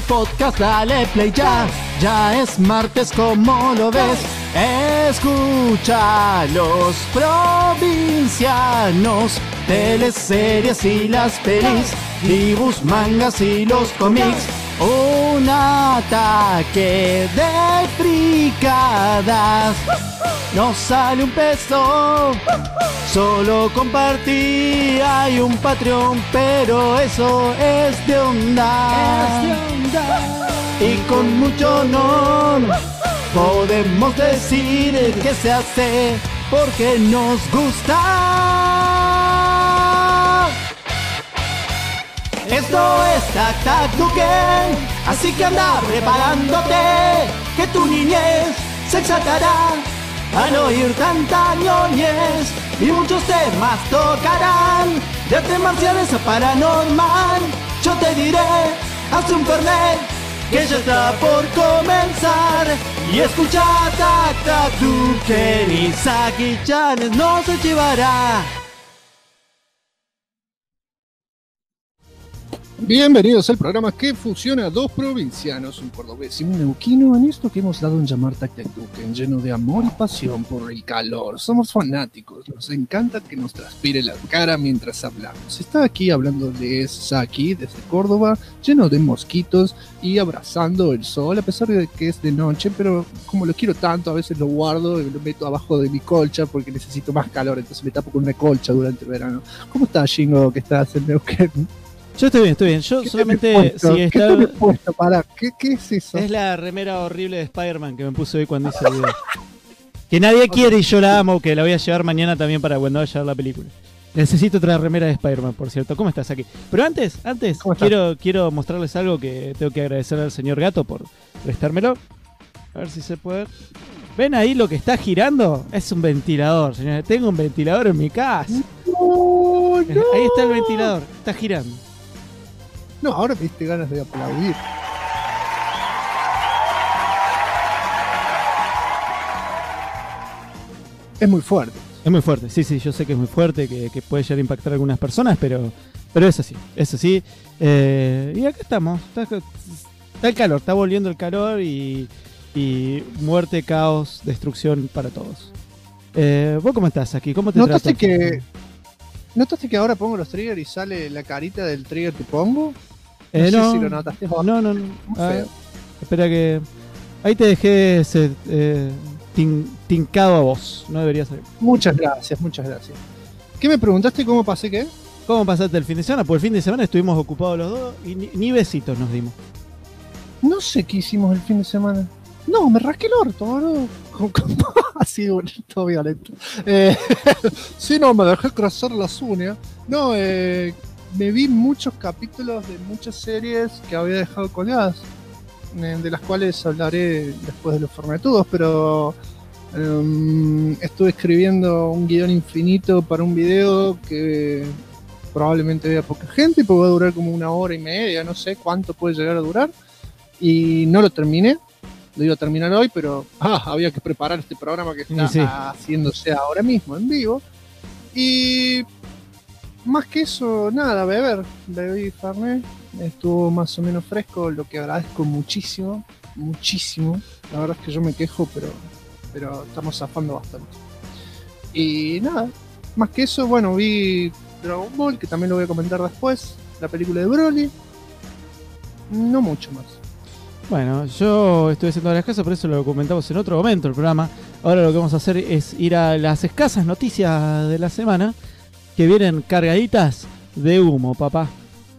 podcast, dale play ya. Ya es martes, como lo ves. Escucha los provincianos, teleseries y las pelis, dibujos, mangas y los cómics. Un ataque de fricadas. No sale un peso, solo compartí. Hay un Patreon, pero eso es de onda. Y con mucho honor podemos decir que se hace porque nos gusta. Esto es Tac Tac Duken, así que anda preparándote, que tu niñez se exaltará al oír tanta ñoñez, y muchos temas tocarán, de artes marciales a paranormal. Yo te diré, haz un fernet, que ya está por comenzar. Y escucha Tac Tac Duken, y Saki-chan no se llevará. Bienvenidos al programa que fusiona a dos provincianos, un cordobés y un neuquino, en esto que hemos dado en llamar Tac Tac Duken, lleno de amor y pasión por el calor. Somos fanáticos, nos encanta que nos transpire la cara mientras hablamos. Está aquí hablándoles Saki desde Córdoba, lleno de mosquitos y abrazando el sol, a pesar de que es de noche, pero como lo quiero tanto, a veces lo guardo y lo meto abajo de mi colcha porque necesito más calor, entonces me tapo con una colcha durante el verano. ¿Cómo estás, Shingo, que estás en Neuquén? Yo estoy bien. Yo solamente... ¿Qué te he puesto? ¿Qué es eso? Es la remera horrible de Spider-Man que me puse hoy cuando hice el video. Que nadie quiere y yo la amo, que la voy a llevar mañana también para cuando vaya a ver la película. Necesito otra remera de Spider-Man, por cierto. ¿Cómo estás aquí? Pero antes quiero mostrarles algo que tengo que agradecer al señor Gato por prestármelo. A ver si se puede ver. ¿Ven ahí lo que está girando? Es un ventilador, señores. Tengo un ventilador en mi casa. No. Ahí está el ventilador. Está girando. No, ahora me diste ganas de aplaudir. Es muy fuerte. Es muy fuerte, sí, yo sé que es muy fuerte, que puede llegar a impactar a algunas personas, pero es así. Y acá estamos. Está el calor, está volviendo el calor y muerte, caos, destrucción para todos. ¿Vos cómo estás aquí? ¿Cómo te tratas? ¿Notaste que ahora pongo los triggers y sale la carita del trigger que pongo? No sé si lo notaste. No. Espera que... Ahí te dejé tincado a vos. No debería ser. Muchas gracias. ¿Qué me preguntaste? ¿Cómo pasé qué? ¿Cómo pasaste el fin de semana? Pues el fin de semana estuvimos ocupados los dos y ni besitos nos dimos. No sé qué hicimos el fin de semana. No, me rasqué el orto, boludo. Así, todo violento. Sí, no, me dejé crecer las uñas. No, me vi muchos capítulos de muchas series que había dejado colgadas, de las cuales hablaré después de los formatudos, pero estuve escribiendo un guión infinito para un video que probablemente vea poca gente, porque va a durar como 1 hora y media, no sé cuánto puede llegar a durar, y no lo terminé. Lo iba a terminar hoy, pero había que preparar este programa que está haciéndose ahora mismo en vivo. Y más que eso, nada, bebí Fernet. Estuvo más o menos fresco, lo que agradezco muchísimo. La verdad es que yo me quejo, pero estamos zafando bastante. Y nada, más que eso, bueno, vi Dragon Ball, que también lo voy a comentar después. La película de Broly. No mucho más. Bueno, yo estoy haciendo las cosas, por eso lo comentamos en otro momento el programa. Ahora lo que vamos a hacer es ir a las escasas noticias de la semana, que vienen cargaditas de humo, papá.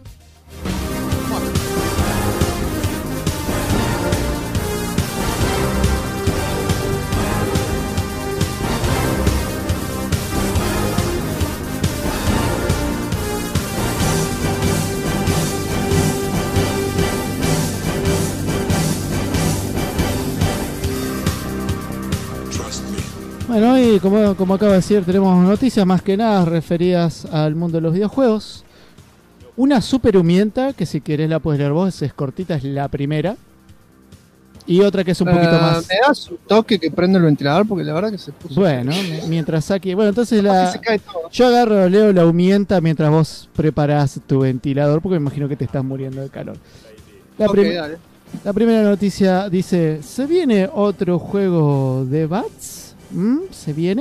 Bueno, y como acabo de decir, tenemos noticias más que nada referidas al mundo de los videojuegos. Una super humienta, que si querés la puedes leer vos, es cortita, es la primera. Y otra que es un poquito más... ¿Me das un toque que prende el ventilador? Porque la verdad que se puso... Bueno, mientras saque... Bueno, entonces se cae todo. yo agarro, leo la humienta mientras vos preparás tu ventilador, porque me imagino que te estás muriendo de calor. Ok, dale. La primera noticia dice: ¿se viene otro juego de Bats? ¿Se viene?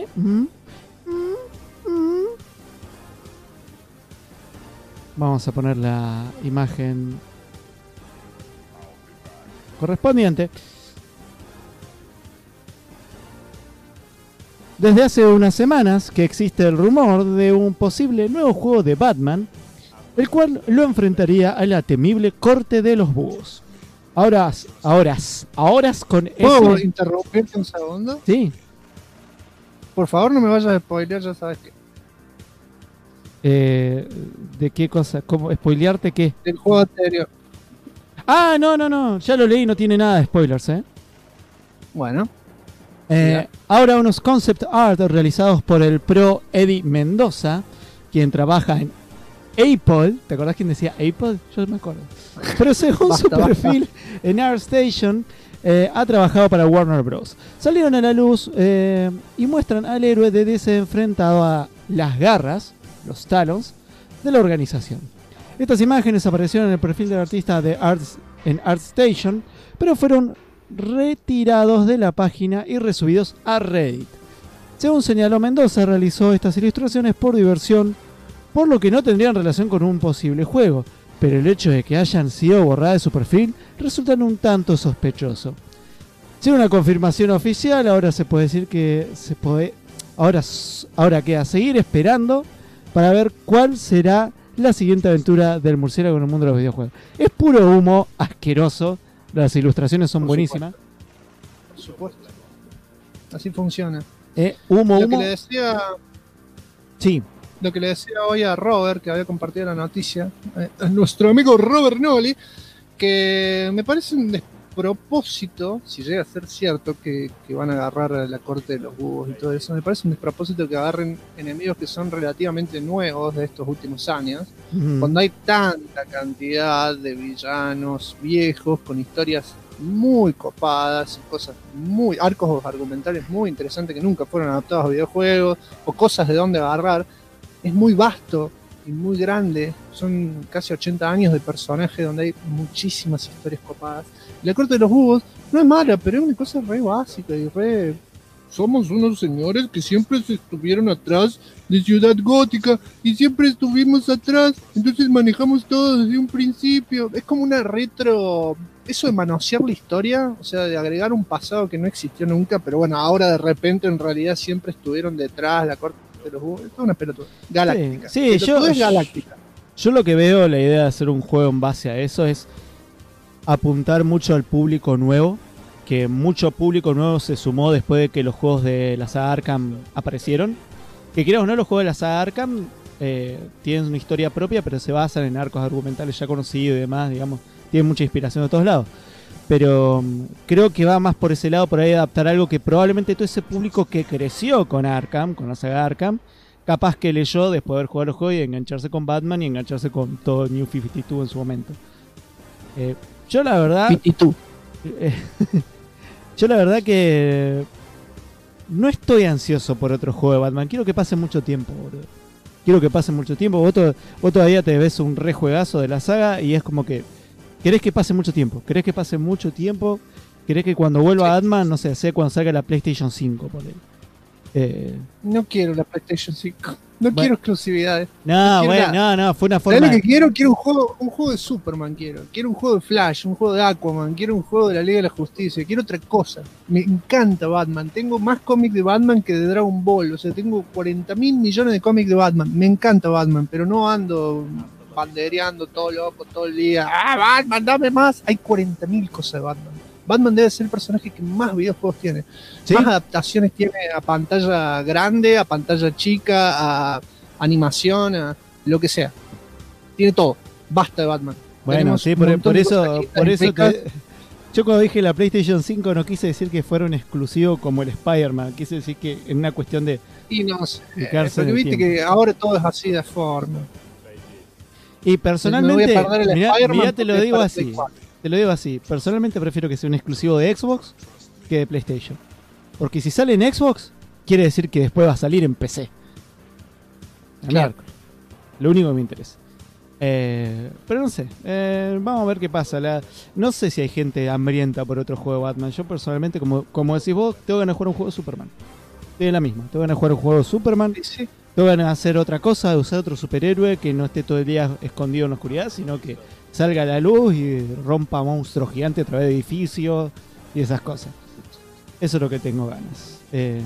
Vamos a poner la imagen correspondiente. Desde hace unas semanas que existe el rumor de un posible nuevo juego de Batman, el cual lo enfrentaría a la temible corte de los búhos. Ahora con ¿Puedo ese... interrumpirte un segundo? Sí. Por favor, no me vayas a spoilear, ya sabes que. ¿De qué cosa? ¿Cómo? ¿Spoilearte qué? Del juego anterior. Ah, no, ya lo leí, no tiene nada de spoilers, Bueno, Ahora unos concept art realizados por el pro Eddie Mendoza, quien trabaja en Apple. ¿Te acordás quién decía Apple? Yo me acuerdo. Pero según su perfil en ArtStation, ha trabajado para Warner Bros. Salieron a la luz y muestran al héroe de DC enfrentado a las garras, los talons, de la organización. Estas imágenes aparecieron en el perfil del artista en ArtStation, pero fueron retirados de la página y resubidos a Reddit. Según señaló Mendoza, realizó estas ilustraciones por diversión, por lo que no tendrían relación con un posible juego, pero el hecho de que hayan sido borradas de su perfil resulta un tanto sospechoso. Sin una confirmación oficial, ahora se puede decir que ahora queda seguir esperando para ver cuál será la siguiente aventura del murciélago en el mundo de los videojuegos. Es puro humo asqueroso. Las ilustraciones son buenísimas. Por supuesto. Así funciona. Humo. Que le decía... Sí. Lo que le decía hoy a Robert, que había compartido la noticia, a nuestro amigo Robert Noli, que me parece un despropósito, si llega a ser cierto que van a agarrar a la corte de los búhos y todo eso, me parece un despropósito que agarren enemigos que son relativamente nuevos de estos últimos años, cuando hay tanta cantidad de villanos viejos con historias muy copadas, cosas muy, arcos argumentales muy interesantes que nunca fueron adaptados a videojuegos, o cosas de dónde agarrar. Es muy vasto y muy grande, son casi 80 años de personaje donde hay muchísimas historias copadas. La corte de los búhos no es mala, pero es una cosa re básica y re... Somos unos señores que siempre se estuvieron atrás de Ciudad Gótica y siempre estuvimos atrás, entonces manejamos todo desde un principio. Es como una retro... Eso de manosear la historia, o sea, de agregar un pasado que no existió nunca, pero bueno, ahora de repente en realidad siempre estuvieron detrás, la corte de los búhos. Es una pelotuda galáctica. Sí, yo lo que veo, la idea de hacer un juego en base a eso es apuntar mucho al público nuevo, que mucho público nuevo se sumó después de que los juegos de la saga Arkham aparecieron. Que quieras o no, los juegos de la saga Arkham tienen una historia propia, pero se basan en arcos argumentales ya conocidos y demás, digamos, tienen mucha inspiración de todos lados. Pero creo que va más por ese lado, por ahí adaptar algo que probablemente todo ese público que creció con Arkham, con la saga Arkham, capaz que leyó después de haber jugado los juegos y engancharse con Batman y engancharse con todo New 52 en su momento. Yo la verdad... 52. Yo la verdad que no estoy ansioso por otro juego de Batman. Quiero que pase mucho tiempo, boludo. Quiero que pase mucho tiempo. Vos todavía te ves un rejuegazo de la saga y es como que querés que pase mucho tiempo. Querés que pase mucho tiempo. Querés que cuando vuelva Batman, no sé, sea cuando salga la PlayStation 5, por ahí. No quiero la PlayStation 5. No quiero exclusividades. No, fue una forma. ¿Sabes lo que quiero? Quiero un juego de Superman, quiero un juego de Flash, un juego de Aquaman, quiero un juego de la Liga de la Justicia, quiero otra cosa. Me encanta Batman, tengo más cómics de Batman que de Dragon Ball, o sea, tengo 40.000 millones de cómics de Batman, me encanta Batman, pero no ando bandereando todo loco, todo el día, Batman, dame más. Hay 40.000 cosas de Batman. Batman debe ser el personaje que más videojuegos tiene. ¿Sí? Más adaptaciones tiene a pantalla grande, a pantalla chica, a animación, a lo que sea. Tiene todo. Basta de Batman. Bueno, sí, por eso yo cuando dije la PlayStation 5 no quise decir que fuera un exclusivo como el Spider-Man. Quise decir que en una cuestión de... Y no sé, porque viste que ahora todo es así de forma. Y personalmente, mirá, te lo digo así. Te lo digo así, personalmente prefiero que sea un exclusivo de Xbox que de PlayStation. Porque si sale en Xbox, quiere decir que después va a salir en PC. Claro. Lo único que me interesa. Pero no sé, vamos a ver qué pasa. No sé si hay gente hambrienta por otro juego de Batman. Yo personalmente, como decís vos, tengo ganas de jugar un juego de Superman. Estoy en la misma, tengo ganas de jugar un juego de Superman. Sí. Tengo ganas de hacer otra cosa, de usar otro superhéroe que no esté todo el día escondido en la oscuridad, sino que salga a la luz y rompa monstruos gigantes a través de edificios y esas cosas. Eso es lo que tengo ganas.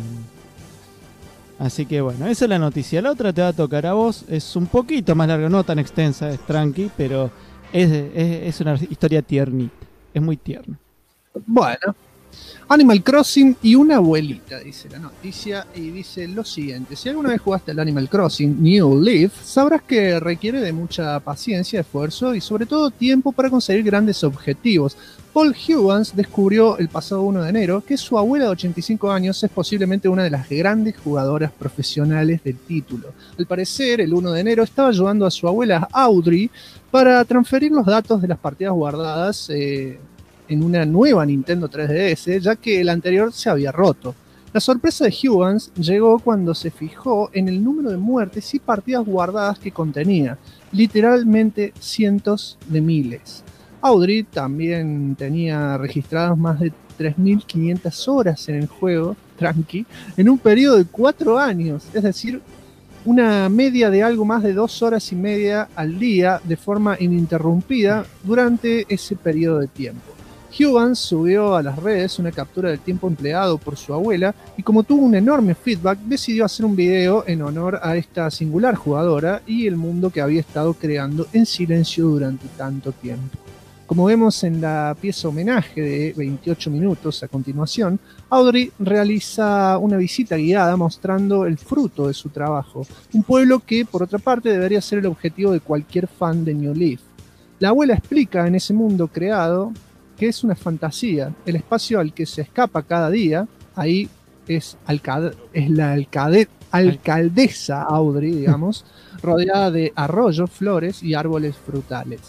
Así que bueno, esa es la noticia. La otra te va a tocar a vos. Es un poquito más larga, no tan extensa, es tranqui, pero es una historia tiernita. Es muy tierna. Bueno, Animal Crossing y una abuelita, dice la noticia, y dice lo siguiente: si alguna vez jugaste al Animal Crossing New Leaf, sabrás que requiere de mucha paciencia, esfuerzo y sobre todo tiempo para conseguir grandes objetivos. Paul Hugans descubrió el pasado 1 de enero que su abuela de 85 años es posiblemente una de las grandes jugadoras profesionales del título. Al parecer, el 1 de enero estaba ayudando a su abuela Audrey para transferir los datos de las partidas guardadas en una nueva Nintendo 3DS, ya que el anterior se había roto. La sorpresa de Hugans llegó cuando se fijó en el número de muertes y partidas guardadas que contenía, literalmente cientos de miles. Audrey también tenía registradas más de 3.500 horas en el juego, tranqui, en un periodo de 4 años, es decir, una media de algo más de 2 horas y media al día de forma ininterrumpida durante ese periodo de tiempo. Hugans subió a las redes una captura del tiempo empleado por su abuela y como tuvo un enorme feedback, decidió hacer un video en honor a esta singular jugadora y el mundo que había estado creando en silencio durante tanto tiempo. Como vemos en la pieza homenaje de 28 minutos a continuación, Audrey realiza una visita guiada mostrando el fruto de su trabajo, un pueblo que por otra parte debería ser el objetivo de cualquier fan de New Leaf. La abuela explica en ese mundo creado que es una fantasía, el espacio al que se escapa cada día, ahí es la alcaldesa Audrey, digamos, rodeada de arroyos, flores y árboles frutales.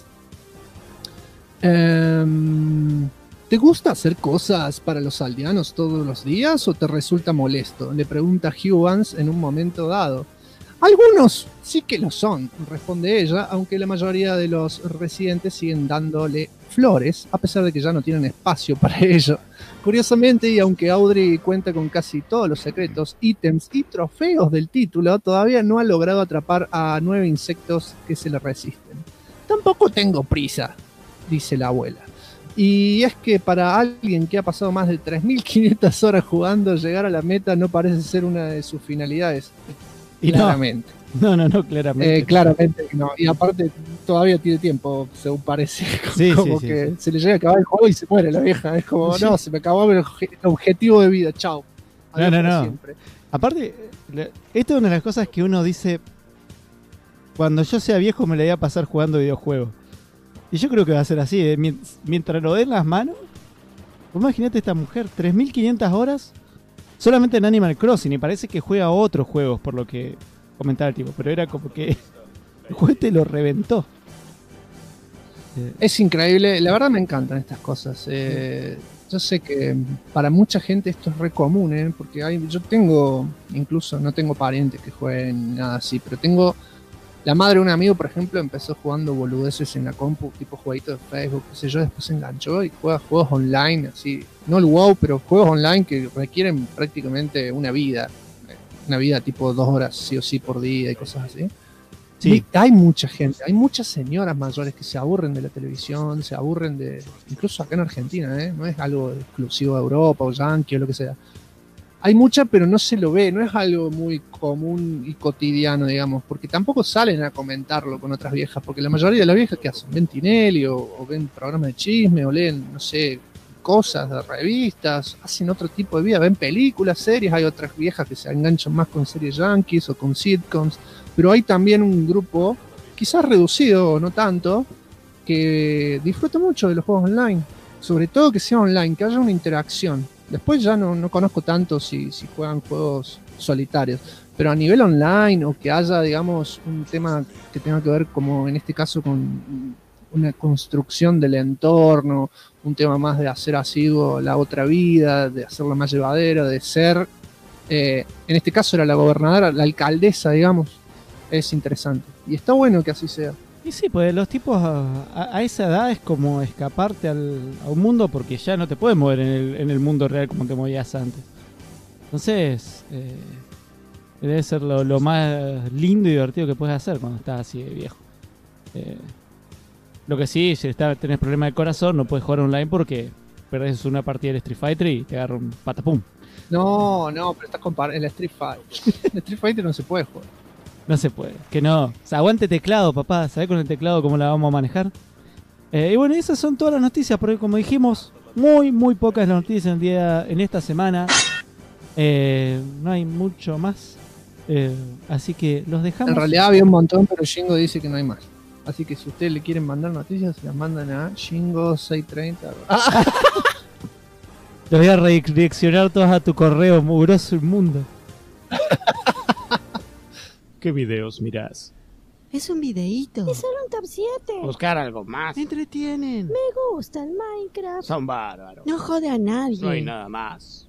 ¿Te gusta hacer cosas para los aldeanos todos los días o te resulta molesto?, le pregunta Hugans en un momento dado. Algunos sí que lo son, responde ella, aunque la mayoría de los residentes siguen dándole flores, a pesar de que ya no tienen espacio para ello. Curiosamente, y aunque Audrey cuenta con casi todos los secretos, ítems y trofeos del título, todavía no ha logrado atrapar a 9 insectos que se le resisten. Tampoco tengo prisa, dice la abuela. Y es que para alguien que ha pasado más de 3.500 horas jugando, llegar a la meta no parece ser una de sus finalidades. Y claramente. No, claramente. Claramente no. Y aparte todavía tiene tiempo, según parece. Como sí, que se le llega a acabar el juego y se muere la vieja. Es como, no, se me acabó el objetivo de vida, chao. No. Siempre. Aparte, esto es una de las cosas que uno dice: cuando yo sea viejo me la voy a pasar jugando videojuegos. Y yo creo que va a ser así, mientras lo den las manos. Imagínate esta mujer, 3.500 horas solamente en Animal Crossing, y parece que juega otros juegos, por lo que comentaba el tipo, pero era como que el juego te lo reventó. Es increíble, la verdad me encantan estas cosas. Yo sé que para mucha gente esto es re común, porque yo tengo, incluso no tengo parientes que jueguen nada así, pero tengo la madre de un amigo, por ejemplo, empezó jugando boludeces en la compu, tipo jueguitos de Facebook, qué sé yo, después se enganchó y juega juegos online, así, no el WoW, pero juegos online que requieren prácticamente una vida tipo 2 horas sí o sí por día y cosas así. Sí. Y hay mucha gente, hay muchas señoras mayores que se aburren de la televisión, se aburren de, incluso acá en Argentina, no es algo exclusivo de Europa o Yankee o lo que sea. Hay mucha, pero no se lo ve, no es algo muy común y cotidiano, digamos, porque tampoco salen a comentarlo con otras viejas, porque la mayoría de las viejas que hacen, ven Tinelli o ven programas de chisme o leen, no sé, cosas de revistas, hacen otro tipo de vida, ven películas, series, hay otras viejas que se enganchan más con series yankees o con sitcoms, pero hay también un grupo, quizás reducido o no tanto, que disfruta mucho de los juegos online, sobre todo que sea online, que haya una interacción. Después ya no conozco tanto si juegan juegos solitarios, pero a nivel online o que haya, digamos, un tema que tenga que ver, como en este caso, con una construcción del entorno, un tema más de hacer asiduo la otra vida, de hacerla más llevadera, de ser, en este caso era la gobernadora, la alcaldesa, digamos, es interesante. Y está bueno que así sea. Y sí, pues los tipos a esa edad es como escaparte a un mundo porque ya no te puedes mover en el mundo real como te movías antes. Entonces, debe ser lo más lindo y divertido que puedes hacer cuando estás así de viejo. Lo que sí, si tenés problema de corazón, no puedes jugar online porque perdés una partida del Street Fighter y te agarra un patapum. No, pero estás comparando el Street Fighter. El Street Fighter no se puede jugar. No se puede, que no. O sea, aguante teclado, papá. ¿Sabés con el teclado cómo la vamos a manejar? Y bueno, esas son todas las noticias, porque como dijimos, muy pocas las noticias en esta semana. No hay mucho más. Así que los dejamos. En realidad había un montón, pero Shingo dice que no hay más. Así que si ustedes le quieren mandar noticias, se las mandan a Shingo630. Los voy a redireccionar todas a tu correo mugroso inmundo. ¿Qué videos mirás? Es un videíto. Es solo un top 7. Buscar algo más. Me entretienen. Me gusta el Minecraft. Son bárbaros. No jode a nadie. No hay nada más.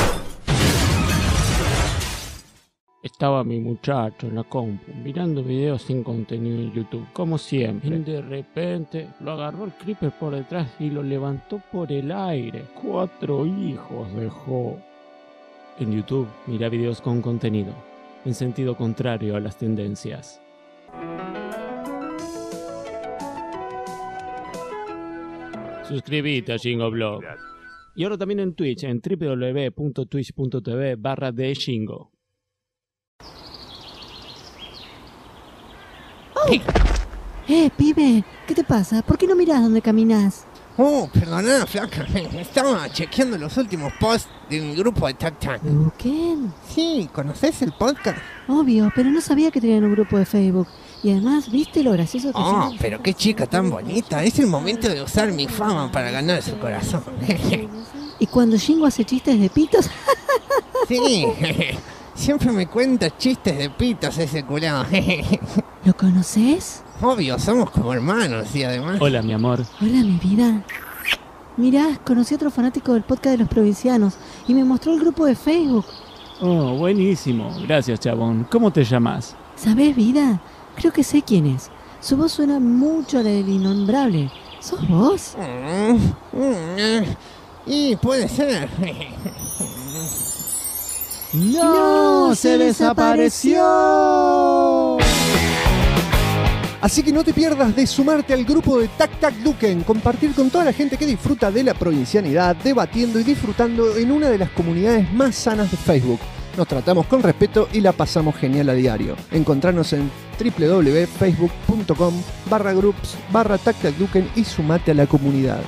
Estaba mi muchacho en la compu mirando videos sin contenido en YouTube, como siempre. Y de repente lo agarró el creeper por detrás y lo levantó por el aire. 4 hijos dejó. En YouTube, mira videos con contenido, en sentido contrario a las tendencias. Suscríbete a Shingo Y ahora también en Twitch, en www.twitch.tv/theshingo. Pibe, ¿qué te pasa? ¿Por qué no mirás dónde caminas? Oh, perdona, flaca. Estaba chequeando los últimos posts de mi grupo de Tac. ¿Qué? Sí, ¿conoces el podcast? Obvio, pero no sabía que tenían un grupo de Facebook. Y además, ¿viste lo gracioso que Oh, son? pero qué chica tan bonita. Es el momento de usar mi fama para ganar su corazón. Y cuando Shingo hace chistes de pitos, Sí, siempre me cuenta chistes de pitos ese culado. ¿lo conoces? Obvio, somos como hermanos y además... Hola, mi amor. Hola, mi vida. Mirá, conocí a otro fanático del podcast de los provincianos y me mostró el grupo de Facebook. Oh, buenísimo. Gracias, chabón. ¿Cómo te llamas? ¿Sabés, vida? Creo que sé quién es. Su voz suena mucho a la del innombrable. ¿Sos vos? Y puede ser. ¡No! ¡Se desapareció! Así que no te pierdas de sumarte al grupo de Tac Tac Duken, compartir con toda la gente que disfruta de la provincianidad, debatiendo y disfrutando en una de las comunidades más sanas de Facebook. Nos tratamos con respeto y la pasamos genial a diario. Encontranos en www.facebook.com/groups/TacTacDuken y sumate a la comunidad.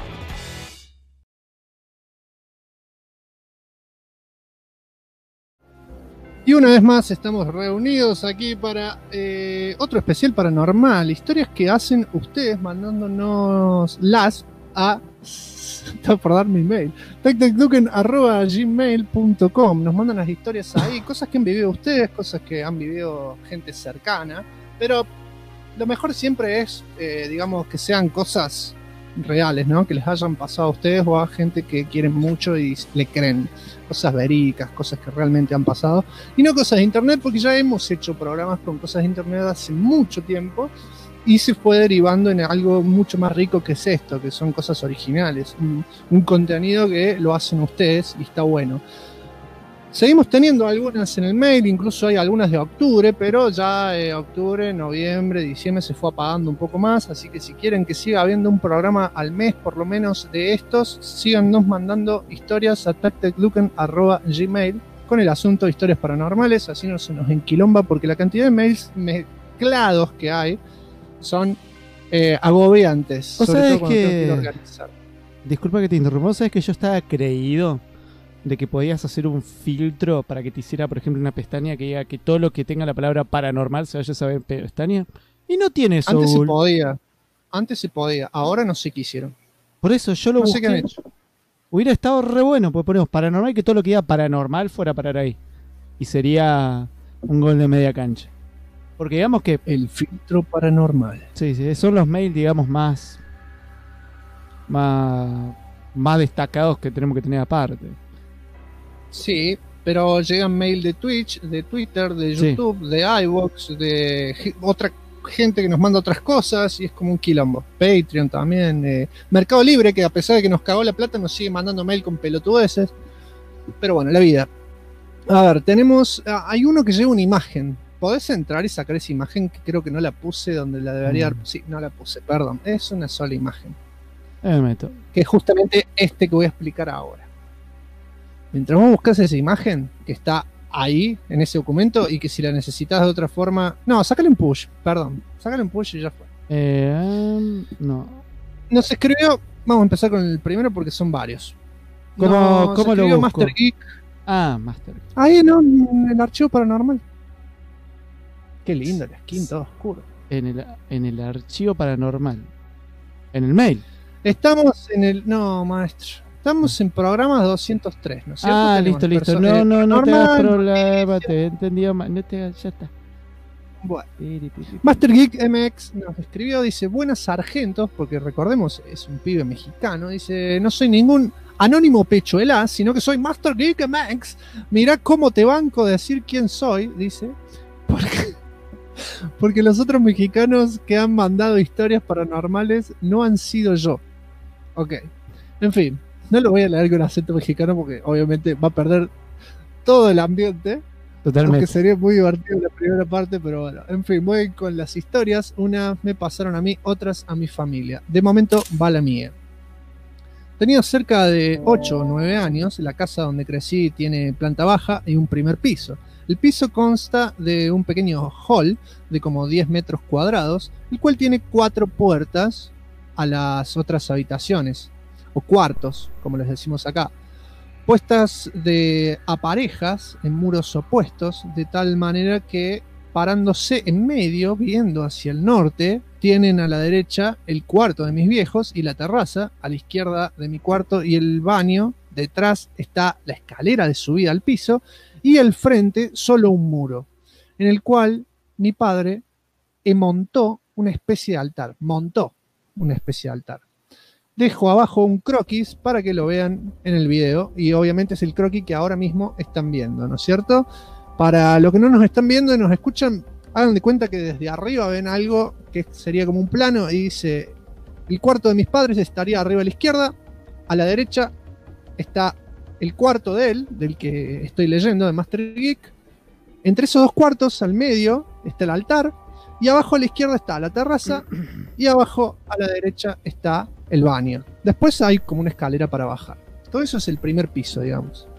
Y una vez más estamos reunidos aquí para otro especial paranormal. Historias que hacen ustedes mandándonos las a... Estaba por dar mi mail. tactacduken@gmail.com. Nos mandan las historias ahí, cosas que han vivido ustedes, cosas que han vivido gente cercana. Pero lo mejor siempre es, digamos, que sean cosas reales, ¿no? Que les hayan pasado a ustedes o a gente que quieren mucho y le creen. Cosas verídicas, cosas que realmente han pasado. Y no cosas de internet, porque ya hemos hecho programas con cosas de internet hace mucho tiempo. Y se fue derivando en algo mucho más rico que es esto, que son cosas originales. Un contenido que lo hacen ustedes y está bueno. Seguimos teniendo algunas en el mail, incluso hay algunas de octubre, pero ya octubre, noviembre, diciembre se fue apagando un poco más. Así que si quieren que siga habiendo un programa al mes, por lo menos de estos, síganos mandando historias a tactacduken@gmail con el asunto de historias paranormales. Así no se nos enquilomba, porque la cantidad de mails mezclados que hay son agobiantes. ¿Vos sobre sabés todo cuando tengo que- que organizar. Disculpa que te interrumpa. ¿Sabes que yo estaba creído de que podías hacer un filtro para que te hiciera, por ejemplo, una pestaña que diga que todo lo que tenga la palabra paranormal se vaya a saber en pestaña? Y no tiene eso, Antes se Google. podía. Antes se podía. Ahora no sé qué hicieron. Por eso yo lo No sé qué han busqué. hecho. Hubiera estado re bueno, pues ponemos paranormal, que todo lo que diga paranormal fuera a parar ahí. Y sería un gol de media cancha. Porque digamos que El filtro paranormal. sí, son los mails, digamos, más destacados que tenemos que tener aparte. Sí, pero llegan mail de Twitch, de Twitter, de Sí. YouTube, de iVoox, de otra gente que nos manda otras cosas y es como un quilombo. Patreon también, Mercado Libre, que a pesar de que nos cagó la plata, nos sigue mandando mail con pelotudeces. Pero bueno, la vida. A ver, tenemos, hay uno que lleva una imagen. ¿Podés entrar y sacar esa imagen? Que creo que no la puse donde la debería haber. Sí, no la puse, perdón. Es una sola imagen. Me meto. Que es justamente este que voy a explicar ahora. Mientras vos buscas esa imagen que está ahí en ese documento y que si la necesitas de otra forma. No, sácale un push, perdón. Sácale un push y ya fue. No. Nos escribió. Vamos a empezar con el primero porque son varios. ¿Cómo lo busco? Master Geek. Master Geek. Ahí no, en el archivo paranormal. Qué lindo la skin, todo oscuro. En el archivo paranormal. En el mail. Estamos en el. No, maestro. Estamos en programas 203, ¿no es cierto? Listo. No te hagas problema, te he entendido mal. Ya está. Bueno. Master Geek MX nos escribió, dice, buenas sargentos, porque recordemos, es un pibe mexicano, dice, no soy ningún anónimo pechuela, sino que soy Master Geek MX. Mirá cómo te banco de decir quién soy, dice, porque los otros mexicanos que han mandado historias paranormales no han sido yo. Ok, en fin, no lo voy a leer con acento mexicano porque obviamente va a perder todo el ambiente. Totalmente. Aunque sería muy divertido la primera parte, pero bueno, en fin, voy con las historias. Unas me pasaron a mí, otras a mi familia. De momento va la mía. Tenía cerca de 8 o 9 años. La casa donde crecí tiene planta baja y un primer piso. El piso consta de un pequeño hall de como 10 metros cuadrados, el cual tiene 4 puertas a las otras habitaciones, o cuartos, como les decimos acá, puestas a parejas en muros opuestos, de tal manera que parándose en medio, viendo hacia el norte, tienen a la derecha el cuarto de mis viejos y la terraza, a la izquierda de mi cuarto y el baño, detrás está la escalera de subida al piso y al frente solo un muro, en el cual mi padre montó una especie de altar, Dejo abajo un croquis para que lo vean en el video y obviamente es el croquis que ahora mismo están viendo, ¿no es cierto? Para los que no nos están viendo y nos escuchan, hagan de cuenta que desde arriba ven algo que sería como un plano y dice, el cuarto de mis padres estaría arriba a la izquierda, a la derecha está el cuarto de él, del que estoy leyendo, de Master Geek. Entre esos dos cuartos, al medio, está el altar y abajo a la izquierda está la terraza y abajo a la derecha está el baño. Después hay como una escalera para bajar. Todo eso es el primer piso, digamos.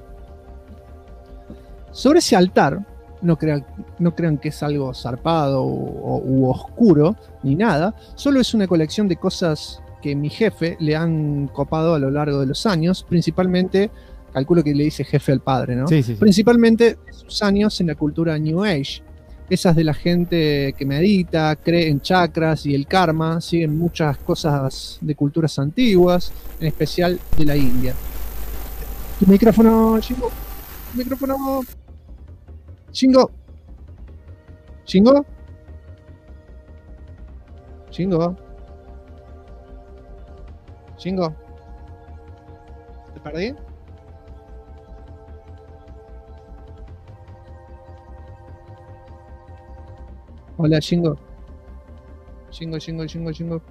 Sobre ese altar, no crean que es algo zarpado u oscuro, ni nada. Solo es una colección de cosas que mi jefe le han copado a lo largo de los años. Principalmente, calculo que le dice jefe al padre, ¿no? Sí. Principalmente de sus años en la cultura New Age. Esas de la gente que medita, cree en chakras y el karma, siguen muchas cosas de culturas antiguas, en especial de la India. Tu micrófono, Shingo. Tu micrófono. Shingo. Shingo. Shingo. Shingo. ¿Te perdí? Hola, Shingo. Shingo. Shingo.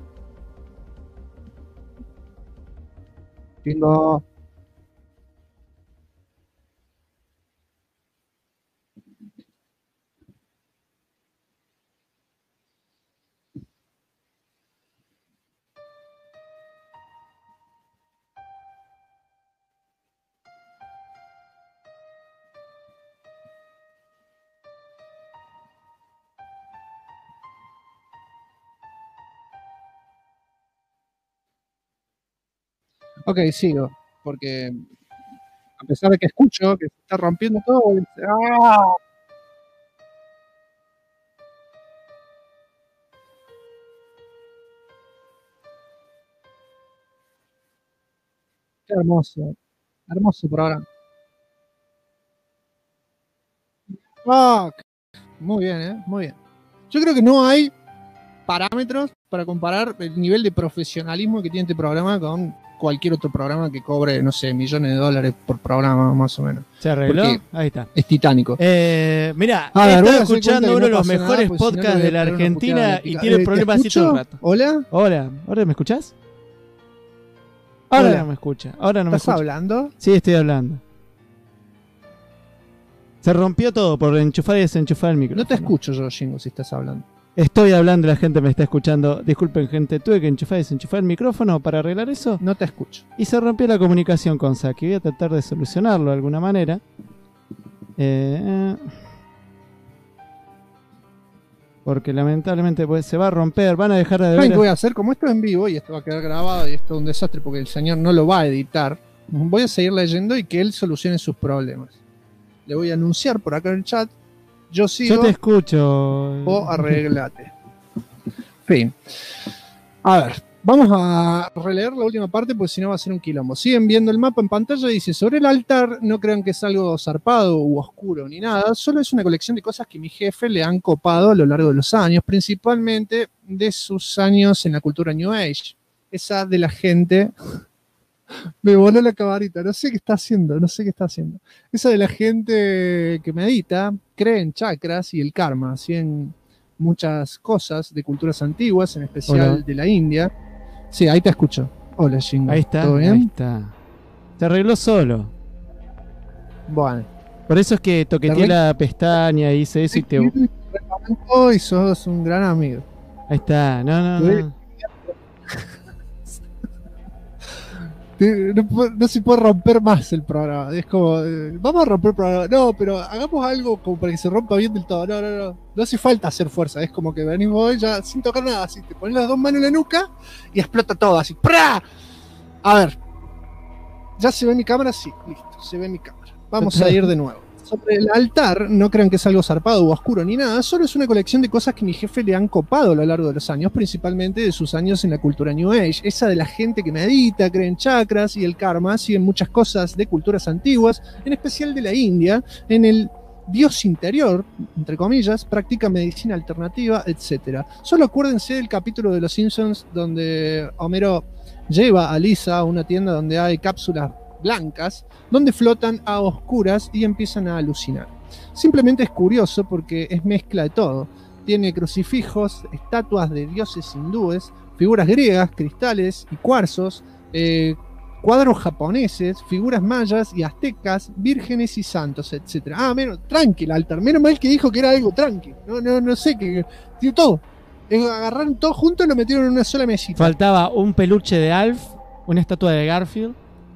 Ok, sigo, porque a pesar de que escucho que se está rompiendo todo, dice, ¡ah! Qué hermoso programa. Ah, muy bien, muy bien. Yo creo que no hay parámetros para comparar el nivel de profesionalismo que tiene este programa con cualquier otro programa que cobre, no sé, millones de dólares por programa, más o menos. ¿Se arregló? Porque Ahí está. es titánico. Mirá, A ver, voy he a estado hacer escuchando cuenta que uno de no los pasa nada, mejores porque si no le podcasts voy a de la pegar una Argentina puteada y épica. tiene ¿Te problemas así todo el escucho? rato. ¿Hola? Hola, ¿ahora me escuchás? Ahora Hola. no me escucha. Ahora no me ¿Estás escucha. hablando? Sí, estoy hablando. Se rompió todo por enchufar y desenchufar el micrófono. No te escucho yo, Shingo, si estás hablando. Estoy hablando, la gente me está escuchando. Disculpen, gente, tuve que enchufar y desenchufar el micrófono para arreglar eso. No te escucho. Y se rompió la comunicación con Saki. Voy a tratar de solucionarlo de alguna manera. Porque lamentablemente pues, se va a romper. Van a dejar de ¿Saben ver. qué voy a hacer? Como esto es en vivo y esto va a quedar grabado y esto es un desastre porque el señor no lo va a editar, voy a seguir leyendo y que él solucione sus problemas. Le voy a anunciar por acá en el chat. Yo sigo. Yo te escucho. O arreglate. Fin. A ver, vamos a releer la última parte porque si no va a ser un quilombo. Siguen viendo el mapa en pantalla y dice: sobre el altar no crean que es algo zarpado u oscuro ni nada, solo es una colección de cosas que mi jefe le han copado a lo largo de los años, principalmente de sus años en la cultura New Age. Esa de la gente... Me voló la camarita, no sé qué está haciendo. Esa de la gente que medita, cree en chakras y el karma, así en muchas cosas de culturas antiguas, en especial Hola. de la India. Sí, ahí te escucho. Hola, Shingo. Ahí está, ¿Todo bien? ahí está. Se arregló solo. Bueno. Por eso es que toqueteé la pestaña y hice eso y te... Hoy sos un gran amigo. Ahí está, no. No se puede romper más el programa. Es como, vamos a romper el programa. No, pero hagamos algo como para que se rompa bien del todo. No. No hace falta hacer fuerza. Es como que venís vos ya sin tocar nada. Así te pones las dos manos en la nuca y explota todo. Así. ¡Pra! A ver. ¿Ya se ve mi cámara? Sí, listo. Se ve mi cámara. Vamos a ir de nuevo. Sobre el altar, no crean que es algo zarpado o oscuro ni nada, solo es una colección de cosas que mi jefe le han copado a lo largo de los años, principalmente de sus años en la cultura New Age, esa de la gente que medita, cree en chakras y el karma, siguen muchas cosas de culturas antiguas, en especial de la India, en el dios interior, entre comillas, practica medicina alternativa, etc. Solo acuérdense del capítulo de Los Simpsons donde Homero lleva a Lisa a una tienda donde hay cápsulas blancas, donde flotan a oscuras y empiezan a alucinar. Simplemente es curioso porque es mezcla de todo. Tiene crucifijos, estatuas de dioses hindúes, figuras griegas, cristales y cuarzos, cuadros japoneses, figuras mayas y aztecas, vírgenes y santos, etc. Tranqui, altar. Menos mal que dijo que era algo tranqui. No sé, que tiene todo. Agarraron todo junto y lo metieron en una sola mesita. Faltaba un peluche de Alf, una estatua de Garfield.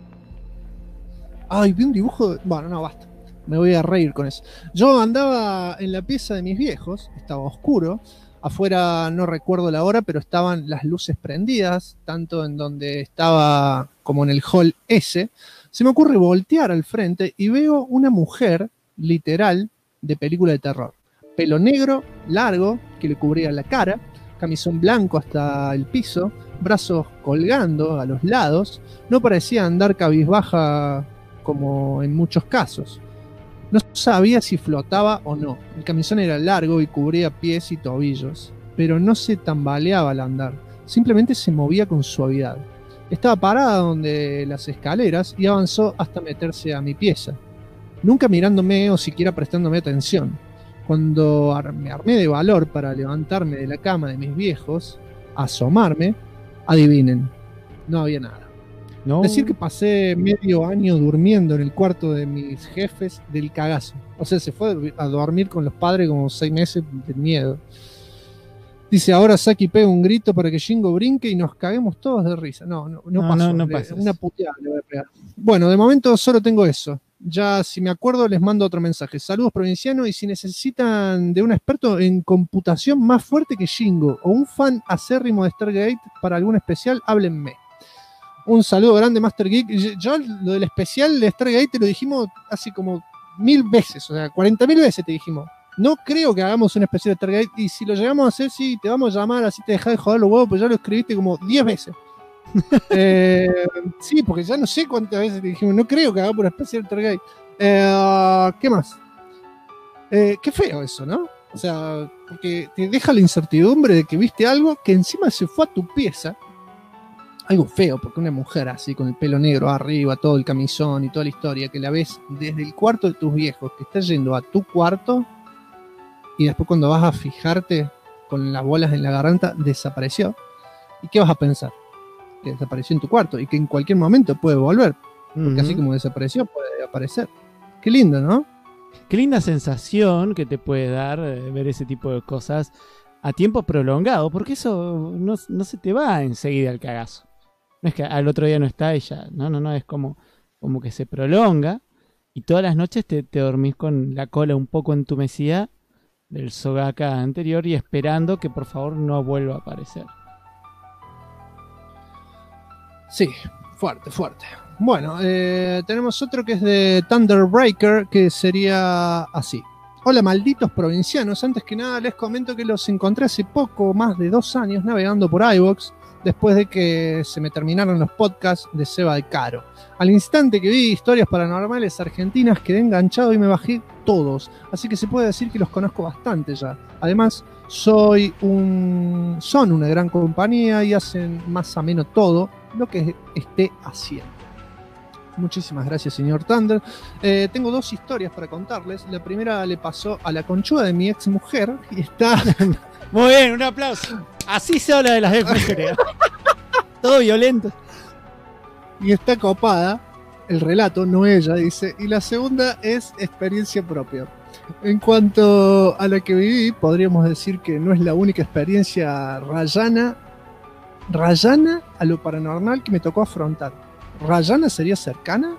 Ay, vi un dibujo. Bueno, no, basta. Me voy a reír con eso. Yo andaba en la pieza de mis viejos, estaba oscuro. Afuera no recuerdo la hora, pero estaban las luces prendidas, tanto en donde estaba como en el hall S. Se me ocurre voltear al frente y veo una mujer, literal, de película de terror. Pelo negro, largo, que le cubría la cara, camisón blanco hasta el piso, brazos colgando a los lados. No parecía andar cabizbaja como en muchos casos. No sabía si flotaba o no. El camisón era largo y cubría pies y tobillos, pero no se tambaleaba al andar, simplemente se movía con suavidad. Estaba parada donde las escaleras y avanzó hasta meterse a mi pieza, nunca mirándome o siquiera prestándome atención. Cuando me armé de valor para levantarme de la cama de mis viejos, asomarme, adivinen, no había nada. No. Decir que pasé medio año durmiendo en el cuarto de mis jefes del cagazo. O sea, se fue a dormir con los padres como 6 meses de miedo. Dice, ahora Saki pega un grito para que Shingo brinque y nos caguemos todos de risa. No pasó. No pasa Una eso. puteada le voy a pegar. Bueno, de momento solo tengo eso. Ya si me acuerdo les mando otro mensaje. Saludos provincianos y si necesitan de un experto en computación más fuerte que Shingo o un fan acérrimo de Stargate para algún especial, háblenme. Un saludo grande, Master Geek. Yo lo del especial de Stargate te lo dijimos hace como 1000 veces, o sea, 40.000 veces te dijimos. No creo que hagamos un especial de Stargate y si lo llegamos a hacer, sí, te vamos a llamar, así te dejás de joder los huevos, pues ya lo escribiste como 10 veces. Sí, porque ya no sé cuántas veces te dijimos, no creo que hagamos un especial de Stargate. ¿Qué más? Qué feo eso, ¿no? O sea, porque te deja la incertidumbre de que viste algo que encima se fue a tu pieza. algo feo, porque una mujer así, con el pelo negro arriba, todo el camisón y toda la historia, que la ves desde el cuarto de tus viejos, que está yendo a tu cuarto, y después cuando vas a fijarte con las bolas en la garganta, desapareció. ¿Y qué vas a pensar? Que desapareció en tu cuarto y que en cualquier momento puede volver, porque así como desapareció, puede aparecer. Qué lindo, ¿no? Qué linda sensación que te puede dar ver ese tipo de cosas a tiempo prolongado, porque eso no se te va enseguida al cagazo. No es que al otro día no está y ya, no, es como que se prolonga y todas las noches te dormís con la cola un poco entumecida del sogaca anterior y esperando que por favor no vuelva a aparecer. Sí, fuerte. Bueno, tenemos otro que es de Thunderbreaker, que sería así. Hola, malditos provincianos. Antes que nada les comento que los encontré hace poco, más de 2 años, navegando por iVoox, después de que se me terminaron los podcasts de Seba de Caro. Al instante que vi historias paranormales argentinas, quedé enganchado y me bajé todos. Así que se puede decir que los conozco bastante ya. Además, son una gran compañía y hacen más ameno todo lo que esté haciendo. Muchísimas gracias, señor Thunder. Tengo 2 historias para contarles. La primera le pasó a la conchuda de mi ex mujer y está... Muy bien, un aplauso. Así se habla de las ex mujeres. Todo violento. Y está copada el relato, no ella, dice. Y la segunda es experiencia propia. En cuanto a la que viví, podríamos decir que no es la única experiencia rayana a lo paranormal que me tocó afrontar. ¿Rayana sería cercana?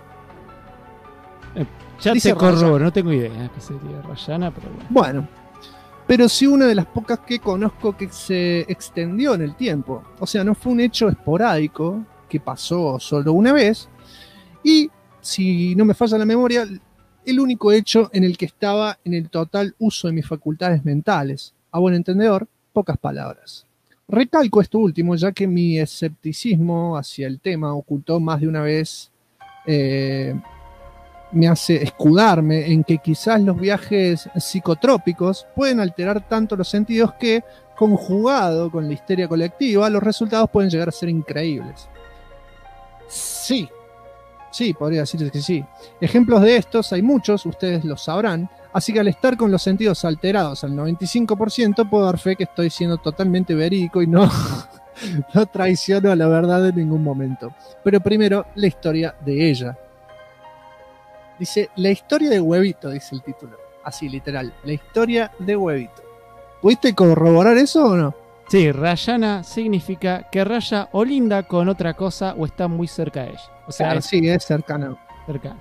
Ya Dice te corroboro, Rayana. no tengo idea que sería Rayana, pero bueno. Bueno, pero sí una de las pocas que conozco que se extendió en el tiempo. O sea, no fue un hecho esporádico que pasó solo una vez. Y, si no me falla la memoria, el único hecho en el que estaba en el total uso de mis facultades mentales. A buen entendedor, pocas palabras. Recalco esto último, ya que mi escepticismo hacia el tema ocultó más de una vez, me hace escudarme en que quizás los viajes psicotrópicos pueden alterar tanto los sentidos que, conjugado con la histeria colectiva, los resultados pueden llegar a ser increíbles. Sí, podría decirse que sí. Ejemplos de estos hay muchos, ustedes lo sabrán. Así que al estar con los sentidos alterados al 95%, puedo dar fe que estoy siendo totalmente verídico y no traiciono a la verdad en ningún momento. Pero primero, la historia de ella. Dice, la historia de Huevito, dice el título. Así, literal, la historia de Huevito. ¿Pudiste corroborar eso o no? Sí, Rayana significa que raya o linda con otra cosa o está muy cerca de ella. O sea, Claro, sí, es cercano. cercana.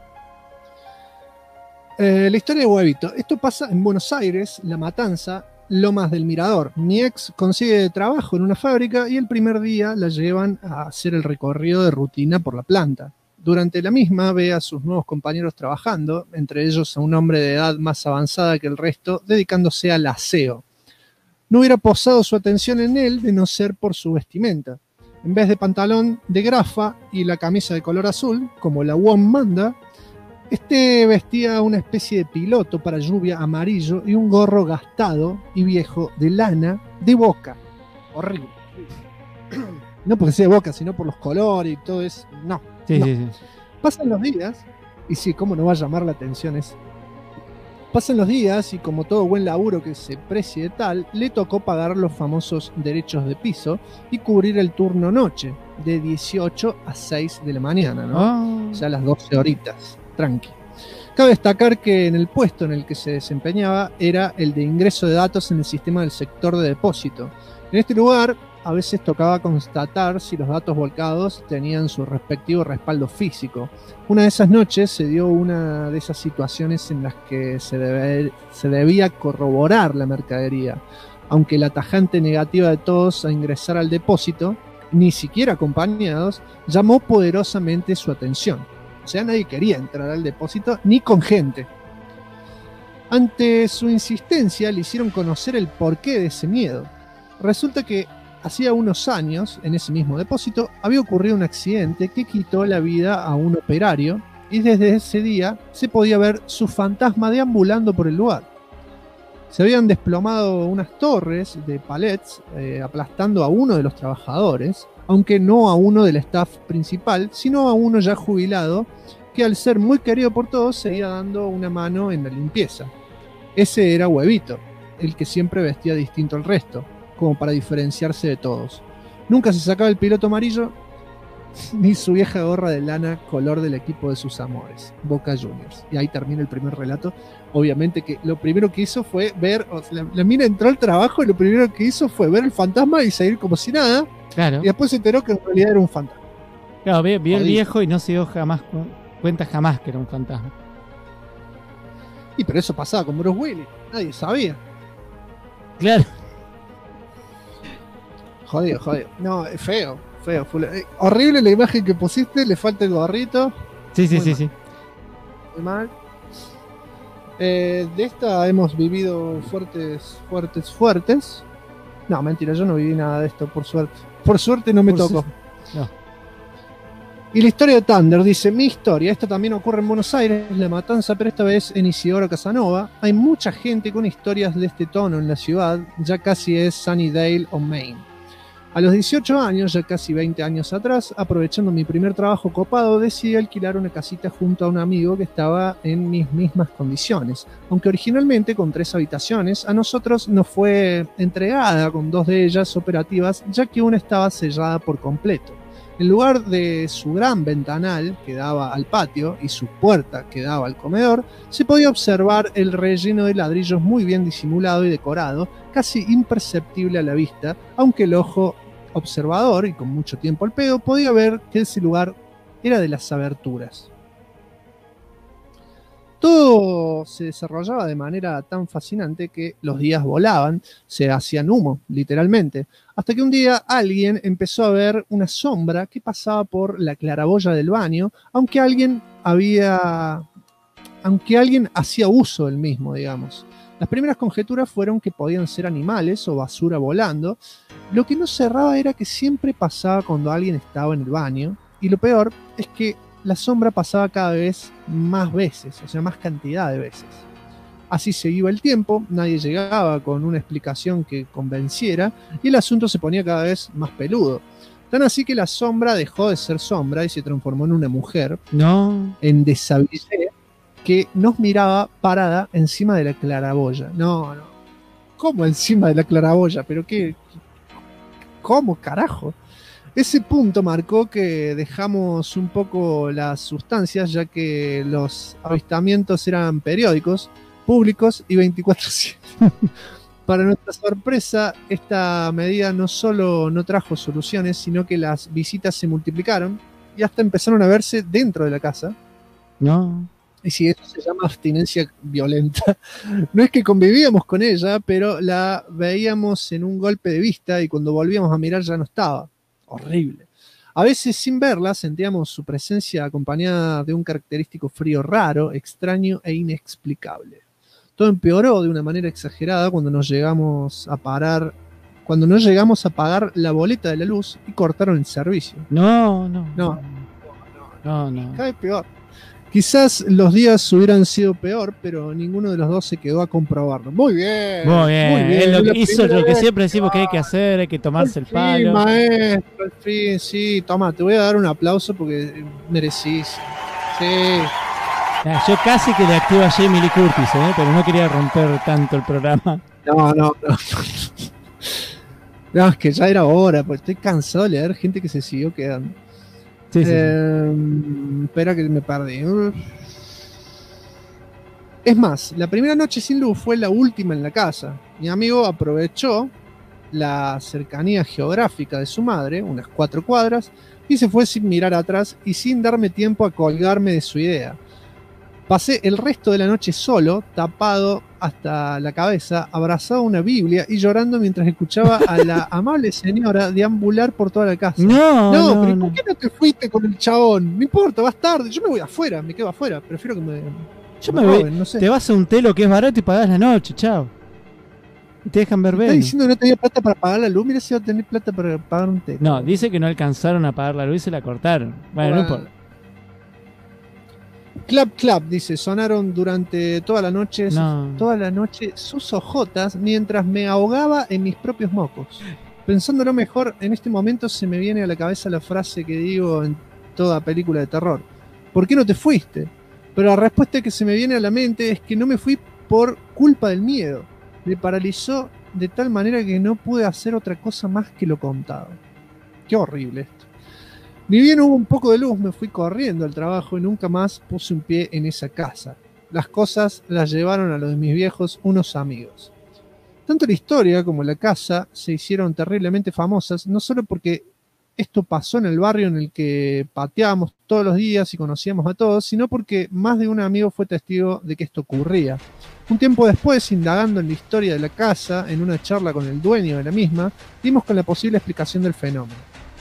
La historia de Huevito. Esto pasa en Buenos Aires, La Matanza, Lomas del Mirador. Mi ex consigue trabajo en una fábrica y el primer día la llevan a hacer el recorrido de rutina por la planta. Durante la misma ve a sus nuevos compañeros trabajando, entre ellos a un hombre de edad más avanzada que el resto, dedicándose al aseo. No hubiera posado su atención en él de no ser por su vestimenta. En vez de pantalón de grafa y la camisa de color azul, como la UOM manda, vestía una especie de piloto para lluvia amarillo y un gorro gastado y viejo de lana de Boca. Horrible. No porque sea de Boca, sino por los colores y todo eso. No. Sí, no. sí, sí. Pasan los días, y sí, cómo no va a llamar la atención eso. Pasan los días y como todo buen laburo que se precie de tal, le tocó pagar los famosos derechos de piso y cubrir el turno noche, de 18 a 6 de la mañana, ¿no? O sea, las 12 horitas. Tranqui. Cabe destacar que en el puesto en el que se desempeñaba era el de ingreso de datos en el sistema del sector de depósito. En este lugar a veces tocaba constatar si los datos volcados tenían su respectivo respaldo físico. Una de esas noches se dio una de esas situaciones en las que se debía corroborar la mercadería, aunque la tajante negativa de todos a ingresar al depósito, ni siquiera acompañados, llamó poderosamente su atención. O sea, nadie quería entrar al depósito, ni con gente. Ante su insistencia, le hicieron conocer el porqué de ese miedo. Resulta que hacía unos años, en ese mismo depósito, había ocurrido un accidente que quitó la vida a un operario y desde ese día se podía ver su fantasma deambulando por el lugar. Se habían desplomado unas torres de palets aplastando a uno de los trabajadores, aunque no a uno del staff principal, sino a uno ya jubilado, que al ser muy querido por todos seguía dando una mano en la limpieza. Ese era Huevito, el que siempre vestía distinto al resto, como para diferenciarse de todos. Nunca se sacaba el piloto amarillo ni su vieja gorra de lana color del equipo de sus amores, Boca Juniors. Y ahí termina el primer relato. Obviamente que lo primero que hizo fue ver, o sea, la mina entró al trabajo y lo primero que hizo fue ver el fantasma y seguir como si nada, Claro. y después se enteró que en realidad era un fantasma. Claro, vio el Jodido. viejo y no se dio jamás cuenta jamás que era un fantasma. Y pero eso pasaba con Bruce Willis, nadie sabía. Claro. Jodido. No, es feo. Horrible la imagen que pusiste, le falta el gorrito. Sí. Muy mal. De esta hemos vivido fuertes. No, mentira, yo no viví nada de esto, por suerte. Por suerte no me Por tocó. No. Y la historia de Thunder dice: mi historia, esto también ocurre en Buenos Aires, La Matanza, pero esta vez en Isidoro Casanova. Hay mucha gente con historias de este tono en la ciudad, ya casi es Sunnydale o Maine. A los 18 años, ya casi 20 años atrás, aprovechando mi primer trabajo copado, decidí alquilar una casita junto a un amigo que estaba en mis mismas condiciones. Aunque originalmente con 3 habitaciones, a nosotros nos fue entregada con 2 de ellas operativas, ya que una estaba sellada por completo. En lugar de su gran ventanal que daba al patio y su puerta que daba al comedor, se podía observar el relleno de ladrillos muy bien disimulado y decorado, casi imperceptible a la vista, aunque el ojo observador y con mucho tiempo al pedo podía ver que ese lugar era de las aberturas. Todo se desarrollaba de manera tan fascinante que los días volaban, se hacían humo, literalmente, hasta que un día alguien empezó a ver una sombra que pasaba por la claraboya del baño, aunque alguien hacía uso del mismo, digamos. Las primeras conjeturas fueron que podían ser animales o basura volando. Lo que no cerraba era que siempre pasaba cuando alguien estaba en el baño, y lo peor es que la sombra pasaba cada vez más veces, o sea, más cantidad de veces. Así se iba el tiempo, nadie llegaba con una explicación que convenciera, y el asunto se ponía cada vez más peludo. Tan así que la sombra dejó de ser sombra y se transformó en una mujer, No. en Desabillé, que nos miraba parada encima de la claraboya. No. ¿Cómo encima de la claraboya? ¿Pero qué? ¿Cómo, carajo? Ese punto marcó que dejamos un poco las sustancias, ya que los avistamientos eran periódicos, públicos y 24/7. Para nuestra sorpresa, esta medida no solo no trajo soluciones, sino que las visitas se multiplicaron y hasta empezaron a verse dentro de la casa. No. Y sí, eso se llama abstinencia violenta. No es que convivíamos con ella, pero la veíamos en un golpe de vista y cuando volvíamos a mirar ya no estaba. Horrible. A veces sin verla sentíamos su presencia acompañada de un característico frío raro, extraño e inexplicable. Todo empeoró de una manera exagerada cuando no llegamos a pagar la boleta de la luz y cortaron el servicio. No. Cada vez peor. Quizás los días hubieran sido peor, pero ninguno de los dos se quedó a comprobarlo. Muy bien. Es lo que hizo lo que vez siempre decimos que hay que hacer, hay que tomarse el Sí, palo. maestro, al fin, sí. Toma, te voy a dar un aplauso porque merecís. Sí. Yo casi que le activo a Jamie Lee Curtis, pero no quería romper tanto el programa. No, es que ya era hora, porque estoy cansado de leer gente que se siguió quedando. Sí. Espera que me perdí. Es más, la primera noche sin luz fue la última en la casa. Mi amigo aprovechó la cercanía geográfica de su madre, unas 4 cuadras, y se fue sin mirar atrás y sin darme tiempo a colgarme de su idea. Pasé el resto de la noche solo, tapado hasta la cabeza, abrazado a una Biblia y llorando mientras escuchaba a la amable señora deambular por toda la casa. Pero ¿por qué no te fuiste con el chabón? No importa, vas tarde. Yo me voy afuera, me quedo afuera. Prefiero que me voy. roben, no sé. Te vas a un telo que es barato y pagás la noche, chao. Y te dejan ver ¿Estás bien. diciendo que no tenía plata para pagar la luz? Mira si va a tener plata para pagar un telo. No, dice que no alcanzaron a pagar la luz y se la cortaron. Bueno, no importa. Clap, clap, dice, sonaron durante toda la noche No. sus ojotas mientras me ahogaba en mis propios mocos. pensándolo mejor, en este momento se me viene a la cabeza la frase que digo en toda película de terror. ¿Por qué no te fuiste? Pero la respuesta que se me viene a la mente es que no me fui por culpa del miedo. Me paralizó de tal manera que no pude hacer otra cosa más que lo contado. Qué horrible esto. Ni bien hubo un poco de luz, me fui corriendo al trabajo y nunca más puse un pie en esa casa. Las cosas las llevaron a lo de mis viejos unos amigos. Tanto la historia como la casa se hicieron terriblemente famosas, no solo porque esto pasó en el barrio en el que pateábamos todos los días y conocíamos a todos, sino porque más de un amigo fue testigo de que esto ocurría. Un tiempo después, indagando en la historia de la casa, en una charla con el dueño de la misma, dimos con la posible explicación del fenómeno.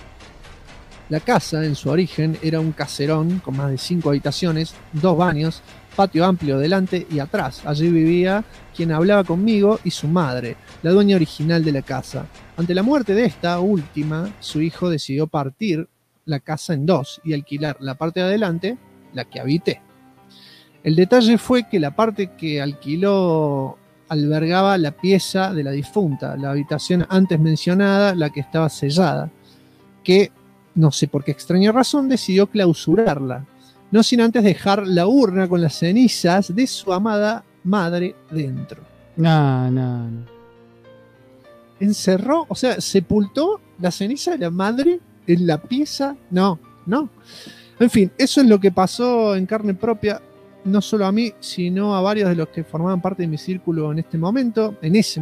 La casa, en su origen, era un caserón con más de 5 habitaciones, 2 baños, patio amplio delante y atrás. Allí vivía quien hablaba conmigo y su madre, la dueña original de la casa. Ante la muerte de esta última, su hijo decidió partir la casa en 2 y alquilar la parte de adelante, la que habité. El detalle fue que la parte que alquiló albergaba la pieza de la difunta, la habitación antes mencionada, la que estaba sellada, que no sé por qué extraña razón decidió clausurarla, no sin antes dejar la urna con las cenizas de su amada madre dentro. No. Encerró, o sea, sepultó la ceniza de la madre en la pieza. No. En fin, eso es lo que pasó en carne propia, no solo a mí, sino a varios de los que formaban parte de mi círculo en ese momento.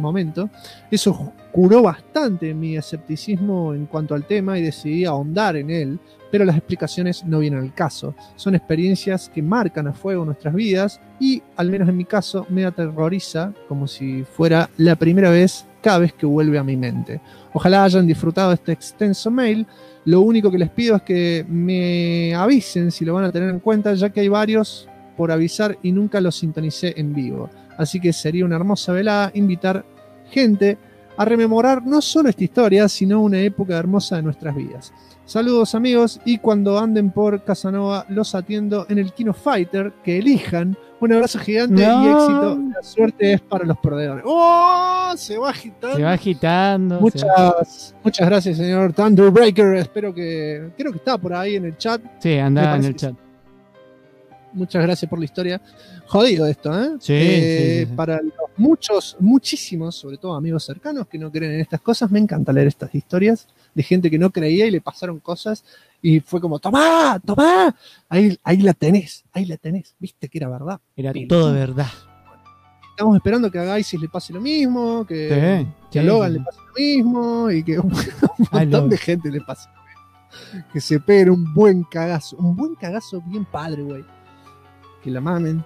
Eso curó bastante mi escepticismo en cuanto al tema y decidí ahondar en él, pero las explicaciones no vienen al caso. Son experiencias que marcan a fuego nuestras vidas y, al menos en mi caso, me aterroriza como si fuera la primera vez cada vez que vuelve a mi mente. Ojalá hayan disfrutado de este extenso mail. Lo único que les pido es que me avisen si lo van a tener en cuenta, ya que hay varios por avisar y nunca los sintonicé en vivo. Así que sería una hermosa velada invitar gente a rememorar no solo esta historia, sino una época hermosa de nuestras vidas. Saludos amigos, y cuando anden por Casanova los atiendo en el Kino Fighter, que elijan. Un abrazo gigante y éxito. La suerte es para los perdedores. ¡Oh! Se va agitando. Muchas gracias, señor Thunderbreaker. Creo que está por ahí en el chat. Sí, anda en el chat. Muchas gracias por la historia. Jodido esto, ¿eh? Sí. Para los muchísimos, sobre todo amigos cercanos que no creen en estas cosas, me encanta leer estas historias de gente que no creía y le pasaron cosas y fue como, ¡tomá! Ahí la tenés. Viste que era verdad. Era todo verdad. Estamos esperando que a Gaisis le pase lo mismo, que a Logan le pase lo mismo y que un montón de gente le pase lo mismo. Que se peguen un buen cagazo bien padre, güey. Que la mamen.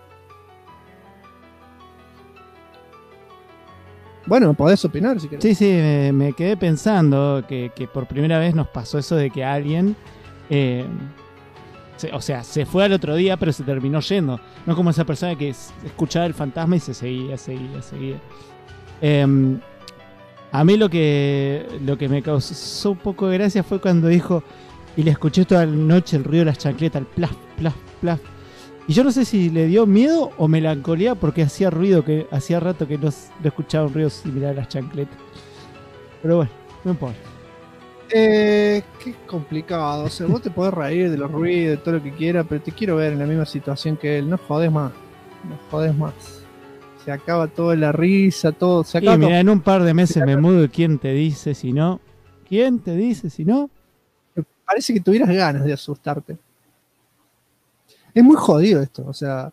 Bueno, podés opinar si querés. Sí, me quedé pensando que por primera vez nos pasó eso de que alguien se fue al otro día pero se terminó yendo. No como esa persona que escuchaba el fantasma y se seguía. A mí lo que me causó un poco de gracia fue cuando dijo, y le escuché toda la noche el ruido de las chancletas, el plaf, plaf, plaf. Y yo no sé si le dio miedo o melancolía porque hacía ruido, que hacía rato que no escuchaba un ruido similar a las chancletas. Pero bueno, no importa. Qué complicado. O sea, vos te podés reír de los ruidos, de todo lo que quieras, pero te quiero ver en la misma situación que él. No jodes más. Se acaba toda la risa, todo. Se acaba mira, en un par de meses me mudo y ¿quién te dice si no? Parece que tuvieras ganas de asustarte. Es muy jodido esto, o sea,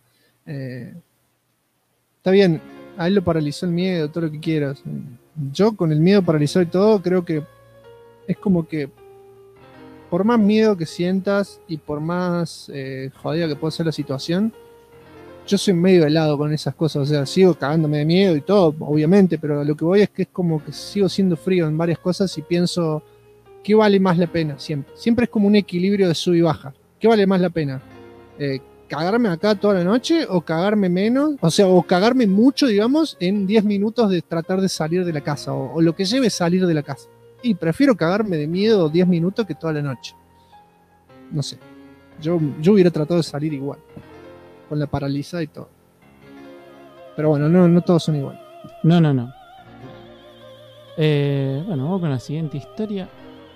está bien, a él lo paralizó el miedo, todo lo que quieras. Yo con el miedo paralizado y todo, creo que es como que por más miedo que sientas y por más jodida que pueda ser la situación, yo soy medio helado con esas cosas, o sea, sigo cagándome de miedo y todo, obviamente, pero lo que voy es que es como que sigo siendo frío en varias cosas y pienso, ¿qué vale más la pena? Siempre es como un equilibrio de sub y baja. ¿Qué vale más la pena? ¿Cagarme acá toda la noche o cagarme menos? O sea, o cagarme mucho, digamos, en 10 minutos de tratar de salir de la casa o lo que lleve salir de la casa. Y prefiero cagarme de miedo 10 minutos que toda la noche. No sé. Yo hubiera tratado de salir igual. Con la paralizada y todo. Pero bueno, no todos son iguales. No. Bueno, vamos con la siguiente historia.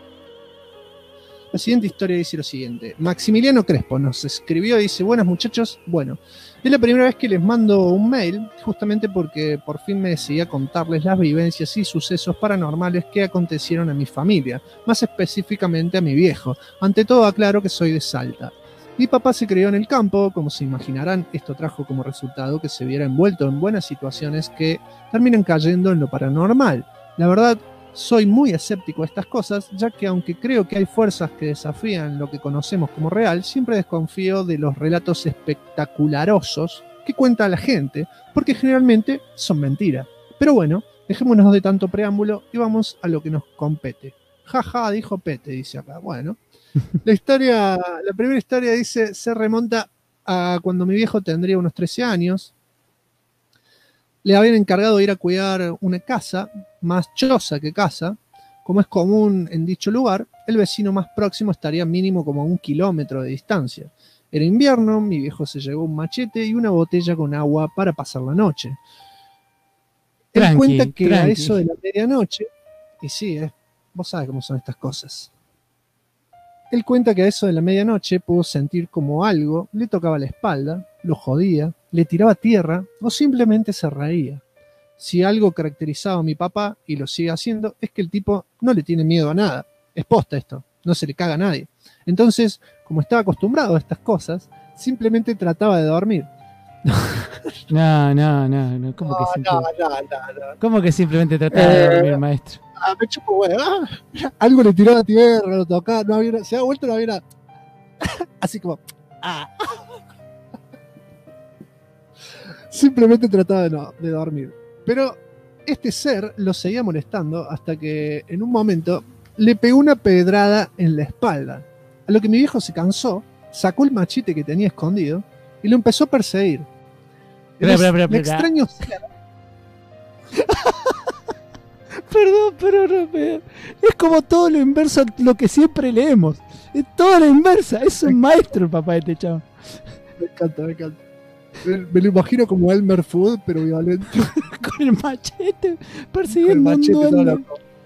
La siguiente historia dice lo siguiente. Maximiliano Crespo nos escribió y dice: buenas muchachos, bueno, es la primera vez que les mando un mail, justamente porque por fin me decidí a contarles las vivencias y sucesos paranormales que acontecieron a mi familia, más específicamente a mi viejo. Ante todo aclaro que soy de Salta. Mi papá se crió en el campo, como se imaginarán, esto trajo como resultado que se viera envuelto en buenas situaciones que terminan cayendo en lo paranormal. La verdad, soy muy escéptico a estas cosas, ya que aunque creo que hay fuerzas que desafían lo que conocemos como real, siempre desconfío de los relatos espectacularosos que cuenta la gente, porque generalmente son mentiras. Pero bueno, dejémonos de tanto preámbulo y vamos a lo que nos compete. Jaja, dijo Pete, dice acá. Bueno, la primera historia dice, se remonta a cuando mi viejo tendría unos 13 años. Le habían encargado de ir a cuidar una casa, más choza que casa. Como es común en dicho lugar, el vecino más próximo estaría mínimo como a 1 kilómetro de distancia. Era invierno, mi viejo se llevó un machete y una botella con agua para pasar la noche. Él cuenta que a eso de la medianoche, y sí, vos sabés cómo son estas cosas. Él cuenta que a eso de la medianoche pudo sentir como algo le tocaba la espalda, lo jodía, le tiraba tierra o simplemente se reía. Si algo caracterizaba a mi papá, y lo sigue haciendo, es que el tipo no le tiene miedo a nada. Es posta esto, no se le caga a nadie. Entonces, como estaba acostumbrado a estas cosas, simplemente trataba de dormir. No. ¿Cómo que simplemente trataba de dormir, maestro? Me chupo huevo. Algo le tiró a la tierra, lo tocaba, no había, se da vuelta, no había nada. Así como. Simplemente trataba de dormir. Pero este ser lo seguía molestando hasta que en un momento le pegó una pedrada en la espalda. A lo que mi viejo se cansó, sacó el machete que tenía escondido y lo empezó a perseguir. El extraño ser. Perdón, pero es como todo lo inverso a lo que siempre leemos. Es todo lo inversa. Es un maestro el papá de este chavo. Me encanta. Me lo imagino como Elmer Fudd, pero violento. Con el machete persiguiendo un duende.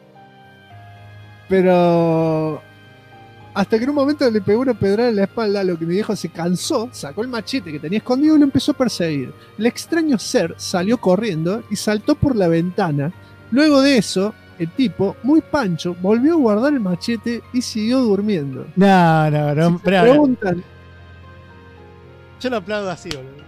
Pero hasta que en un momento le pegó una pedrada en la espalda, a lo que mi viejo se cansó, sacó el machete que tenía escondido y lo empezó a perseguir. El extraño ser salió corriendo y saltó por la ventana. Luego de eso, el tipo, muy pancho, volvió a guardar el machete y siguió durmiendo. No, si preguntan. Yo lo aplaudo así, boludo.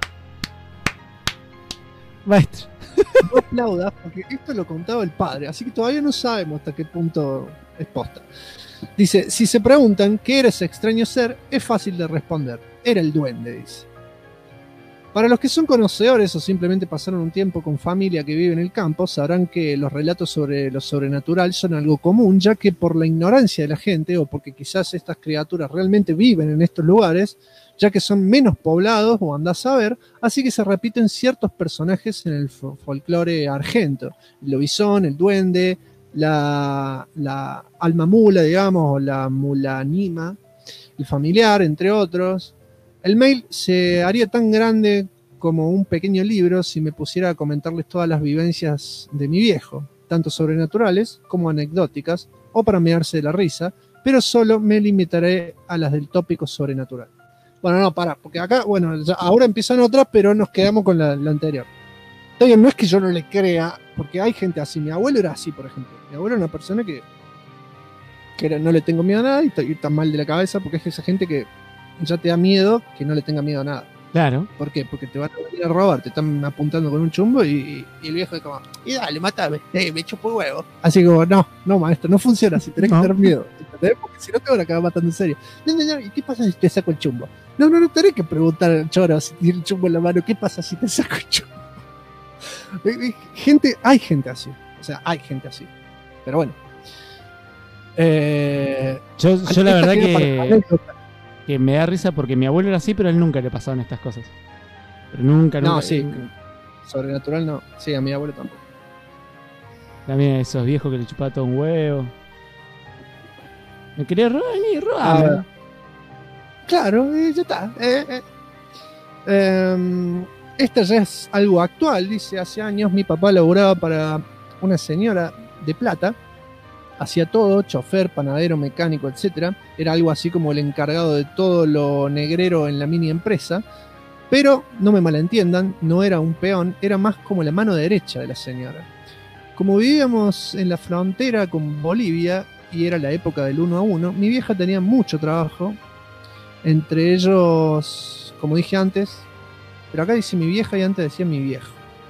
Maestro. No aplaudas, porque esto lo contaba el padre, así que todavía no sabemos hasta qué punto es posta. Dice, si se preguntan qué era ese extraño ser, es fácil de responder. Era el duende, dice. Para los que son conocedores o simplemente pasaron un tiempo con familia que vive en el campo, sabrán que los relatos sobre lo sobrenatural son algo común, ya que por la ignorancia de la gente, o porque quizás estas criaturas realmente viven en estos lugares, ya que son menos poblados, o andás a ver, así que se repiten ciertos personajes en el folclore argento. El lobizón, el duende, la alma mula, digamos, o la mulanima, el familiar, entre otros. El mail se haría tan grande como un pequeño libro si me pusiera a comentarles todas las vivencias de mi viejo, tanto sobrenaturales como anecdóticas, o para mearse de la risa, pero solo me limitaré a las del tópico sobrenatural. Bueno, no, pará, porque acá, bueno, ya, ahora empiezan otras, pero nos quedamos con la anterior. Oye, no es que yo no le crea, porque hay gente así. Mi abuelo era así, por ejemplo. Mi abuelo era una persona que no le tengo miedo a nada y está mal de la cabeza, porque es esa gente que ya te da miedo que no le tenga miedo a nada. Claro. ¿Por qué? Porque te van a venir a robar, te están apuntando con un chumbo y el viejo es como, y dale, mátame, me chupo el huevo. Así como, no, maestro, no funciona así, tenés que tener miedo. ¿Entendés? Porque si no te van a acabar matando en serio. No, ¿y qué pasa si te saco el chumbo? No, tenés que preguntar al choro si tiene el chumbo en la mano, ¿qué pasa si te saco el chumbo? Hay gente así. O sea, hay gente así. Pero bueno. Yo la verdad que me da risa porque mi abuelo era así, pero a él nunca le pasaban estas cosas. Pero nunca. No, sí. Sobrenatural no. Sí, a mi abuelo tampoco. También esos viejos que le chupaba todo un huevo. Me quería robar. Claro, ya está. Esta ya es algo actual. Dice, hace años mi papá laburaba para una señora de plata. Hacía todo, chofer, panadero, mecánico, etc. Era algo así como el encargado de todo lo negrero en la mini empresa. Pero, no me malentiendan, no era un peón, era más como la mano derecha de la señora. Como vivíamos en la frontera con Bolivia, y era la época del 1 a 1, mi vieja tenía mucho trabajo. Entre ellos, como dije antes, pero acá dice mi vieja y antes decía mi viejo.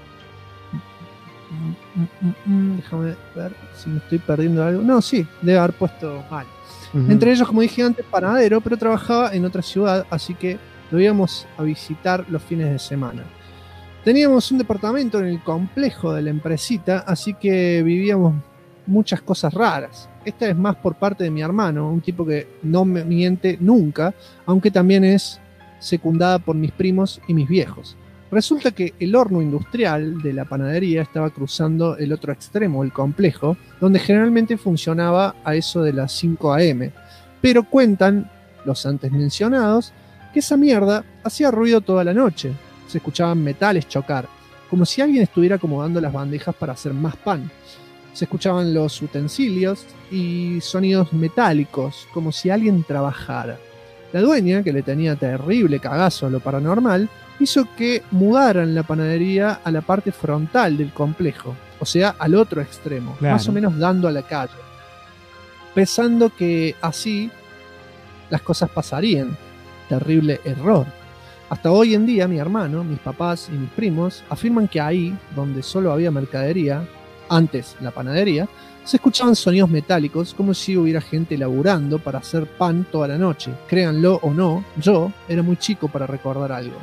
Déjame ver si me estoy perdiendo algo. No, sí, debe haber puesto mal. Entre ellos, como dije antes, panadero, pero trabajaba en otra ciudad, así que lo íbamos a visitar los fines de semana. Teníamos un departamento en el complejo de la empresita, así que vivíamos muchas cosas raras. Esta es más por parte de mi hermano, un tipo que no me miente nunca, aunque también es secundada por mis primos y mis viejos. Resulta que el horno industrial de la panadería estaba cruzando el otro extremo del complejo, donde generalmente funcionaba a eso de las 5 a.m. Pero cuentan los antes mencionados que esa mierda hacía ruido toda la noche. Se escuchaban metales chocar, como si alguien estuviera acomodando las bandejas para hacer más pan. Se escuchaban los utensilios y sonidos metálicos, como si alguien trabajara. La dueña, que le tenía terrible cagazo a lo paranormal, hizo que mudaran la panadería a la parte frontal del complejo, o sea, al otro extremo, claro, más o menos dando a la calle, pensando que así las cosas pasarían. Terrible error. Hasta hoy en día mi hermano, mis papás y mis primos afirman que ahí, donde solo había mercadería, antes la panadería, se escuchaban sonidos metálicos como si hubiera gente laburando para hacer pan toda la noche. Créanlo o no, yo era muy chico para recordar algo.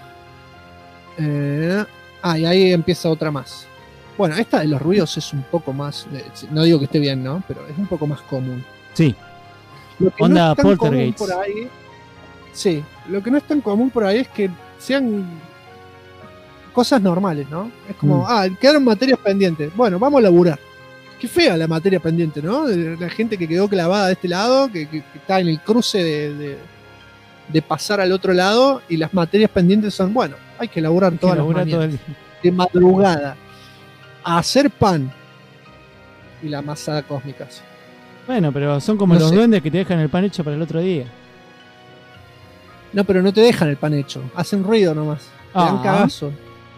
Y ahí empieza otra más. Bueno, esta de los ruidos es un poco más, no digo que esté bien, ¿no? Pero es un poco más común. Sí. Lo que Onda no es tan Poltergeist. común por ahí, sí, lo que no es tan común por ahí es que sean cosas normales, ¿no? Es como, quedaron materias pendientes. Bueno, vamos a laburar. Qué fea la materia pendiente, ¿no? De la gente que quedó clavada de este lado, que está en el cruce de pasar al otro lado, y las materias pendientes son, bueno, hay que laburar todas las mañanas, de madrugada, a hacer pan y la masada cósmica. Sí. Bueno, pero son como No los sé. duendes que te dejan el pan hecho para el otro día. No, pero no te dejan el pan hecho, hacen ruido nomás, te dan cagazo.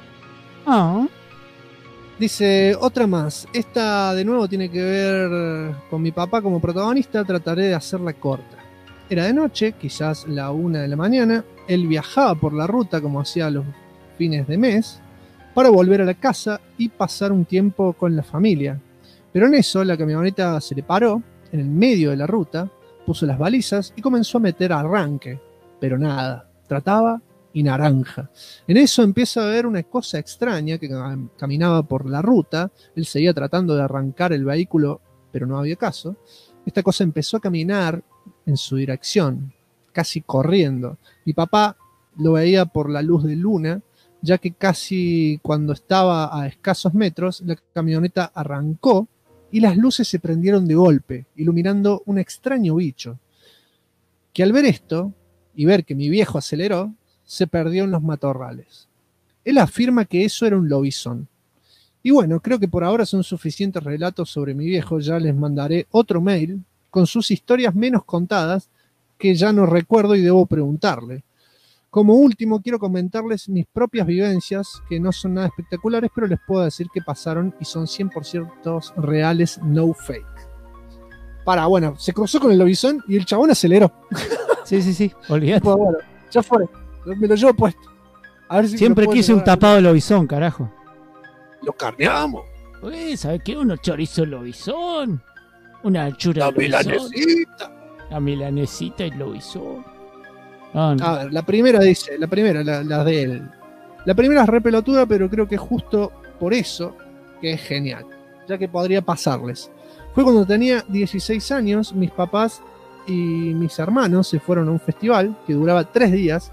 Dice, otra más. Esta de nuevo tiene que ver con mi papá como protagonista. Trataré de hacerla corta. Era de noche, quizás la 1 de la mañana. Él viajaba por la ruta como hacía los fines de mes para volver a la casa y pasar un tiempo con la familia. Pero en eso la camioneta se le paró en el medio de la ruta, puso las balizas y comenzó a meter arranque. Pero nada, trataba y naranja. En eso empieza a ver una cosa extraña que caminaba por la ruta. Él seguía tratando de arrancar el vehículo, pero no había caso. Esta cosa empezó a caminar en su dirección, casi corriendo. Mi papá lo veía por la luz de luna, ya que casi cuando estaba a escasos metros, la camioneta arrancó y las luces se prendieron de golpe, iluminando un extraño bicho, que al ver esto y ver que mi viejo aceleró, se perdió en los matorrales. Él afirma que eso era un lobizón. Y bueno, creo que por ahora son suficientes relatos sobre mi viejo. Ya les mandaré otro mail con sus historias menos contadas que ya no recuerdo y debo preguntarle. Como último, quiero comentarles mis propias vivencias, que no son nada espectaculares, pero les puedo decir que pasaron y son 100% reales, no fake. Bueno, se cruzó con el lobizón y el chabón aceleró. Sí, olvídate. Bueno, ya fue. Me lo llevo puesto. A ver si siempre lo puedo quise un llevar. tapado de lobizón, carajo. Lo carneamos. Uy, ¿sabes qué? Unos chorizos lobizón. Una anchura La lobizón. milanesita. La milanesita y lobizón. No. A ver, la primera dice, la de él. La primera es re pelotuda, pero creo que es justo por eso que es genial, ya que podría pasarles. Fue cuando tenía 16 años, mis papás y mis hermanos se fueron a un festival que duraba 3 días.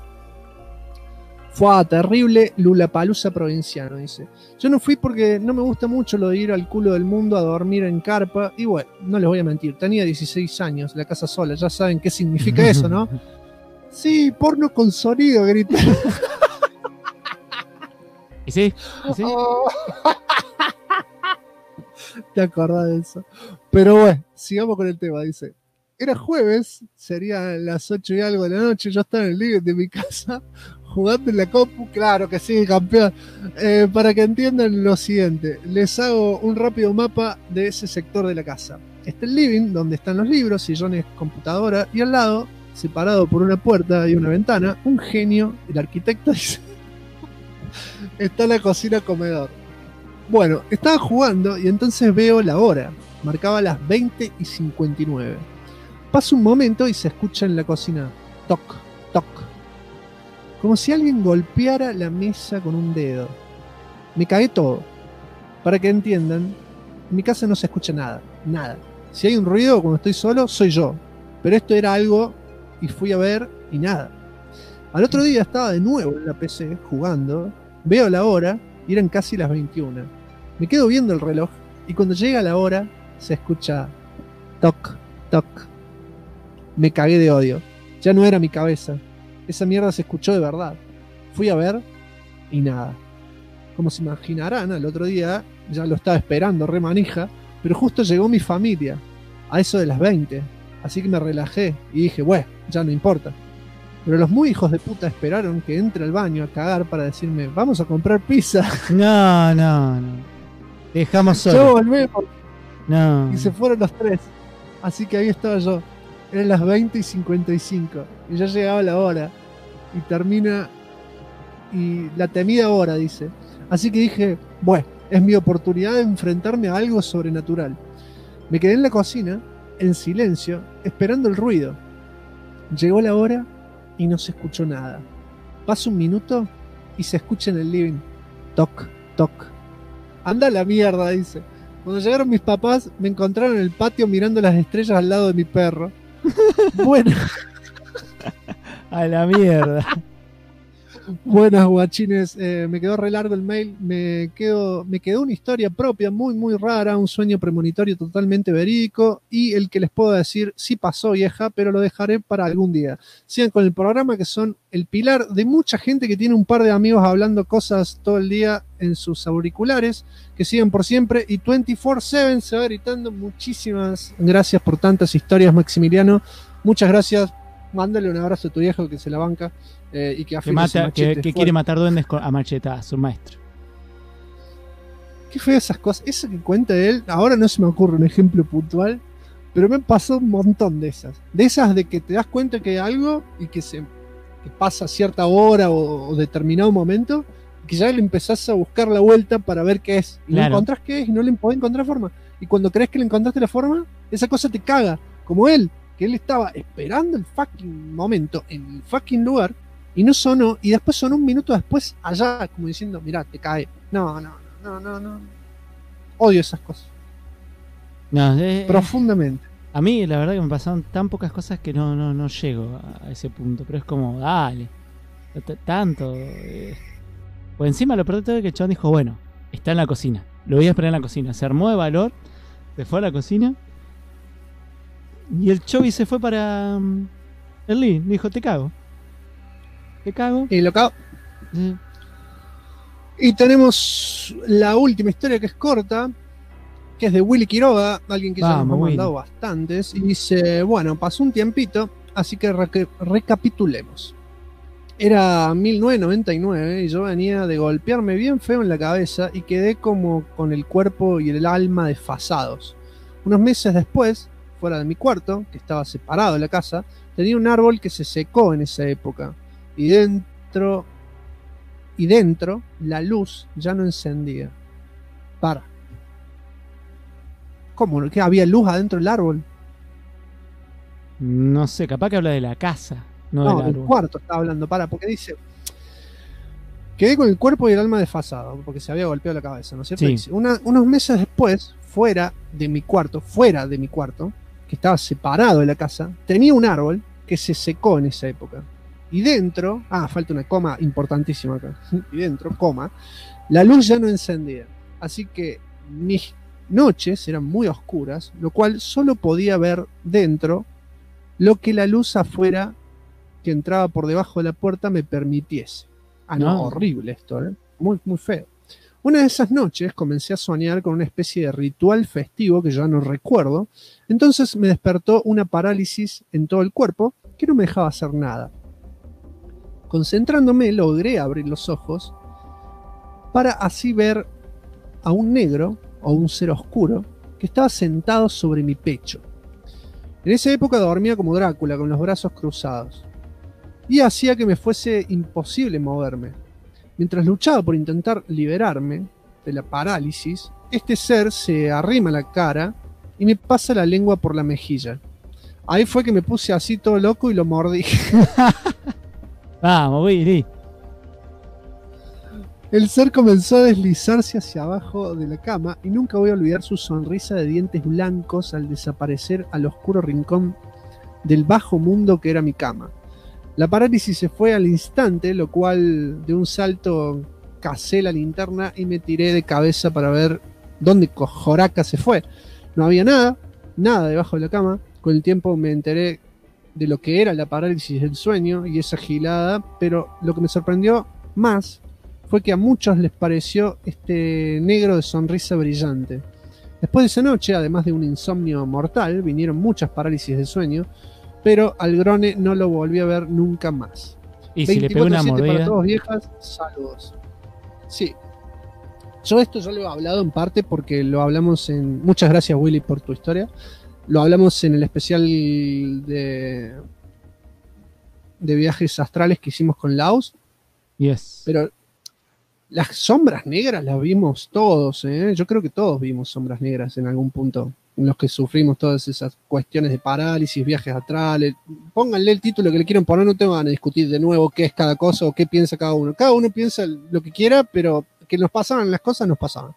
Fue a terrible Lollapalooza provinciano, dice. Yo no fui porque no me gusta mucho lo de ir al culo del mundo a dormir en carpa. Y bueno, no les voy a mentir, tenía 16 años, la casa sola. Ya saben qué significa eso, ¿no? Sí, porno con sonido, grita. ¿Y sí? Oh. te acordás de eso. Pero bueno, sigamos con el tema. Dice, era jueves, serían las 8 y algo de la noche, yo estaba en el living de mi casa jugando en la compu. Claro que sí, campeón. Para que entiendan lo siguiente, les hago un rápido mapa de ese sector de la casa. Está el living, donde están los libros, sillones, computadora, y al lado, separado por una puerta y una ventana, un genio, el arquitecto dice, está la cocina comedor. Bueno, estaba jugando y entonces veo la hora. Marcaba las 20:59. Pasa un momento y se escucha en la cocina toc, toc. Como si alguien golpeara la mesa con un dedo. Me cagué todo. Para que entiendan, en mi casa no se escucha nada, nada. Si hay un ruido cuando estoy solo, soy yo. Pero esto era algo y fui a ver y nada. Al otro día estaba de nuevo en la PC jugando, veo la hora y eran casi las 21. Me quedo viendo el reloj y cuando llega la hora se escucha toc, toc. Me cagué de odio. Ya no era mi cabeza. Esa mierda se escuchó de verdad. Fui a ver y nada. Como se imaginarán, al otro día ya lo estaba esperando, re manija, pero justo llegó mi familia, a eso de las 20. Así que me relajé y dije, bueno, ya no importa. Pero los muy hijos de puta esperaron que entre al baño a cagar para decirme, vamos a comprar pizza. No, no, no. Dejamos Yo solo. volvemos. No. Y se fueron los tres. Así que ahí estaba yo. Eran las 20:55. Y ya llegaba la hora. Y termina. Y la temida hora, dice. Así que dije, bueno, es mi oportunidad de enfrentarme a algo sobrenatural. Me quedé en la cocina, en silencio, esperando el ruido. Llegó la hora y no se escuchó nada. Pasa un minuto y se escucha en el living. Toc, toc. Anda a la mierda, dice. Cuando llegaron mis papás, me encontraron en el patio mirando las estrellas al lado de mi perro. Bueno, A la mierda. buenas guachines, me quedó re largo el mail, me quedó una historia propia muy muy rara, un sueño premonitorio totalmente verídico y el que les puedo decir sí pasó vieja, pero lo dejaré para algún día. Sigan con el programa que son el pilar de mucha gente que tiene un par de amigos hablando cosas todo el día en sus auriculares, que sigan por siempre y 24/7 se va gritando. Muchísimas gracias por tantas historias, Maximiliano, muchas gracias. Mándale un abrazo a tu viejo que se la banca y que afile su machete que quiere matar duendes a machetazos, maestro. Qué feo esas cosas. Eso que cuenta él, ahora no se me ocurre un ejemplo puntual, pero me pasó un montón de esas. De esas de que te das cuenta que hay algo y que pasa cierta hora o determinado momento, que ya le empezás a buscar la vuelta para ver qué es. Y Claro. no encontrás qué es y no le podés encontrar forma. Y cuando crees que le encontraste la forma, esa cosa te caga. Como él, que él estaba esperando el fucking momento en el fucking lugar y no sonó, y después sonó un minuto después allá, como diciendo, mirá, te cae. No. Odio esas cosas. No, Profundamente. a mí la verdad que me pasaron tan pocas cosas que no llego a ese punto. Pero es como, dale. Tanto. Pues encima lo peor de todo es que el chabón dijo, bueno, está en la cocina. Lo voy a esperar en la cocina. Se armó de valor. Se fue a la cocina. Y el Chovy se fue para el living. Dijo, te cago. Te cago. Y lo cago. Sí. Y tenemos la última historia que es corta, que es de Willy Quiroga, alguien que ya nos Vamos, ha Willy. mandado bastantes. Y dice, bueno, pasó un tiempito, así que recapitulemos. Era 1999 y yo venía de golpearme bien feo en la cabeza y quedé como con el cuerpo y el alma desfasados. Unos meses después, fuera de mi cuarto, que estaba separado de la casa, tenía un árbol que se secó en esa época. Y dentro la luz ya no encendía. Para. ¿Cómo? ¿Que había luz adentro del árbol? No sé, capaz que habla de la casa, no No, del del árbol. cuarto estaba hablando. Para, porque dice... Quedé con el cuerpo y el alma desfasado, porque se había golpeado la cabeza, ¿no es cierto? Sí. Dice, unos meses después, fuera de mi cuarto, que estaba separado de la casa, tenía un árbol que se secó en esa época. Y dentro, falta una coma importantísima acá. Y dentro, coma, la luz ya no encendía. Así que mis noches eran muy oscuras, lo cual solo podía ver dentro lo que la luz afuera que entraba por debajo de la puerta me permitiese. No, No. horrible esto, ¿eh? Muy, muy feo. Una de esas noches comencé a soñar con una especie de ritual festivo que ya no recuerdo. Entonces me despertó una parálisis en todo el cuerpo que no me dejaba hacer nada. Concentrándome logré abrir los ojos para así ver a un negro o un ser oscuro que estaba sentado sobre mi pecho. En esa época dormía como Drácula, con los brazos cruzados, y hacía que me fuese imposible moverme. Mientras luchaba por intentar liberarme de la parálisis, este ser se arrima la cara y me pasa la lengua por la mejilla. Ahí fue que me puse así todo loco y lo mordí. Vamos, Willy. El ser comenzó a deslizarse hacia abajo de la cama y nunca voy a olvidar su sonrisa de dientes blancos al desaparecer al oscuro rincón del bajo mundo que era mi cama. La parálisis se fue al instante, lo cual de un salto casé la linterna y me tiré de cabeza para ver dónde cojoraca se fue. No había nada debajo de la cama. Con el tiempo me enteré de lo que era la parálisis del sueño y esa gilada, pero lo que me sorprendió más fue que a muchos les pareció este negro de sonrisa brillante. Después de esa noche, además de un insomnio mortal, vinieron muchas parálisis de sueño, pero al Grone no lo volví a ver nunca más. Y si le pegó una 24/7 mordida. para todos, viejas, saludos. Sí. Yo esto ya lo he hablado en parte porque lo hablamos en... Muchas gracias, Willy, por tu historia. Lo hablamos en el especial de viajes astrales que hicimos con Laos. Yes. Pero las sombras negras las vimos todos, ¿eh? Yo creo que todos vimos sombras negras en algún punto, en los que sufrimos todas esas cuestiones de parálisis, viajes astrales. Pónganle el título que le quieran poner, no te van a discutir de nuevo qué es cada cosa o qué piensa cada uno. Cada uno piensa lo que quiera, pero que nos pasaban las cosas, nos pasaban.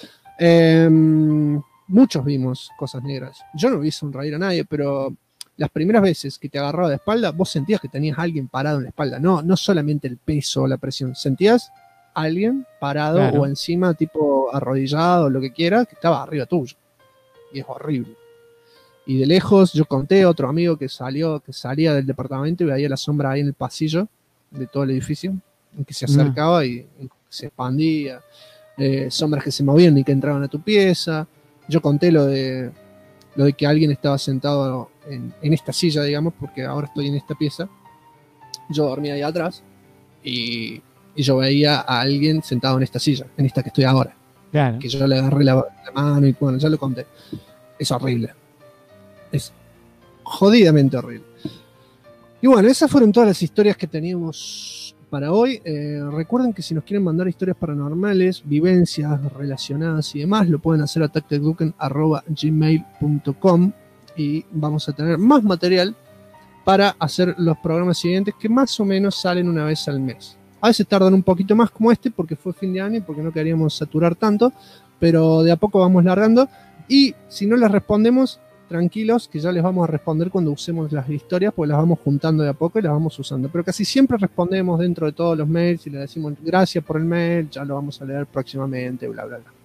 Muchos vimos cosas negras. Yo no vi sonreír a nadie, pero las primeras veces que te agarraba de espalda, vos sentías que tenías a alguien parado en la espalda. No solamente el peso o la presión. Sentías a alguien parado, claro, o encima, tipo arrodillado, o lo que quiera, que estaba arriba tuyo. Y es horrible. Y de lejos yo conté a otro amigo que salía del departamento y veía la sombra ahí en el pasillo de todo el edificio, en que se acercaba y se expandía. Sombras que se movían y que entraban a tu pieza. Yo conté lo de que alguien estaba sentado en esta silla, digamos, porque ahora estoy en esta pieza. Yo dormía ahí atrás y yo veía a alguien sentado en esta silla, en esta que estoy ahora. Claro. Que yo le agarré la mano y bueno, ya lo conté. Es horrible. Es jodidamente horrible. Y bueno, esas fueron todas las historias que teníamos para hoy. Recuerden que si nos quieren mandar historias paranormales, vivencias relacionadas y demás, lo pueden hacer a tactecduken@gmail.com y vamos a tener más material para hacer los programas siguientes que más o menos salen una vez al mes. A veces tardan un poquito más como este porque fue fin de año y porque no queríamos saturar tanto, pero de a poco vamos largando. Y si no les respondemos, tranquilos, que ya les vamos a responder cuando usemos las historias, pues las vamos juntando de a poco y las vamos usando. Pero casi siempre respondemos dentro de todos los mails y le decimos gracias por el mail, ya lo vamos a leer próximamente, bla, bla, bla.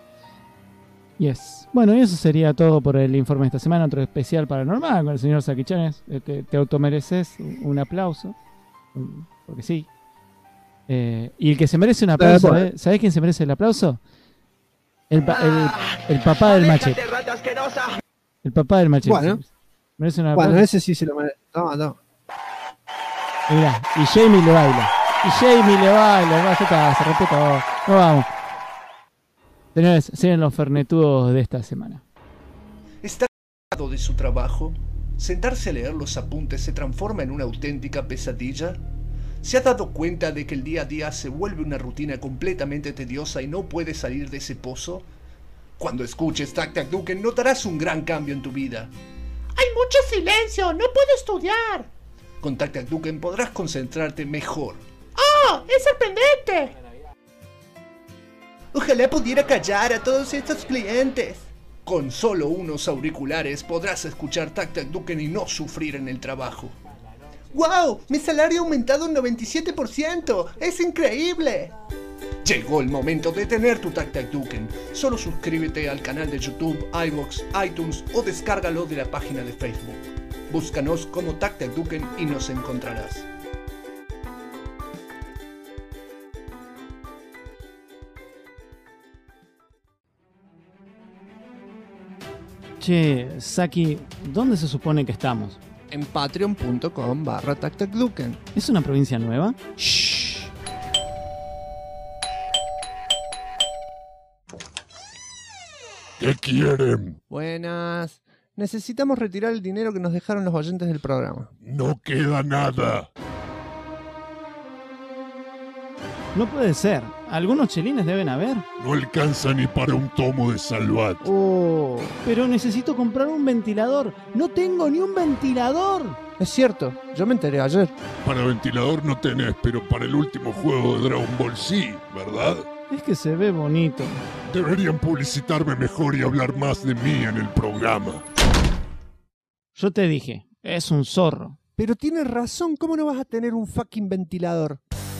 Yes. Bueno, y eso sería todo por el informe de esta semana. Otro especial paranormal con el señor Saquichanes. Te automereces un aplauso. Porque sí. Y el que se merece un aplauso, bueno. ¿sabés quién se merece el aplauso? El papá del machete. El papá del machete. Bueno. Merece un aplauso. Bueno, ese sí se lo merece. No. Y mirá, y Jamie le baila. Ya está, se repite todo. No vamos. Señores, siguen los fernetudos de esta semana. ¿Está cansado de su trabajo? ¿Sentarse a leer los apuntes se transforma en una auténtica pesadilla? ¿Se ha dado cuenta de que el día a día se vuelve una rutina completamente tediosa y no puede salir de ese pozo? Cuando escuches Tac Tac Duken notarás un gran cambio en tu vida. ¡Hay mucho silencio! ¡No puedo estudiar! Con Tac Tac Duken podrás concentrarte mejor. ¡Oh! ¡Es sorprendente! Ojalá pudiera callar a todos estos clientes. Con solo unos auriculares podrás escuchar Tac Tac Duken y no sufrir en el trabajo. ¡Wow! ¡Mi salario ha aumentado un 97%! ¡Es increíble! Llegó el momento de tener tu Tac Tac Duken. Solo suscríbete al canal de YouTube, iVoox, iTunes o descárgalo de la página de Facebook. Búscanos como Tac Tac Duken y nos encontrarás. Che, Saki, ¿dónde se supone que estamos? En patreon.com/tactacduken. ¿Es una provincia nueva? Shh. ¿Qué quieren? Buenas. Necesitamos retirar el dinero que nos dejaron los oyentes del programa. No queda nada. No puede ser. Algunos chelines deben haber. No alcanza ni para un tomo de Salvat. Oh, Pero necesito comprar un ventilador. No tengo ni un ventilador. es cierto. Yo me enteré ayer. Para ventilador no tenés, pero para el último juego de Dragon Ball sí, ¿verdad? Es que se ve bonito. Deberían publicitarme mejor y hablar más de mí en el programa. Yo te dije, es un zorro. Pero tienes razón. ¿Cómo no vas a tener un fucking ventilador?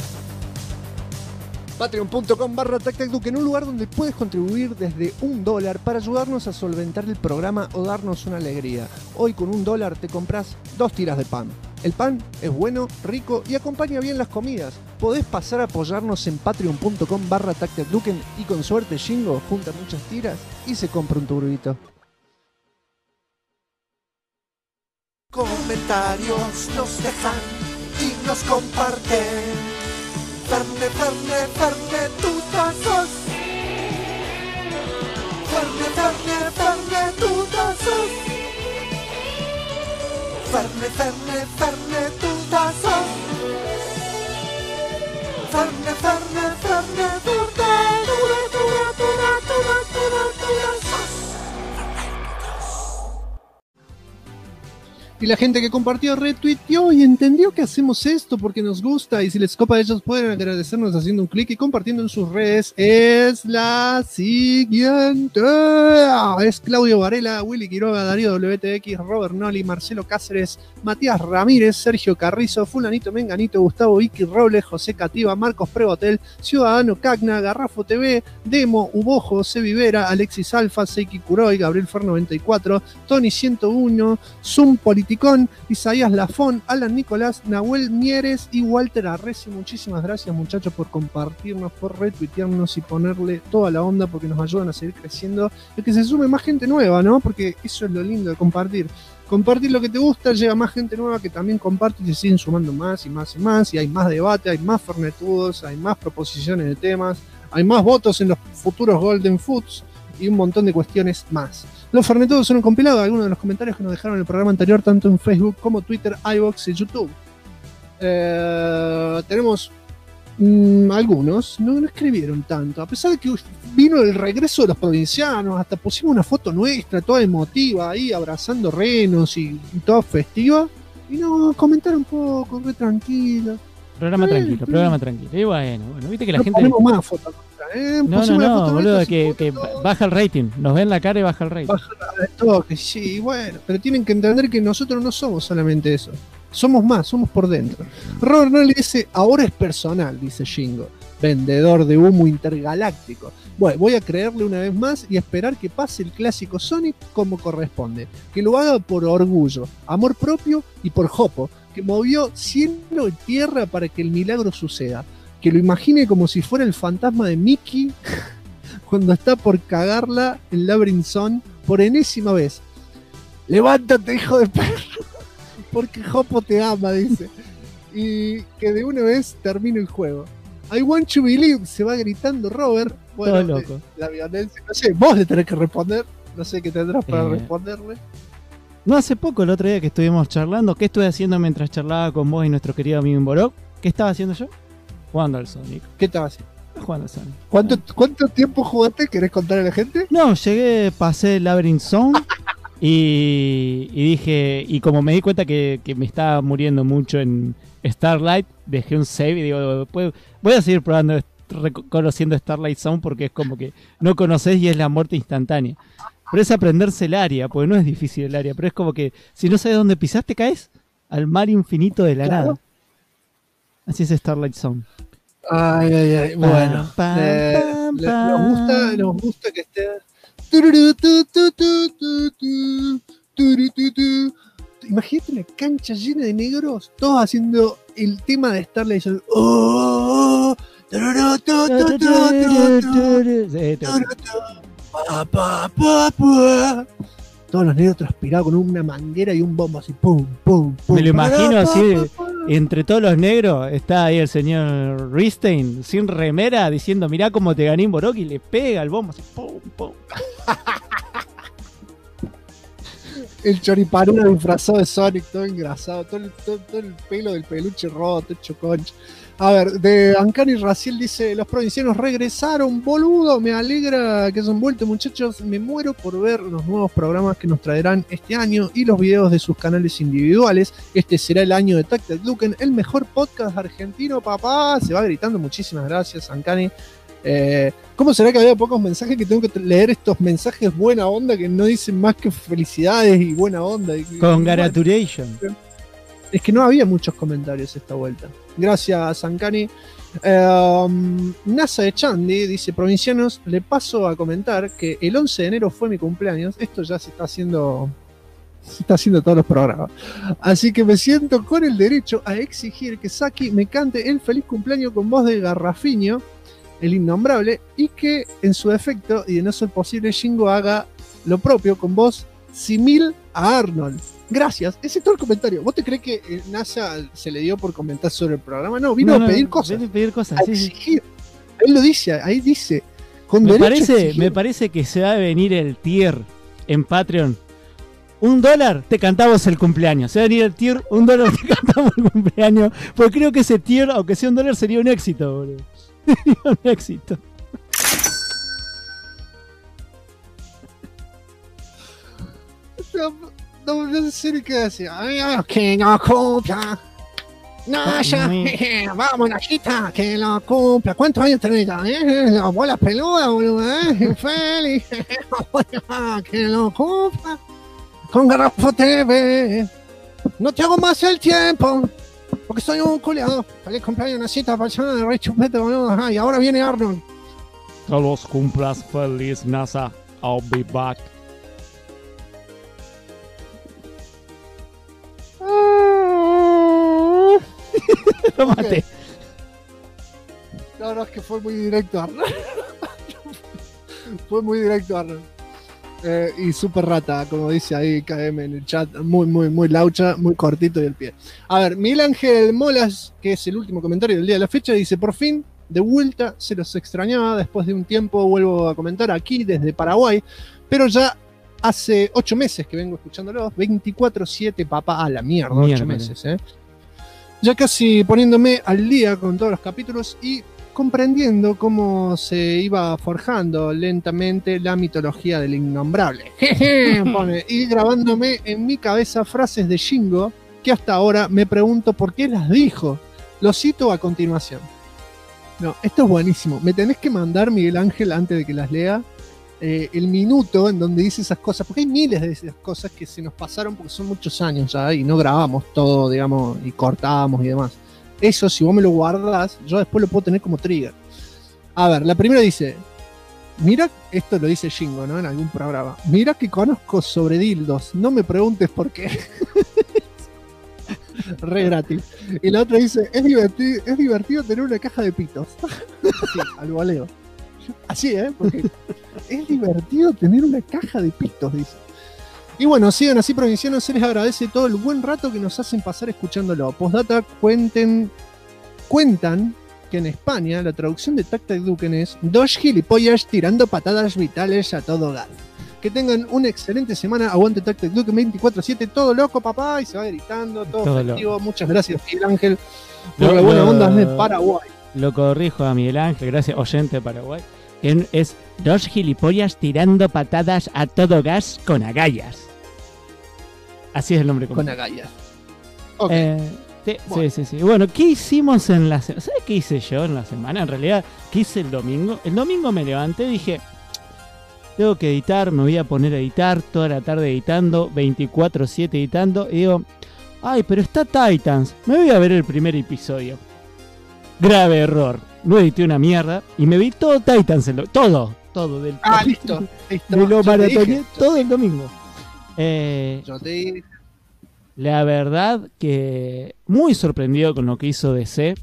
Patreon.com/tactacduken, un lugar donde puedes contribuir desde $1 para ayudarnos a solventar el programa o darnos una alegría. Hoy con $1 te compras 2 tiras de pan. El pan es bueno, rico y acompaña bien las comidas. Podés pasar a apoyarnos en patreon.com/tactacduken y con suerte Shingo junta muchas tiras y se compra un turbito. Comentarios nos dejan y nos comparten. Ferne, Ferne, Ferne, tutazos. Ferne, Ferne, Ferne, tutazos. Ferne, Ferne, Ferne, tutazos. Ferne, Ferne, Ferne, Y la gente que compartió retuiteó y entendió que hacemos esto porque nos gusta, y si les copa, ellos pueden agradecernos haciendo un clic y compartiendo en sus redes. Es la siguiente. Es Claudio Varela, Willy Quiroga, Darío WTX, Robert Noli, Marcelo Cáceres, Matías Ramírez, Sergio Carrizo, Fulanito Menganito, Gustavo Vicky Robles, José Cativa, Marcos Prebotel, Ciudadano Cagna, Garrafo TV, Demo, Ubojo, José Vivera, Alexis Alfa, Seiki Kuroy, Gabriel Fer 94, Tony 101, Zoom Politicón, Isaías Lafón, Alan Nicolás, Nahuel Mieres y Walter Arresi. Muchísimas gracias, muchachos, por compartirnos, por retuitearnos y ponerle toda la onda, porque nos ayudan a seguir creciendo y que se sume más gente nueva, ¿no? Porque eso es lo lindo de compartir. Compartir lo que te gusta, llega más gente nueva que también comparte y se siguen sumando más y más y más, y hay más debate, hay más fernetudos, hay más proposiciones de temas, hay más votos en los futuros Golden Foods y un montón de cuestiones más. Los fernetudos son un compilado de algunos de los comentarios que nos dejaron en el programa anterior, tanto en Facebook como Twitter, iVoox y YouTube. Tenemos algunos, no escribieron tanto, a pesar de que vino el regreso de los provincianos, hasta pusimos una foto nuestra, toda emotiva, ahí abrazando renos y toda festiva, y no, comentaron un poco, re tranquilo. Programa tranquilo. Y bueno, viste que la no gente... ponemos más fotos. No, boludo, que baja el rating. Nos ven la cara y baja el rating. Baja el toque, sí, bueno, pero tienen que entender que nosotros no somos solamente eso. Somos más, somos por dentro. Robert Nolly dice, ahora es personal, dice Shingo. Vendedor de humo intergaláctico. Bueno, voy a creerle una vez más y esperar que pase el clásico Sonic como corresponde. Que lo haga por orgullo, amor propio y por Jopo, que movió cielo y tierra para que el milagro suceda. Que lo imagine como si fuera el fantasma de Mickey cuando está por cagarla en Labyrinth Zone por enésima vez. Levántate, hijo de perro, porque Jopo te ama, dice. Y que de una vez termine el juego. I want to believe, se va gritando Robert. Bueno, todo loco. La violencia, no sé, vos le tenés que responder. No sé qué tendrás para responderle. No, hace poco, el otro día que estuvimos charlando, ¿qué estuve haciendo mientras charlaba con vos y nuestro querido amigo Imborok? ¿Qué estaba haciendo yo? Jugando al Sonic. ¿Qué estaba haciendo? Jugando al Sonic. ¿Cuánto tiempo jugaste? ¿Querés contar a la gente? No, llegué, pasé el Labyrinth Zone y dije, y como me di cuenta que me estaba muriendo mucho en Starlight, dejé un save y digo, voy a seguir probando, conociendo Starlight Zone, porque es como que no conoces y es la muerte instantánea. Pero es aprenderse el área, porque no es difícil el área, pero es como que si no sabes dónde pisaste, caes al mar infinito de la nada. Así es Starlight Zone. Ay. Bueno, nos gusta que esté. Imagínate una cancha llena de negros, todos haciendo el tema de Starlight Zone. todos los negros transpirados con una manguera y un bombo así, pum, pum, pum. Me lo imagino así, entre todos los negros, está ahí el señor Ristein, sin remera, diciendo, mirá cómo te gané en Borok, y le pega el bombo así, pum, pum. El choriparuno disfrazado de Sonic, todo engrasado, todo el pelo del peluche roto, hecho concha. A ver, de Ancani Raciel dice, los provincianos regresaron, boludo, me alegra que hayan vuelto, muchachos, me muero por ver los nuevos programas que nos traerán este año y los videos de sus canales individuales. Este será el año de Tactic Duken, el mejor podcast argentino, papá. Se va gritando, muchísimas gracias, Ancani. ¿Cómo será que había pocos mensajes que tengo que leer estos mensajes buena onda que no dicen más que felicidades y buena onda? Congratulations. Es que no había muchos comentarios esta vuelta. Gracias, Ancani. NASA de Chandi dice, provincianos, le paso a comentar que el 11 de enero fue mi cumpleaños. Esto ya se está haciendo todos los programas. Así que me siento con el derecho a exigir que Saki me cante el feliz cumpleaños con voz de Garrafiño, el innombrable, y que en su defecto, y de no ser posible, Shingo haga lo propio con voz simil a Arnold. Gracias, ese es todo el comentario. ¿Vos te crees que NASA se le dio por comentar sobre el programa? No, vino a pedir cosas. Vino a pedir cosas, a exigir. Él lo dice, ahí dice. Me parece que se va a venir el tier en Patreon. $1 te cantamos el cumpleaños. Se va a venir el tier, $1 te cantamos el cumpleaños. Porque creo que ese tier, aunque sea $1, sería un éxito, boludo. Sería un éxito. No sé qué decir. Que no cumpla. No, ya. Vamos, Nachita, que lo cumpla. ¿Cuántos años tenés ya? La bola peluda, boludo. Feliz. Que lo cumpla. Con Garrafo TV. No te hago más el tiempo. Porque soy un culiado. Feliz cumpleaños, Nachita, persona de Rey Chupete, boludo. Y ahora viene Arnold. Que los cumplas feliz, NASA. I'll be back. Lo maté. No, es que fue muy directo, Arnold. Fue muy directo, Arnold. Y super rata, como dice ahí KM en el chat. Muy laucha, muy cortito y el pie. A ver, Miguel Ángel Molas, que es el último comentario del día de la fecha, dice, por fin, de vuelta, se los extrañaba. Después de un tiempo vuelvo a comentar aquí desde Paraguay. Pero ya hace 8 meses que vengo escuchándolos. 24/7, papá. A la mierda, 8 meses, ya casi poniéndome al día con todos los capítulos y comprendiendo cómo se iba forjando lentamente la mitología del innombrable. Y grabándome en mi cabeza frases de Shingo que hasta ahora me pregunto por qué las dijo. Lo cito a continuación. No, esto es buenísimo. Me tenés que mandar, Miguel Ángel, antes de que las lea, el minuto en donde dice esas cosas, porque hay miles de esas cosas que se nos pasaron porque son muchos años ya y no grabamos todo, digamos, y cortábamos y demás. Eso, si vos me lo guardás, yo después lo puedo tener como trigger. A ver, la primera dice, mira, esto lo dice Shingo, ¿no? En algún programa. Mira que conozco sobre dildos, no me preguntes por qué. Re gratis. Y la otra dice, es divertido tener una caja de pitos. Sí, al voleo. Así, porque es divertido tener una caja de pitos, dice. Y bueno, sigan así, provincianos, se les agradece todo el buen rato que nos hacen pasar escuchándolo. Postdata, cuentan que en España la traducción de Tactic Duken es 2 gilipollas tirando patadas vitales a todo gas. Que tengan una excelente semana, aguante Tactic Duken 24/7, todo loco, papá, y se va gritando, todo festivo. Muchas gracias, Miguel Ángel, por la buena onda de Paraguay. Lo corrijo a Miguel Ángel, gracias, oyente de Paraguay. Es 2 gilipollas tirando patadas a todo gas con agallas. Así es el nombre. Con agallas. Okay. Sí. Bueno, ¿qué hicimos en la semana? ¿Sabes qué hice yo en la semana? En realidad, ¿qué hice el domingo? El domingo me levanté y dije, tengo que editar, me voy a poner a editar toda la tarde editando, 24/7 editando. Y digo, ay, pero está Titans, me voy a ver el primer episodio. Grave error. No edité una mierda y me vi todo Titans, todo del listo. Me lo maratoneé todo el domingo. Yo te dije. La verdad que muy sorprendido con lo que hizo DC.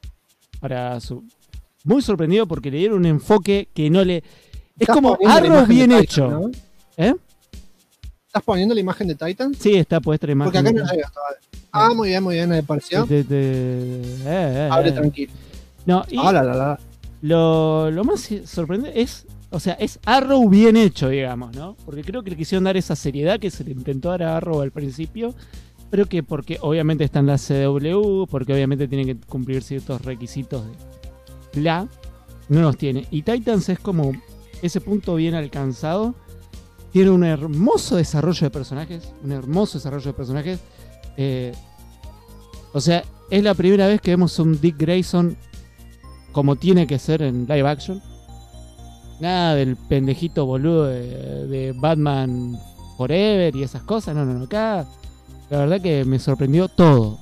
Muy sorprendido porque le dieron un enfoque que no le... Es como Arrow bien hecho, ¿no? ¿Estás poniendo la imagen de Titan? Sí, está puesta la imagen. Porque acá no llega todavía. Muy bien, me pareció. Abre tranquilo. No, y lo más sorprendente es, o sea, es Arrow bien hecho, digamos, ¿no? Porque creo que le quisieron dar esa seriedad que se le intentó dar a Arrow al principio, pero que porque obviamente está en la CW, porque obviamente tiene que cumplir ciertos requisitos de no los tiene. Y Titans es como ese punto bien alcanzado. Tiene un hermoso desarrollo de personajes. O sea, es la primera vez que vemos un Dick Grayson como tiene que ser en live action. Nada del pendejito boludo de Batman Forever y esas cosas. No. Acá la verdad que me sorprendió todo.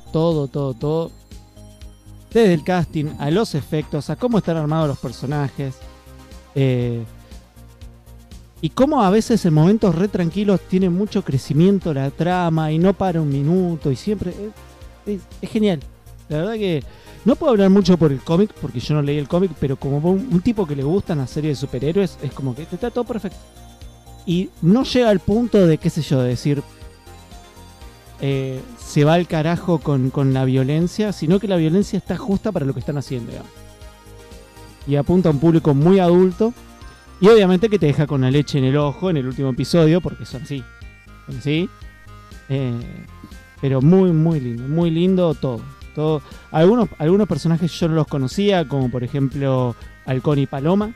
Desde el casting, a los efectos, a cómo están armados los personajes. Y cómo a veces en momentos re tranquilos tiene mucho crecimiento la trama y no para un minuto y siempre es genial. La verdad que no puedo hablar mucho por el cómic porque yo no leí el cómic, pero como un tipo que le gustan las series de superhéroes es como que está todo perfecto. Y no llega al punto de, qué sé yo, de decir se va al carajo con la violencia, sino que la violencia está justa para lo que están haciendo, digamos. Y apunta a un público muy adulto. Y obviamente que te deja con la leche en el ojo en el último episodio, porque son así. Pero muy lindo todo. Algunos personajes yo no los conocía, como por ejemplo Halcón y Paloma.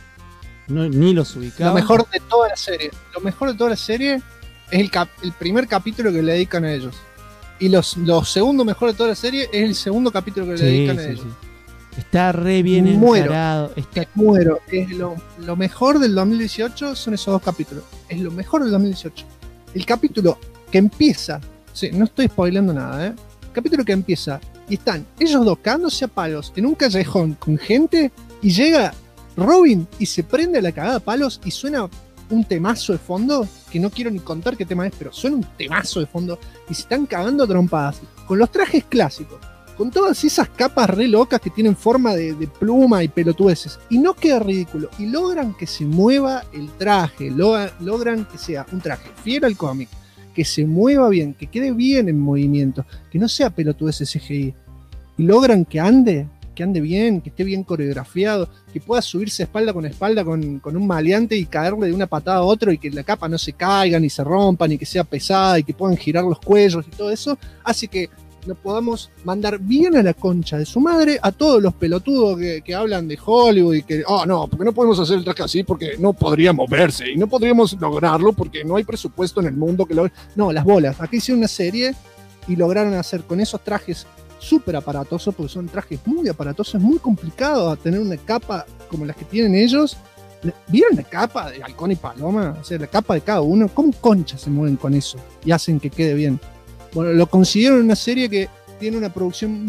Ni los ubicaba. Lo mejor de toda la serie es el primer capítulo que le dedican a ellos. Y los segundo mejor de toda la serie es el segundo capítulo que le dedican a ellos. Está re bien encarado. Muero. Es lo mejor del 2018 son esos dos capítulos. Es lo mejor del 2018. El capítulo que empieza, sí, no estoy spoilando nada, El capítulo que empieza y están ellos dos cagándose a palos en un callejón con gente y llega Robin y se prende a la cagada a palos y suena un temazo de fondo, que no quiero ni contar qué tema es, pero suena un temazo de fondo y se están cagando a trompadas con los trajes clásicos. Con todas esas capas re locas que tienen forma de pluma y pelotudeces. Y no queda ridículo. Y logran que se mueva el traje. Logran que sea un traje fiel al cómic. Que se mueva bien. Que quede bien en movimiento. Que no sea pelotudeces CGI. Y logran que ande bien. Que esté bien coreografiado. Que pueda subirse espalda con un maleante y caerle de una patada a otro. Y que la capa no se caiga ni se rompa. Ni que sea pesada. Y que puedan girar los cuellos y todo eso. Así que nos podamos mandar bien a la concha de su madre a todos los pelotudos que hablan de Hollywood y que, no, porque no podemos hacer el traje así porque no podría moverse y no podríamos lograrlo porque no hay presupuesto en el mundo que logre. No, las bolas. Aquí hicieron una serie y lograron hacer con esos trajes súper aparatosos, porque son trajes muy aparatosos, muy complicados a tener una capa como las que tienen ellos. ¿Vieron la capa de Halcón y Paloma? O sea, la capa de cada uno. ¿Cómo concha se mueven con eso y hacen que quede bien? Bueno, lo consiguieron en una serie que tiene una producción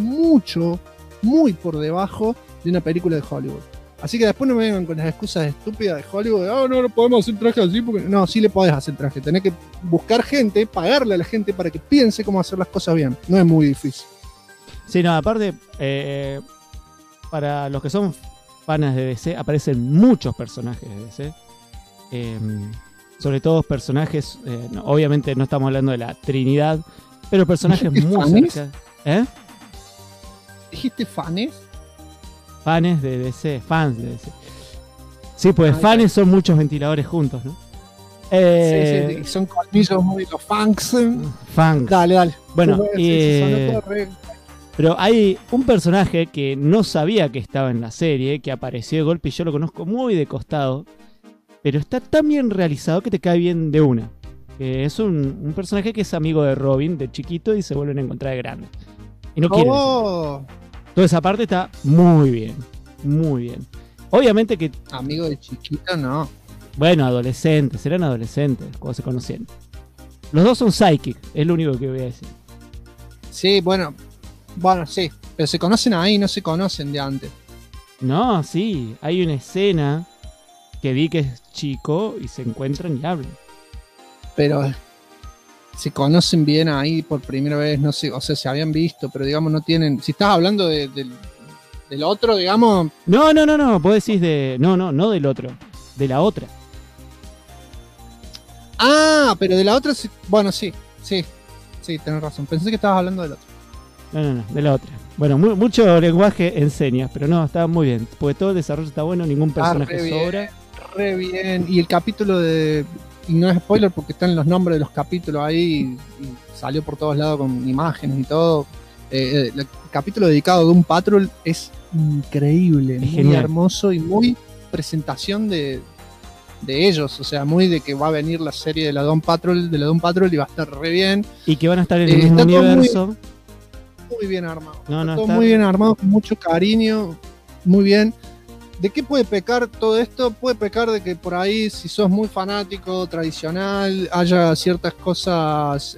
muy por debajo de una película de Hollywood. Así que después no me vengan con las excusas estúpidas de Hollywood. No podemos hacer traje así. Porque no, sí le podés hacer traje. Tenés que buscar gente, pagarle a la gente para que piense cómo hacer las cosas bien. No es muy difícil. Sí, no, aparte, para los que son fans de DC, aparecen muchos personajes de DC. Sobre todo personajes, obviamente no estamos hablando de la Trinidad, pero personajes muy cerca. ¿Dijiste fanes? Fans de DC. Sí, pues fans son muchos ventiladores juntos, ¿no? Sí, son colmillos muy los funks. Dale. Bueno, pero hay un personaje que no sabía que estaba en la serie, que apareció de golpe y yo lo conozco muy de costado, pero está tan bien realizado que te cae bien de una. Es un personaje que es amigo de Robin de chiquito y se vuelven a encontrar de grande. Y no quiere decir. Toda esa parte está muy bien. Obviamente que... Amigo de chiquito, no. Bueno, adolescentes, eran adolescentes cuando se conocían. Los dos son psychic, es lo único que voy a decir. Sí, bueno, sí. Pero se conocen ahí, no se conocen de antes. No, sí, hay una escena que Dick es chico y se encuentran y hablan. Pero se conocen bien ahí por primera vez, no sé, o sea, se habían visto, pero digamos no tienen... Si estás hablando del otro, digamos... No, vos decís de... No del otro, de la otra. Ah, pero de la otra, bueno, sí, tenés razón. Pensé que estabas hablando de la otra. No, de la otra. Bueno, mucho lenguaje en señas, pero no, está muy bien. Porque todo el desarrollo está bueno, ningún personaje sobra. Re bien. Y el capítulo de... Y no es spoiler porque están los nombres de los capítulos ahí y salió por todos lados con imágenes y todo. El capítulo dedicado a Doom Patrol es increíble, muy genial. hermoso y muy presentación de ellos, o sea, muy de que va a venir la serie de la Doom Patrol y va a estar re bien. Y que van a estar en el mismo está todo universo. Muy bien armado. Está Todo muy bien armado, con mucho cariño, muy bien. ¿De qué puede pecar todo esto? Puede pecar de que por ahí, si sos muy fanático, tradicional, haya ciertas cosas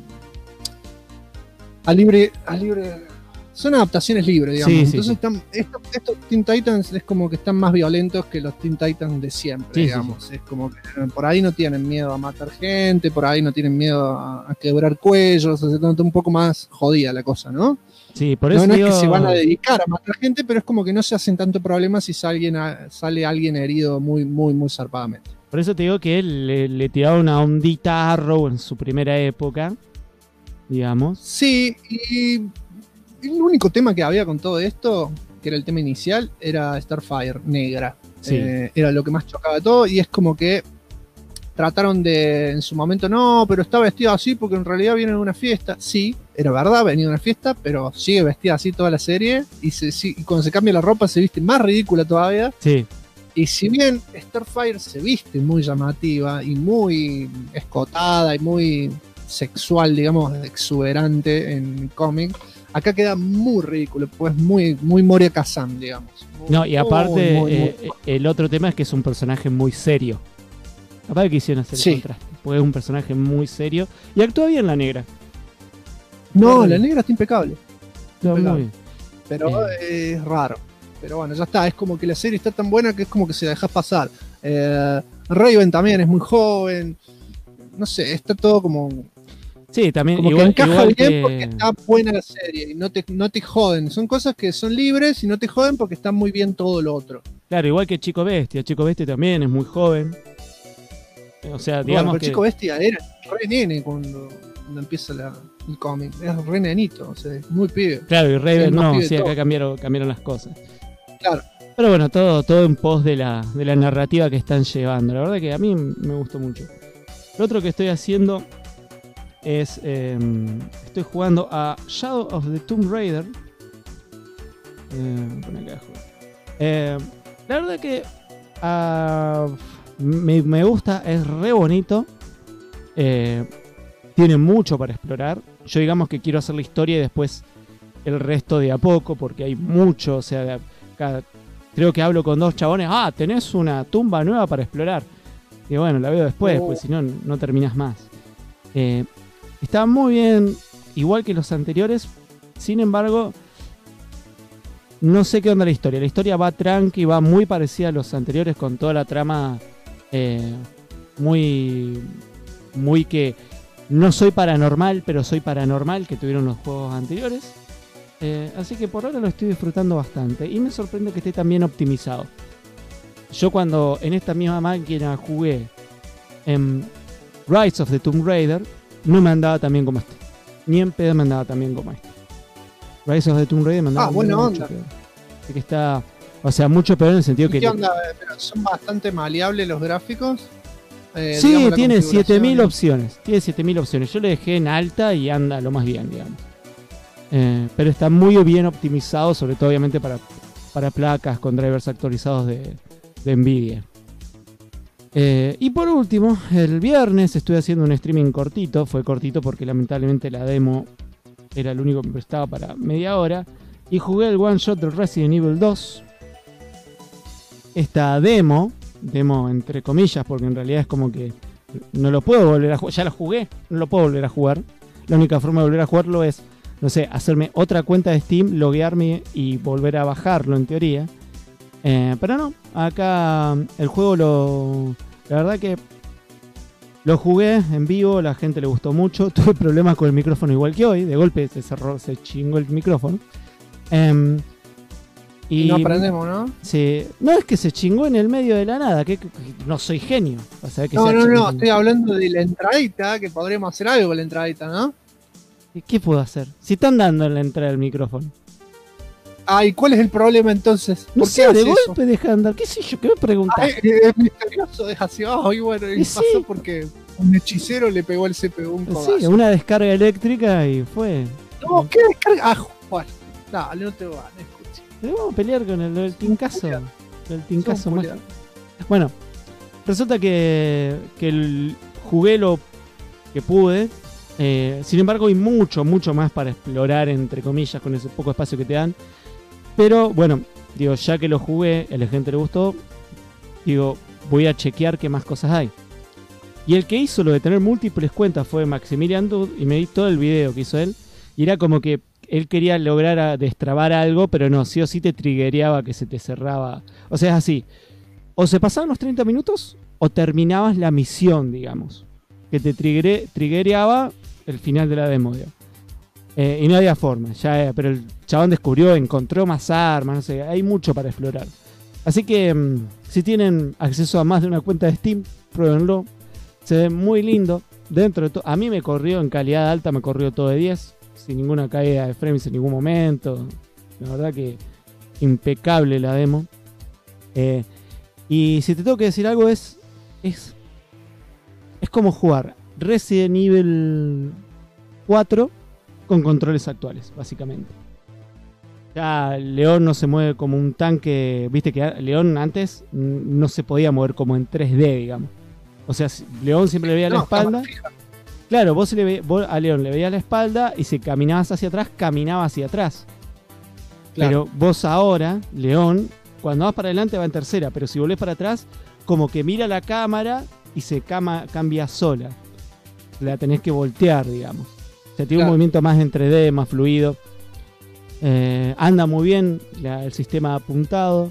a libre. Son adaptaciones libres, digamos. Sí, Entonces estos Teen Titans es como que están más violentos que los Teen Titans de siempre, digamos. Es como que por ahí no tienen miedo a matar gente, por ahí no tienen miedo a quebrar cuellos, o sea, está un poco más jodida la cosa, ¿no? Sí, por eso no digo... es que se van a dedicar a matar gente, pero es como que no se hacen tanto problema si sale alguien herido muy, muy, muy zarpadamente. Por eso te digo que él le tiraba una ondita a Arrow en su primera época, digamos. Sí, y el único tema que había con todo esto, que era el tema inicial, era Starfire, negra. Sí. Era lo que más chocaba de todo, y es como que trataron de, en su momento, no, pero está vestida así porque en realidad viene de una fiesta. Sí, era verdad, venía de una fiesta, pero sigue vestida así toda la serie, y cuando se cambia la ropa se viste más ridícula todavía. Sí. Y si bien Starfire se viste muy llamativa y muy escotada y muy sexual, digamos, exuberante en el cómic, acá queda muy ridículo, pues muy, muy Moria Kazan, digamos. No, y aparte, muy. el otro tema es que es un personaje muy serio. Capaz que quisieron hacer el contraste, porque es un personaje muy serio y actúa bien la negra. No, la negra está impecable. Está muy bien. Pero es raro. Pero bueno, ya está, es como que la serie está tan buena que es como que se la dejas pasar. Raven también es muy joven. No sé, está todo como... Sí, también como igual, que encaja igual bien que... porque está buena la serie y no te joden. Son cosas que son libres y no te joden porque está muy bien todo lo otro. Claro, igual que Chico Bestia. Chico Bestia también es muy joven. O sea, digamos bueno, pero que... Chico Bestia era re nene cuando empieza el cómic. Es re nenito, o sea, es muy pibe. Claro, y Raven no, sí, todo. acá cambiaron las cosas. Claro. Pero bueno, todo en pos de la narrativa que están llevando. La verdad que a mí me gustó mucho. Lo otro que estoy haciendo es... estoy jugando a Shadow of the Tomb Raider. La verdad que... me gusta, es re bonito. Tiene mucho para explorar. Yo digamos que quiero hacer la historia y después el resto de a poco, porque hay mucho, o sea, creo que hablo con dos chabones, tenés una tumba nueva para explorar. Y bueno, la veo después, pues si no, no terminas más. Está muy bien, igual que los anteriores. Sin embargo, no sé qué onda la historia. La historia va tranqui, va muy parecida a los anteriores, con toda la trama muy que no soy paranormal, pero soy paranormal, que tuvieron los juegos anteriores. Así que por ahora lo estoy disfrutando bastante y me sorprende que esté tan bien optimizado. Yo cuando en esta misma máquina jugué en Rise of the Tomb Raider, no me andaba tan bien como este. Ni en pedo me andaba tan bien como este. Rise of the Tomb Raider me andaba buena mucho onda. peor. Así que está, o sea, mucho peor en el sentido que... ¿Qué onda? Pero son bastante maleables los gráficos. Sí, digamos, la tiene configuración. 7000 opciones. Tiene 7000 opciones. Yo le dejé en alta y anda lo más bien, digamos. Pero está muy bien optimizado, sobre todo obviamente para placas con drivers actualizados de Nvidia. Y por último, el viernes estuve haciendo un streaming cortito. Fue cortito porque lamentablemente la demo era el único que me prestaba para media hora. Y jugué el one shot del Resident Evil 2. Esta demo entre comillas, porque en realidad es como que no lo puedo volver a jugar. Ya lo jugué, no lo puedo volver a jugar. La única forma de volver a jugarlo es, no sé, hacerme otra cuenta de Steam, loguearme y volver a bajarlo en teoría. Pero no, acá el juego la verdad que lo jugué en vivo, la gente le gustó mucho. Tuve problemas con el micrófono igual que hoy, de golpe se chingó el micrófono. Y no aprendemos, ¿no? Sí. No, es que se chingó en el medio de la nada, que no soy genio. O sea, que no, estoy hablando de la entradita, que podríamos hacer algo con la entradita, ¿no? ¿Y qué puedo hacer? Si están dando en la entrada del micrófono. ¿Y cuál es el problema entonces? No sé, de golpe deja de andar. ¿Qué sé yo? ¿Qué me preguntas? Es misterioso, es así. Y bueno, y pasó porque un hechicero le pegó el CPU un codazo. Sí, una descarga eléctrica y fue. No, ¿qué descarga? Bueno, dale, no te van, escucha. Vamos a pelear con el tincazo. El tincazo más. Bueno, resulta que jugué lo que pude. Sin embargo, hay mucho más para explorar, entre comillas, con ese poco espacio que te dan. Pero bueno, digo, ya que lo jugué, a la gente le gustó, digo, voy a chequear qué más cosas hay. Y el que hizo lo de tener múltiples cuentas fue Maximilian Dude, y me vi todo el video que hizo él. Y era como que él quería lograr destrabar algo, pero no, sí o sí te triggereaba que se te cerraba. O sea, es así. O se pasaban los 30 minutos, o terminabas la misión, digamos. Que te triggereaba el final de la demo, digamos. Y no había forma, pero el chabón encontró más armas, no sé, hay mucho para explorar. Así que si tienen acceso a más de una cuenta de Steam, pruébenlo. Se ve muy lindo. Dentro de todo, a mí me corrió en calidad alta, me corrió todo de 10, sin ninguna caída de frames en ningún momento. La verdad que impecable la demo. Y si te tengo que decir algo, es como jugar Resident Evil 4 con controles actuales, básicamente. Ya León no se mueve como un tanque. Viste que León antes no se podía mover como en 3D, digamos. O sea, León siempre le veía la espalda. Claro, vos a León le veías la espalda y si caminabas hacia atrás, caminaba hacia atrás. Claro. Pero vos ahora, León, cuando vas para adelante va en tercera, pero si volvés para atrás, como que mira la cámara y se cambia sola. La tenés que voltear, digamos. O sea, tiene un movimiento más en 3D, más fluido. Anda muy bien el sistema apuntado.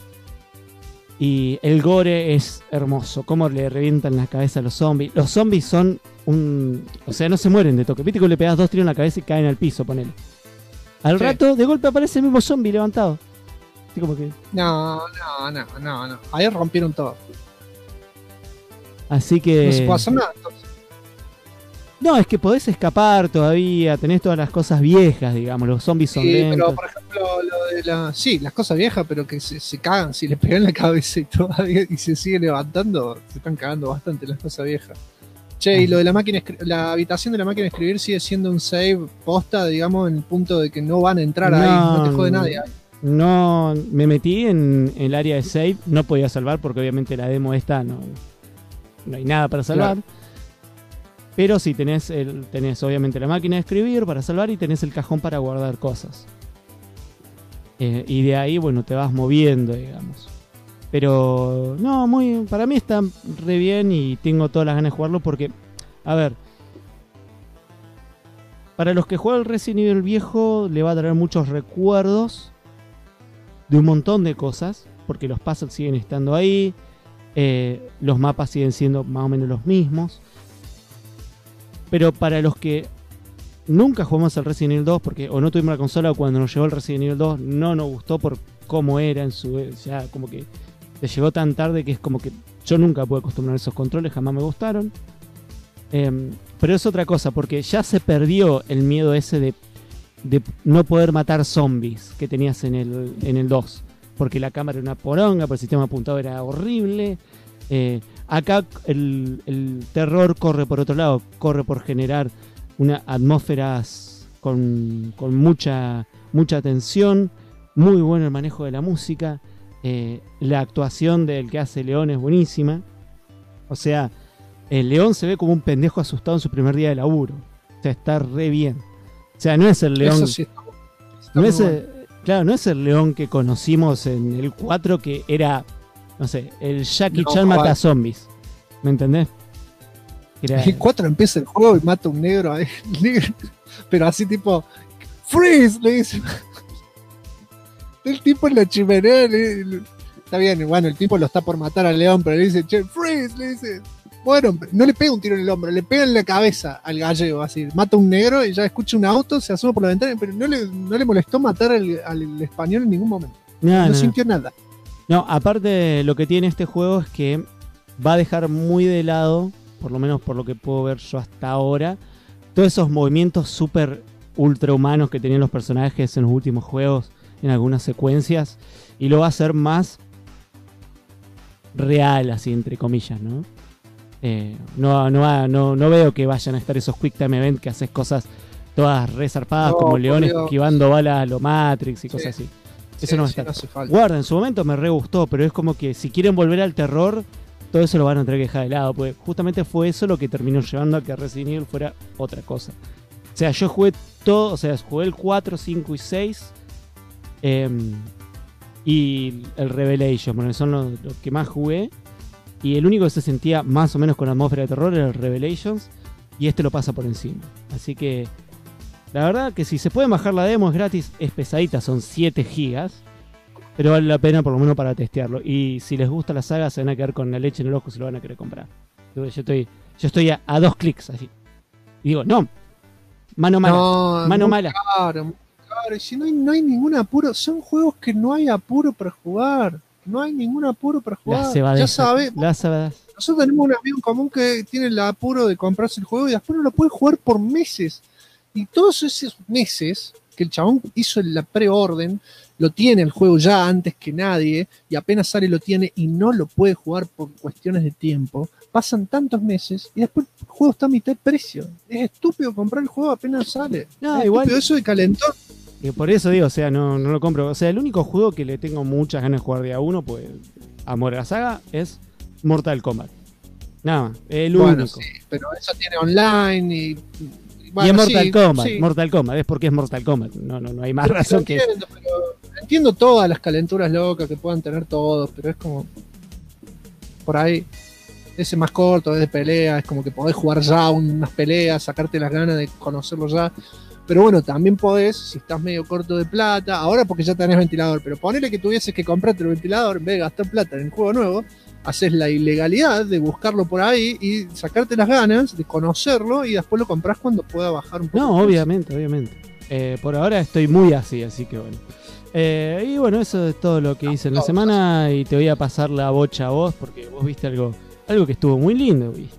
Y el gore es hermoso. Cómo le revientan la cabeza a los zombies. Los zombies son o sea, no se mueren de toque. Viste que le pegas 2 tiros en la cabeza y caen al piso, ponele. Al rato, de golpe aparece el mismo zombie levantado. Así como que... No. Ahí rompieron todo. Así que... No se puede hacer nada, entonces. No, es que podés escapar todavía, tenés todas las cosas viejas, digamos, los zombies son lentos. Pero por ejemplo, lo de las cosas viejas, pero que se cagan, si le pegan la cabeza y se sigue levantando, se están cagando bastante las cosas viejas. Che, y lo de la habitación de la máquina de escribir sigue siendo un save posta, digamos, en el punto de que no van a entrar ahí, no te jode nadie ahí. No, me metí en el área de save, no podía salvar porque obviamente la demo esta no hay nada para salvar. Claro. Pero sí, tenés obviamente la máquina de escribir para salvar y tenés el cajón para guardar cosas. Y de ahí, bueno, te vas moviendo, digamos. Pero, no, para mí está re bien y tengo todas las ganas de jugarlo porque, a ver, para los que juegan el Resident Evil viejo le va a traer muchos recuerdos de un montón de cosas, porque los puzzles siguen estando ahí, los mapas siguen siendo más o menos los mismos. Pero para los que nunca jugamos al Resident Evil 2, porque o no tuvimos la consola o cuando nos llegó el Resident Evil 2 no nos gustó por cómo era en su... Ya como que te llegó tan tarde que es como que yo nunca pude acostumbrar a esos controles, jamás me gustaron. Pero es otra cosa, porque ya se perdió el miedo ese de no poder matar zombies que tenías en el 2. Porque la cámara era una poronga, pero el sistema apuntado era horrible. Acá el terror corre por otro lado, corre por generar una atmósferas con mucha tensión, muy bueno el manejo de la música, la actuación del que hace León es buenísima. O sea, el León se ve como un pendejo asustado en su primer día de laburo. O sea, está re bien. O sea, no es el León... Eso sí está no es claro, no es el León que conocimos en el 4 que era... No sé, el Jackie Chan mata zombies. ¿Me entendés? El 4 empieza el juego y mata a un negro ahí. Pero así tipo... ¡Freeze! Le dice. El tipo en la chimenea está bien, bueno, el tipo lo está por matar al león, pero le dice, che, ¡Freeze! Le dice. Bueno, no le pega un tiro en el hombro, le pega en la cabeza al gallego, así. Mata a un negro y ya escucha un auto, se asoma por la ventana, pero no le molestó matar al español en ningún momento. No sintió nada. No, aparte lo que tiene este juego es que va a dejar muy de lado, por lo menos por lo que puedo ver yo hasta ahora, todos esos movimientos súper ultrahumanos que tenían los personajes en los últimos juegos, en algunas secuencias, y lo va a hacer más real, así entre comillas, ¿no? No veo que vayan a estar esos Quick Time Event que haces cosas todas resarpadas como leones esquivando balas a lo Matrix y cosas así. Eso no va a estar. No Guarda, en su momento me re gustó, pero es como que si quieren volver al terror, todo eso lo van a tener que dejar de lado, porque justamente fue eso lo que terminó llevando a que Resident Evil fuera otra cosa. O sea, yo jugué todo, o sea, jugué el 4, 5 y 6 y el Revelation, bueno, son los que más jugué, y el único que se sentía más o menos con atmósfera de terror era el Revelations, y este lo pasa por encima. Así que la verdad que si se pueden bajar la demo es gratis, es pesadita, son 7 gigas, pero vale la pena por lo menos para testearlo. Y si les gusta la saga se van a quedar con la leche en el ojo, se lo van a querer comprar. Yo estoy a 2 clics así. Y digo, no, mano mala. Claro, y si no hay ningún apuro, son juegos que no hay apuro para jugar. No hay ningún apuro para jugar. Ya sabes. Nosotros tenemos un amigo en común que tiene el apuro de comprarse el juego y después no lo puede jugar por meses. Y todos esos meses que el chabón hizo la preorden, lo tiene el juego ya antes que nadie, y apenas sale lo tiene y no lo puede jugar por cuestiones de tiempo. Pasan tantos meses y después el juego está a mitad de precio. Es estúpido comprar el juego apenas sale. No, es igual. Estúpido eso de calentón. Y por eso digo, o sea, no lo compro. O sea, el único juego que le tengo muchas ganas de jugar de a uno, pues, amor a la saga, es Mortal Kombat. Nada más, el único. Sí, pero eso tiene online y bueno, y es Mortal Kombat, sí. Mortal Kombat, es porque es Mortal Kombat, no hay más razón que eso. Entiendo todas las calenturas locas que puedan tener todos, pero es como por ahí, ese más corto, es de pelea, es como que podés jugar ya unas peleas, sacarte las ganas de conocerlo ya, pero bueno, también podés, si estás medio corto de plata, ahora porque ya tenés ventilador, pero ponele que tuvieses que comprarte el ventilador en vez de gastar plata en el juego nuevo, haces la ilegalidad de buscarlo por ahí y sacarte las ganas de conocerlo y después lo compras cuando pueda bajar un poco. No, obviamente. Por ahora estoy muy así que bueno. Y bueno, eso es todo lo que hice en la semana y te voy a pasar la bocha a vos porque vos viste algo que estuvo muy lindo, ¿viste?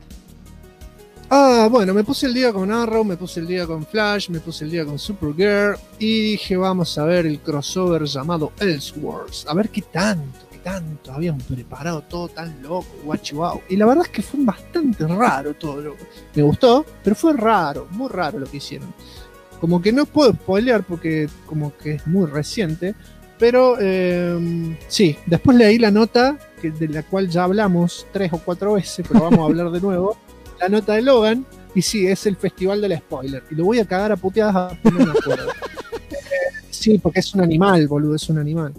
Bueno, me puse el día con Arrow, me puse el día con Flash, me puse el día con Supergirl y dije vamos a ver el crossover llamado Elseworlds, a ver qué tanto habían preparado todo tan loco, guau. Y la verdad es que fue bastante raro todo loco. Me gustó, pero fue raro, muy raro lo que hicieron. Como que no puedo spoilear porque como que es muy reciente, pero sí, después leí la nota de la cual ya hablamos 3 o 4 veces, pero vamos a hablar de nuevo, la nota de Logan, y sí, es el festival del spoiler, y lo voy a cagar a puteadas, no me acuerdo. Sí, porque es un animal, boludo, es un animal.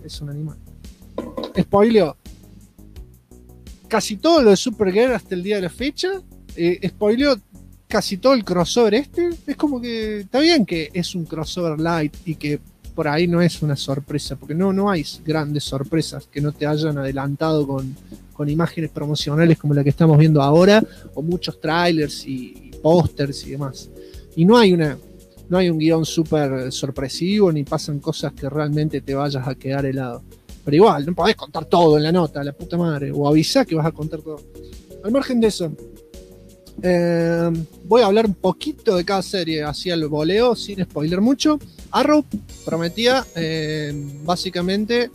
Spoileo casi todo lo de Supergirl hasta el día de la fecha. Spoileo casi todo el crossover es como que está bien que es un crossover light y que por ahí no es una sorpresa, porque no hay grandes sorpresas que no te hayan adelantado con imágenes promocionales como la que estamos viendo ahora, o muchos trailers y pósters y demás. Y no hay un guión súper sorpresivo ni pasan cosas que realmente te vayas a quedar helado. Pero igual, no podés contar todo en la nota, la puta madre. O avisá que vas a contar todo. Al margen de eso, voy a hablar un poquito de cada serie, así al voleo, sin spoiler mucho. Arrow prometía, básicamente,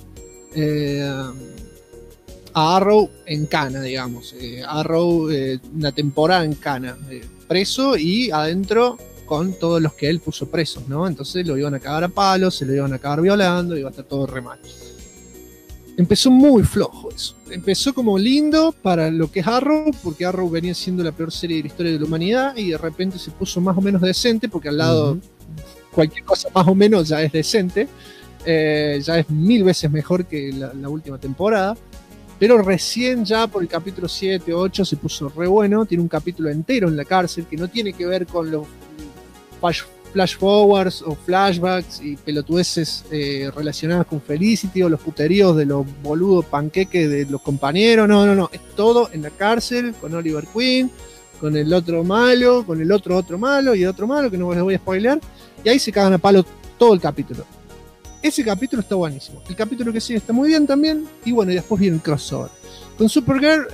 a Arrow en cana, digamos. Arrow, una temporada en cana, preso y adentro con todos los que él puso presos, ¿no? Entonces lo iban a cagar a palos, se lo iban a cagar violando, iba a estar todo re mal. Empezó muy flojo eso. Empezó como lindo para lo que es Arrow, porque Arrow venía siendo la peor serie de la historia de la humanidad y de repente se puso más o menos decente, porque al lado cualquier cosa más o menos ya es decente, ya es 1000 veces mejor que la última temporada, pero recién ya por el capítulo 7, 8 se puso re bueno. Tiene un capítulo entero en la cárcel que no tiene que ver con los flash forwards o flashbacks y pelotudeces relacionadas con Felicity o los puteríos de los boludos panqueques de los compañeros. No, es todo en la cárcel con Oliver Queen, con el otro malo, con el otro malo y el otro malo que no les voy a spoilear, y ahí se cagan a palo todo el capítulo. ese capítulo está buenísimo. El capítulo que sigue está muy bien también. Y bueno, y después viene el crossover. Con Supergirl,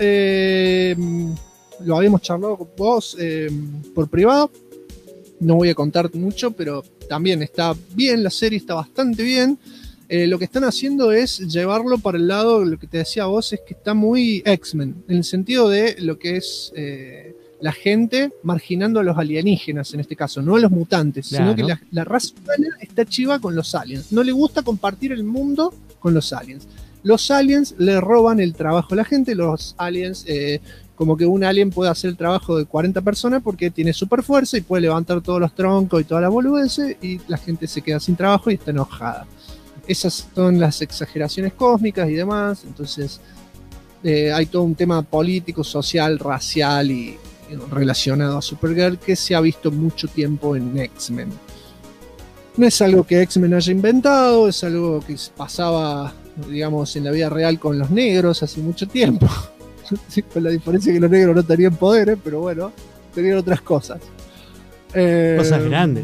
lo habíamos charlado con vos por privado. No voy a contar mucho, pero también está bien, la serie está bastante bien. Lo que están haciendo es llevarlo para el lado, lo que te decía vos, es que está muy X-Men, en el sentido de lo que es la gente marginando a los alienígenas, en este caso, no a los mutantes, Claro. sino que la raza humana está chiva con los aliens. No le gusta compartir el mundo con los aliens. Los aliens le roban el trabajo a la gente, los aliens... como que un alien puede hacer el trabajo de 40 personas porque tiene super fuerza y puede levantar todos los troncos y todas las boludeces y la gente se queda sin trabajo y está enojada. Esas son las exageraciones cósmicas y demás. Entonces hay todo un tema político, social, racial y relacionado a Supergirl que se ha visto mucho tiempo en X-Men. No es algo que X-Men haya inventado, es algo que pasaba, digamos, en la vida real con los negros hace mucho tiempo. Sí, con la diferencia que los negros no tenían poderes, pero bueno, tenían otras cosas. Cosas grandes.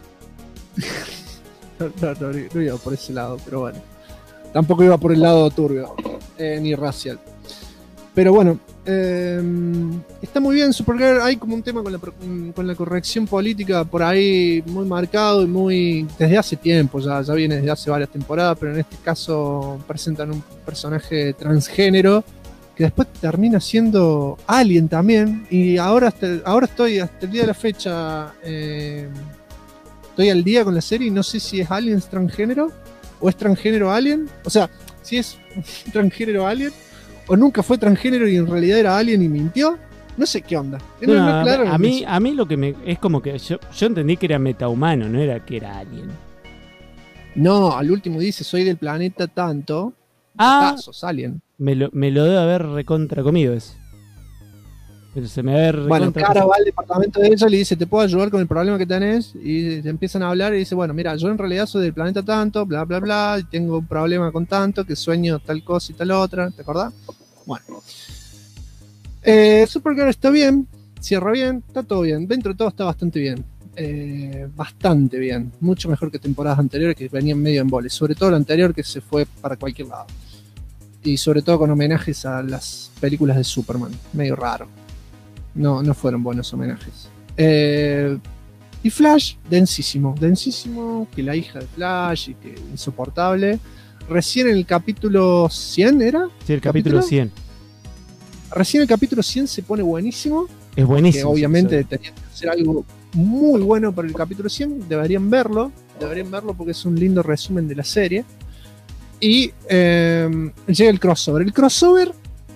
No iba por ese lado, pero bueno. Tampoco iba por el lado turbio, ni racial. Pero bueno, está muy bien Supergirl. Hay como un tema con la corrección política por ahí muy marcado y muy... Desde hace tiempo, ya viene desde hace varias temporadas, pero en este caso presentan un personaje transgénero que después termina siendo alien también, y ahora estoy hasta el día de la fecha, estoy al día con la serie y no sé si es alien transgénero o es transgénero alien, o sea, si es transgénero alien o nunca fue transgénero y en realidad era alien y mintió, no sé qué onda. No, Claro, a mí lo que es como que yo entendí que era metahumano, no era que era alien. No, al último dice soy del planeta tanto, sos alien. Me lo debe haber recontra comido eso. Pero se me debe haber Bueno, recontra Cara comido. va al departamento de ella y le dice, ¿te puedo ayudar con el problema que tenés? Y te empiezan a hablar y dice, bueno, mira, yo en realidad soy del planeta tanto, bla, bla, bla, y tengo un problema con tanto, que sueño tal cosa y tal otra, ¿te acordás? Bueno. Supergirl está bien, cierra bien, está todo bien, dentro de todo está bastante bien. Bastante bien, mucho mejor que temporadas anteriores que venían medio en boles, sobre todo la anterior que se fue para cualquier lado. Y sobre todo con homenajes a las películas de Superman, medio raro. No fueron buenos homenajes. Y Flash, densísimo, que la hija de Flash y que insoportable. Recién en el capítulo 100, ¿era? Sí, el capítulo 100. Recién el capítulo 100 se pone buenísimo. Es buenísimo. Que obviamente tenía que hacer algo muy bueno para el capítulo 100. Deberían verlo porque es un lindo resumen de la serie. Y llega el crossover. El crossover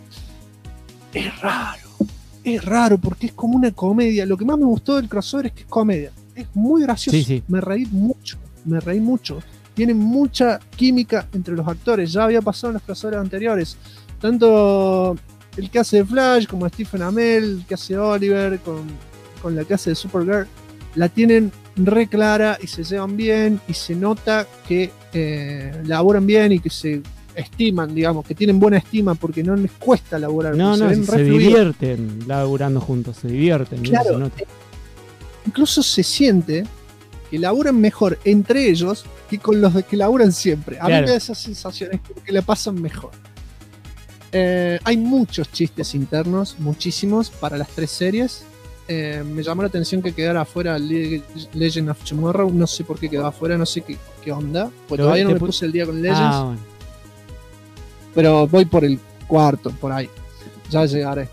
es raro porque es como una comedia. Lo que más me gustó del crossover es que es comedia. Es muy gracioso. Sí. Me reí mucho. Tiene mucha química entre los actores. Ya había pasado en los crossovers anteriores. Tanto el que hace de Flash como Stephen Amell, el que hace de Oliver, con la que hace de Supergirl, la tienen re clara y se llevan bien y se nota que laburan bien y que se estiman, digamos, que tienen buena estima porque no les cuesta laburar. Se divierten laburando juntos, se divierten. Claro, se nota. Incluso se siente que laburan mejor entre ellos que con los que laburan siempre. A mí me da esa sensación, es como que la pasan mejor. Hay muchos chistes internos, muchísimos, para las tres series. Me llamó la atención que quedara afuera Legend of Tomorrow. No sé por qué quedó afuera, no sé qué onda. Pues todavía no me puse el día con Legends. Bueno. Pero voy por el cuarto, por ahí. Ya llegaré.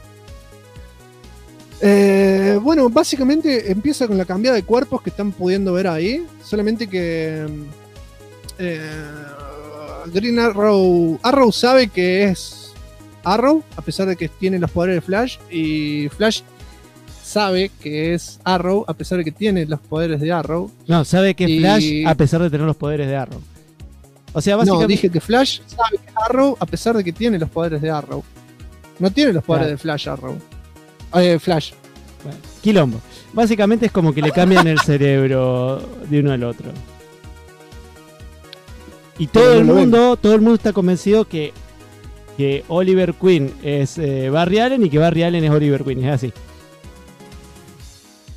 Bueno, básicamente empieza con la cambiada de cuerpos que están pudiendo ver ahí. Solamente que Green Arrow sabe que es Arrow, a pesar de que tiene los poderes de Flash. Y Flash sabe que es Arrow, a pesar de que tiene los poderes de Arrow. No, sabe que es Flash a pesar de tener los poderes de Arrow. O sea, básicamente... No, dije que Flash sabe que es Arrow, a pesar de que tiene los poderes de Arrow. No tiene los poderes de Flash Arrow. Flash. Bueno, quilombo. Básicamente es como que le cambian el cerebro de uno al otro. Y todo el mundo está convencido que Oliver Queen es Barry Allen y que Barry Allen es Oliver Queen. Es así.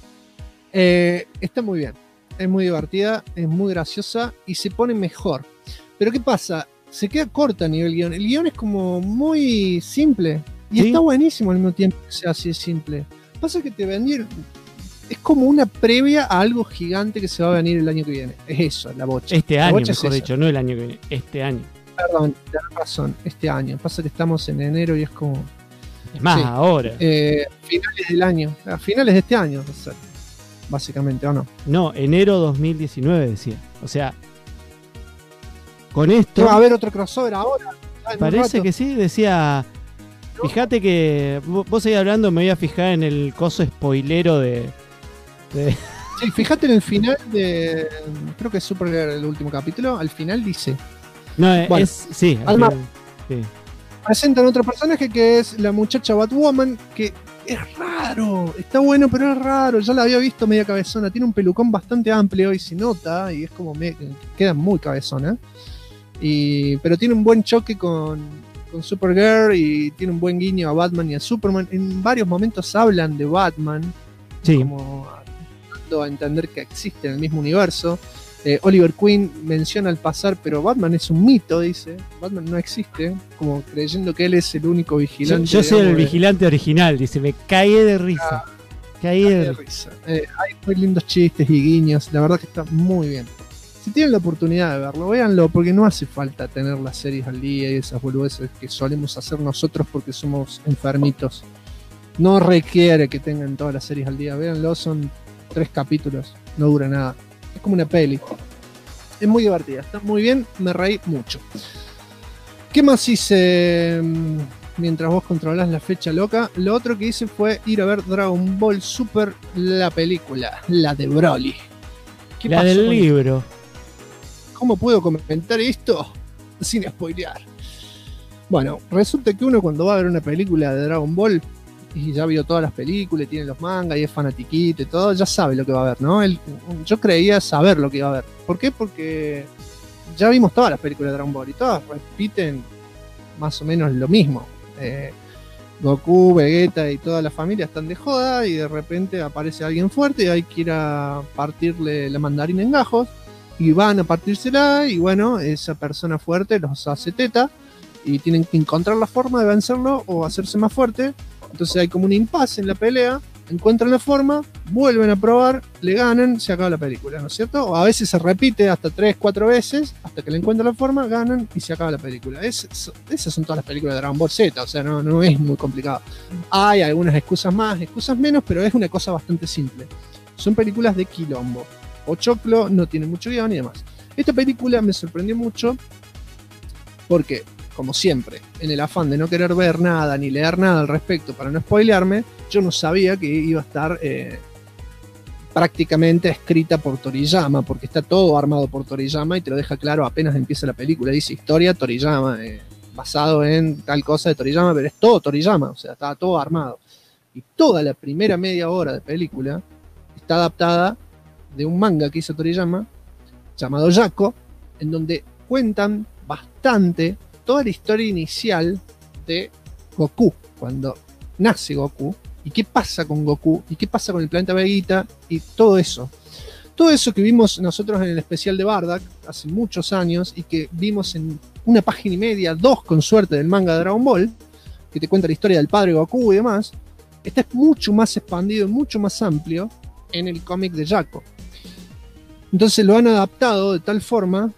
Está muy bien. Es muy divertida, es muy graciosa y se pone mejor. Pero ¿qué pasa? Se queda corta a nivel guión. El guión es como muy simple. Y ¿Sí? está buenísimo al mismo tiempo que sea así de simple. Pasa que te vendieron... Es como una previa a algo gigante que se va a venir el año que viene. Es eso, la bocha. Este La año, bocha es mejor esa. dicho, no el año que viene, este año. Perdón, tenés razón, este año. Pasa que estamos en enero y es como... Es más, Sí. ahora. Finales del año. A finales de este año, o sea, básicamente, ¿o no? No, enero 2019 decía. O sea, con esto... ¿Va a haber otro crossover ahora? Ah, en un Parece rato. que sí, decía. Fíjate que vos seguís hablando, me voy a fijar en el coso spoilero de. Sí, fíjate en el final de... Creo que es Supergirl el último capítulo. Al final dice... No, Bueno, sí. al Alma- final, sí. Presentan otro personaje que es la muchacha Batwoman, que es raro, está bueno, pero es raro. Ya la había visto media cabezona, tiene un pelucón bastante amplio y se nota, y es como queda muy cabezona. Pero tiene un buen choque con Supergirl y tiene un buen guiño a Batman y a Superman. En varios momentos hablan de Batman, Sí. como dando a entender que existe en el mismo universo. Oliver Queen menciona al pasar, pero Batman es un mito, dice. Batman no existe, como creyendo que él es el único vigilante. Yo soy el digamos, vigilante original, dice, me caí de risa. Caí de de risa. Hay muy lindos chistes y guiños, la verdad que está muy bien. Si tienen la oportunidad de verlo, véanlo, porque no hace falta tener las series al día y esas boludeces que solemos hacer nosotros porque somos enfermitos. No requiere que tengan todas las series al día, véanlo, son 3 capítulos, no dura nada. Es como una peli. Es muy divertida, está muy bien, me reí mucho. ¿Qué más hice mientras vos controlás la fecha loca? Lo otro que hice fue ir a ver Dragon Ball Super, la película, la de Broly. ¿Qué la pasó del con libro. ¿Cómo puedo comentar esto sin spoilear? Bueno, resulta que uno cuando va a ver una película de Dragon Ball y ya vio todas las películas, tiene los mangas y es fanatiquito y todo, ya sabe lo que va a ver, ¿no? Yo creía saber lo que iba a ver. ¿Por qué? Porque ya vimos todas las películas de Dragon Ball y todas repiten más o menos lo mismo. Goku, Vegeta y toda la familia están de joda y de repente aparece alguien fuerte y hay que ir a partirle la mandarina en gajos y van a partírsela y bueno, esa persona fuerte los hace teta y tienen que encontrar la forma de vencerlo o hacerse más fuerte. Entonces hay como un impasse en la pelea, encuentran la forma, vuelven a probar, le ganan, se acaba la película, ¿no es cierto? O a veces se repite hasta 3, 4 veces, hasta que le encuentran la forma, ganan y se acaba la película. Esas son todas las películas de Dragon Ball Z, o sea, no es muy complicado. Hay algunas excusas más, excusas menos, pero es una cosa bastante simple. Son películas de quilombo. Pochoclo, no tiene mucho guión y demás. Esta película me sorprendió mucho porque, como siempre, en el afán de no querer ver nada ni leer nada al respecto para no spoilearme, yo no sabía que iba a estar prácticamente escrita por Toriyama, porque está todo armado por Toriyama y te lo deja claro apenas empieza la película. Dice historia Toriyama, basado en tal cosa de Toriyama, pero es todo Toriyama, o sea, está todo armado. Y toda la primera media hora de película está adaptada de un manga que hizo Toriyama llamado Yako, en donde cuentan bastante toda la historia inicial de Goku, cuando nace Goku, y qué pasa con Goku, y qué pasa con el planeta Vegeta, y todo eso. Todo eso que vimos nosotros en el especial de Bardock hace muchos años, y que vimos en una página y media, 2 con suerte, del manga de Dragon Ball, que te cuenta la historia del padre Goku y demás, está mucho más expandido, mucho más amplio en el cómic de Yako. Entonces lo han adaptado de tal forma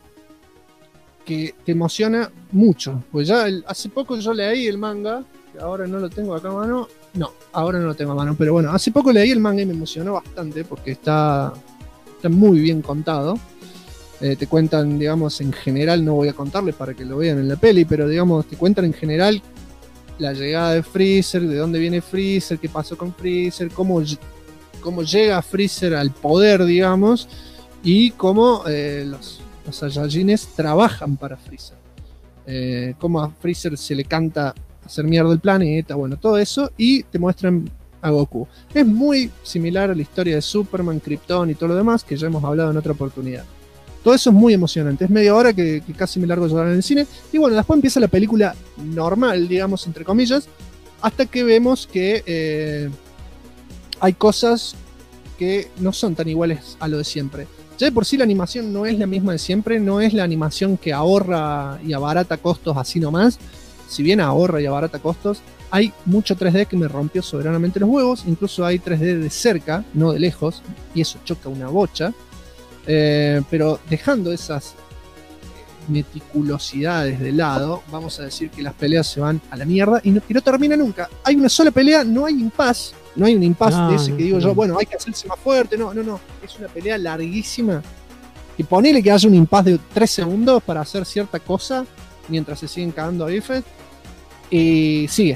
que te emociona mucho. Pues ya hace poco yo leí el manga, que ahora no lo tengo acá a mano. No, ahora no lo tengo a mano, pero bueno, hace poco leí el manga y me emocionó bastante porque está muy bien contado. Te cuentan, digamos, en general, no voy a contarles para que lo vean en la peli, pero digamos, te cuentan en general la llegada de Freezer, de dónde viene Freezer, qué pasó con Freezer, cómo llega Freezer al poder, digamos, y cómo los Saiyajines trabajan para Freezer. Cómo a Freezer se le canta hacer mierda el planeta, bueno, todo eso, y te muestran a Goku. Es muy similar a la historia de Superman, Krypton y todo lo demás, que ya hemos hablado en otra oportunidad. Todo eso es muy emocionante, es media hora que casi me largo llorar en el cine, y bueno, después empieza la película normal, digamos, entre comillas, hasta que vemos que hay cosas que no son tan iguales a lo de siempre. Ya de por sí la animación no es la misma de siempre, no es la animación que ahorra y abarata costos así nomás. Si bien ahorra y abarata costos, hay mucho 3D que me rompió soberanamente los huevos. Incluso hay 3D de cerca, no de lejos, y eso choca una bocha. Pero dejando esas meticulosidades de lado, vamos a decir que las peleas se van a la mierda y no termina nunca. Hay una sola pelea, no hay impasse. No hay un impasse de ese que digo yo, bueno, hay que hacerse más fuerte. No. Es una pelea larguísima. Y ponele que haya un impasse de 3 segundos para hacer cierta cosa mientras se siguen cagando a bifes. Y sigue.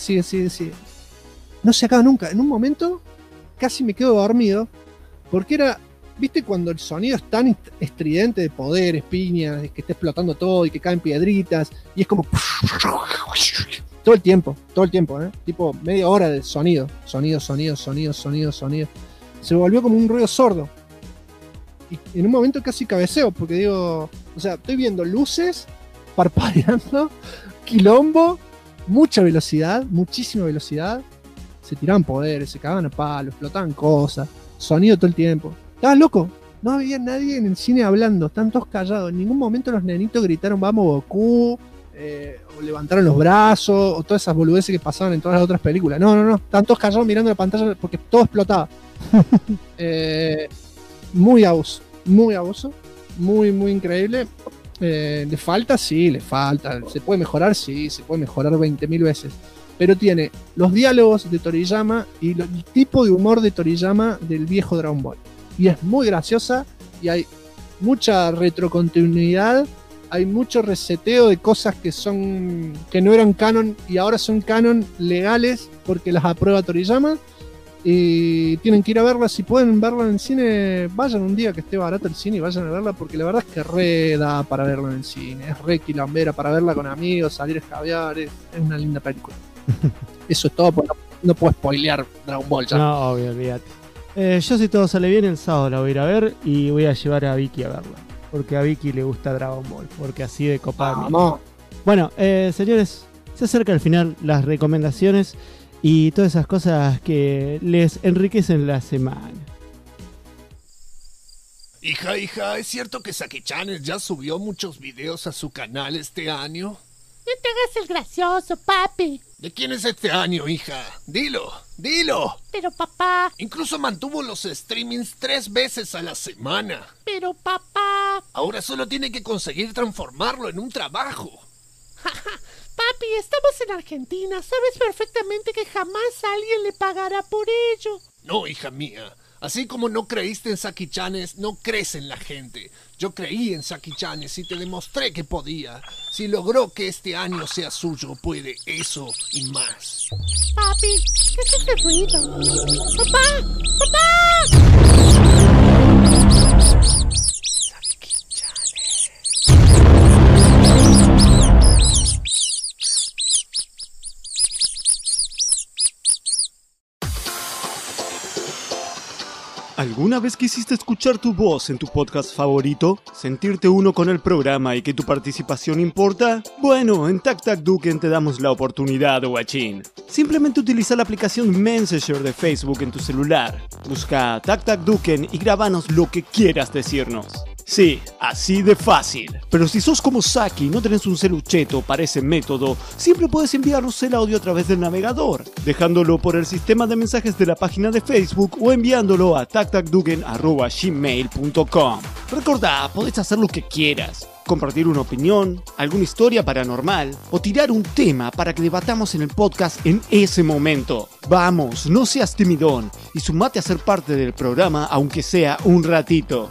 No se acaba nunca. En un momento casi me quedo dormido porque era, ¿viste cuando el sonido es tan estridente de poderes, piñas, que está explotando todo y que caen piedritas? Y es como todo el tiempo, tipo media hora de sonido. Se volvió como un ruido sordo. Y en un momento casi cabeceo, porque digo, o sea, estoy viendo luces, parpadeando, quilombo, mucha velocidad, muchísima velocidad. Se tiraban poderes, se cagaban a palo, explotaban cosas, sonido todo el tiempo. Estaba loco, no había nadie en el cine hablando, están todos callados. En ningún momento los nenitos gritaron vamos Goku, o levantaron los brazos, o todas esas boludeces que pasaban en todas las otras películas. No, están todos callados mirando la pantalla porque todo explotaba. Muy abuso, muy increíble. ¿Le falta? Sí, le falta. ¿Se puede mejorar? Sí, se puede mejorar 20.000 veces. Pero tiene los diálogos de Toriyama y el tipo de humor de Toriyama del viejo Dragon Ball. Y es muy graciosa y hay mucha retrocontinuidad, hay mucho reseteo de cosas que no eran canon y ahora son canon legales porque las aprueba Toriyama. Y tienen que ir a verla. Si pueden verla en el cine, vayan un día que esté barato el cine y vayan a verla, porque la verdad es que re da para verla en el cine, es re quilombera para verla con amigos, salir a escabiar, es una linda película. Eso es todo, porque no puedo spoilear Dragon Ball ya. No, obvio, olvídate. Yo, si todo sale bien, el sábado la voy a ir a ver y voy a llevar a Vicky a verla, porque a Vicky le gusta Dragon Ball, porque así de copada. Bueno, señores, se acerca al final las recomendaciones y todas esas cosas que les enriquecen la semana. Hija, ¿es cierto que Saki Channel ya subió muchos videos a su canal este año? No te hagas el gracioso, papi. ¿De quién es este año, hija? Dilo. Pero papá. Incluso mantuvo los streamings 3 veces a la semana. Pero papá. Ahora solo tiene que conseguir transformarlo en un trabajo. Papi, estamos en Argentina. Sabes perfectamente que jamás alguien le pagará por ello. No, hija mía. Así como no creíste en Saki Chanes, no crees en la gente. Yo creí en Saki Chanes y te demostré que podía. Si logró que este año sea suyo, puede eso y más. Papi, ¿qué es este ruido? ¡Papá! Saki Chanes. ¿Alguna vez quisiste escuchar tu voz en tu podcast favorito? ¿Sentirte uno con el programa y que tu participación importa? Bueno, en Tac Tac Duken te damos la oportunidad, guachín. Simplemente utiliza la aplicación Messenger de Facebook en tu celular. Busca Tac Tac Duken y grabanos lo que quieras decirnos. Sí, así de fácil. Pero si sos como Saki y no tenés un celucheto para ese método, siempre puedes enviarnos el audio a través del navegador, dejándolo por el sistema de mensajes de la página de Facebook o enviándolo a tactacduken@gmail.com. Recordá, podés hacer lo que quieras. Compartir una opinión, alguna historia paranormal o tirar un tema para que debatamos en el podcast en ese momento. Vamos, no seas timidón y sumate a ser parte del programa aunque sea un ratito.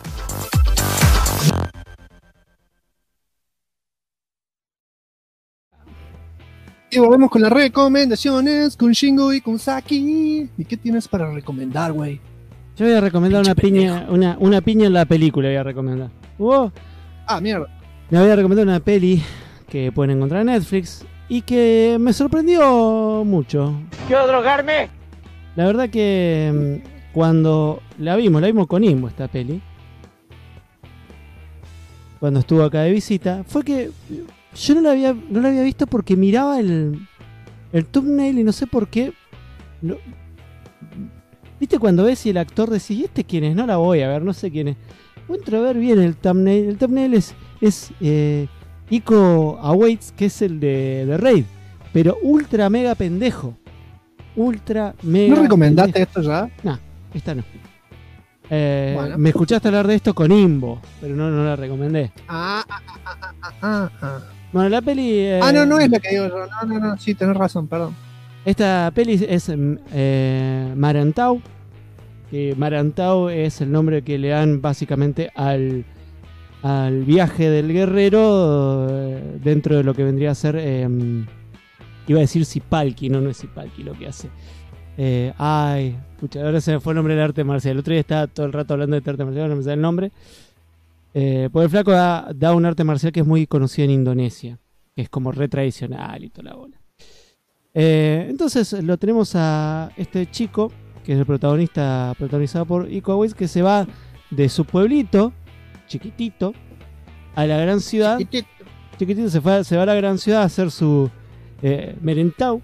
Y volvemos con las recomendaciones con Shingo y con Saki. ¿Y qué tienes para recomendar, güey? Yo voy a recomendar una piña en la película, voy a recomendar. Mierda. Me voy a recomendar una peli que pueden encontrar en Netflix y que me sorprendió mucho. ¿Quiero drogarme? La verdad que cuando la vimos con Imbo esta peli, cuando estuvo acá de visita, fue que yo no la había visto porque miraba el thumbnail y no sé por qué. ¿Viste cuando ves y el actor decís, ¿y este quién es? No la voy a ver, no sé quién es. Entro a ver bien el thumbnail. El thumbnail es Iko Uwais, que es el de Raid, pero ultra mega pendejo. Ultra mega. ¿No recomendaste pendejo. esto ya? No, esta no. Bueno. Me escuchaste hablar de esto con Imbo, pero no la recomendé. Bueno, la peli. No es la que digo yo. No, sí, tenés razón, perdón. Esta peli es Marantau. Que Marantau es el nombre que le dan básicamente al viaje del guerrero dentro de lo que vendría a ser. Iba a decir Sipalki, no es Sipalki lo que hace. Escucha, ahora se me fue el nombre del arte marcial. El otro día estaba todo el rato hablando de arte marcial, no me sale el nombre. Porque el flaco da un arte marcial que es muy conocido en Indonesia, que es como re tradicional y toda la bola. Entonces lo tenemos a este chico, que es el protagonista, protagonizado por Iko Uwais, que se va de su pueblito, chiquitito, a la gran ciudad. Chiquitito se va a la gran ciudad a hacer su Merentau.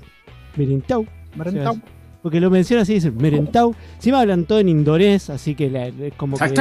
Porque lo menciona así, dice Merentau. Encima hablan todo en indonés, así que como que...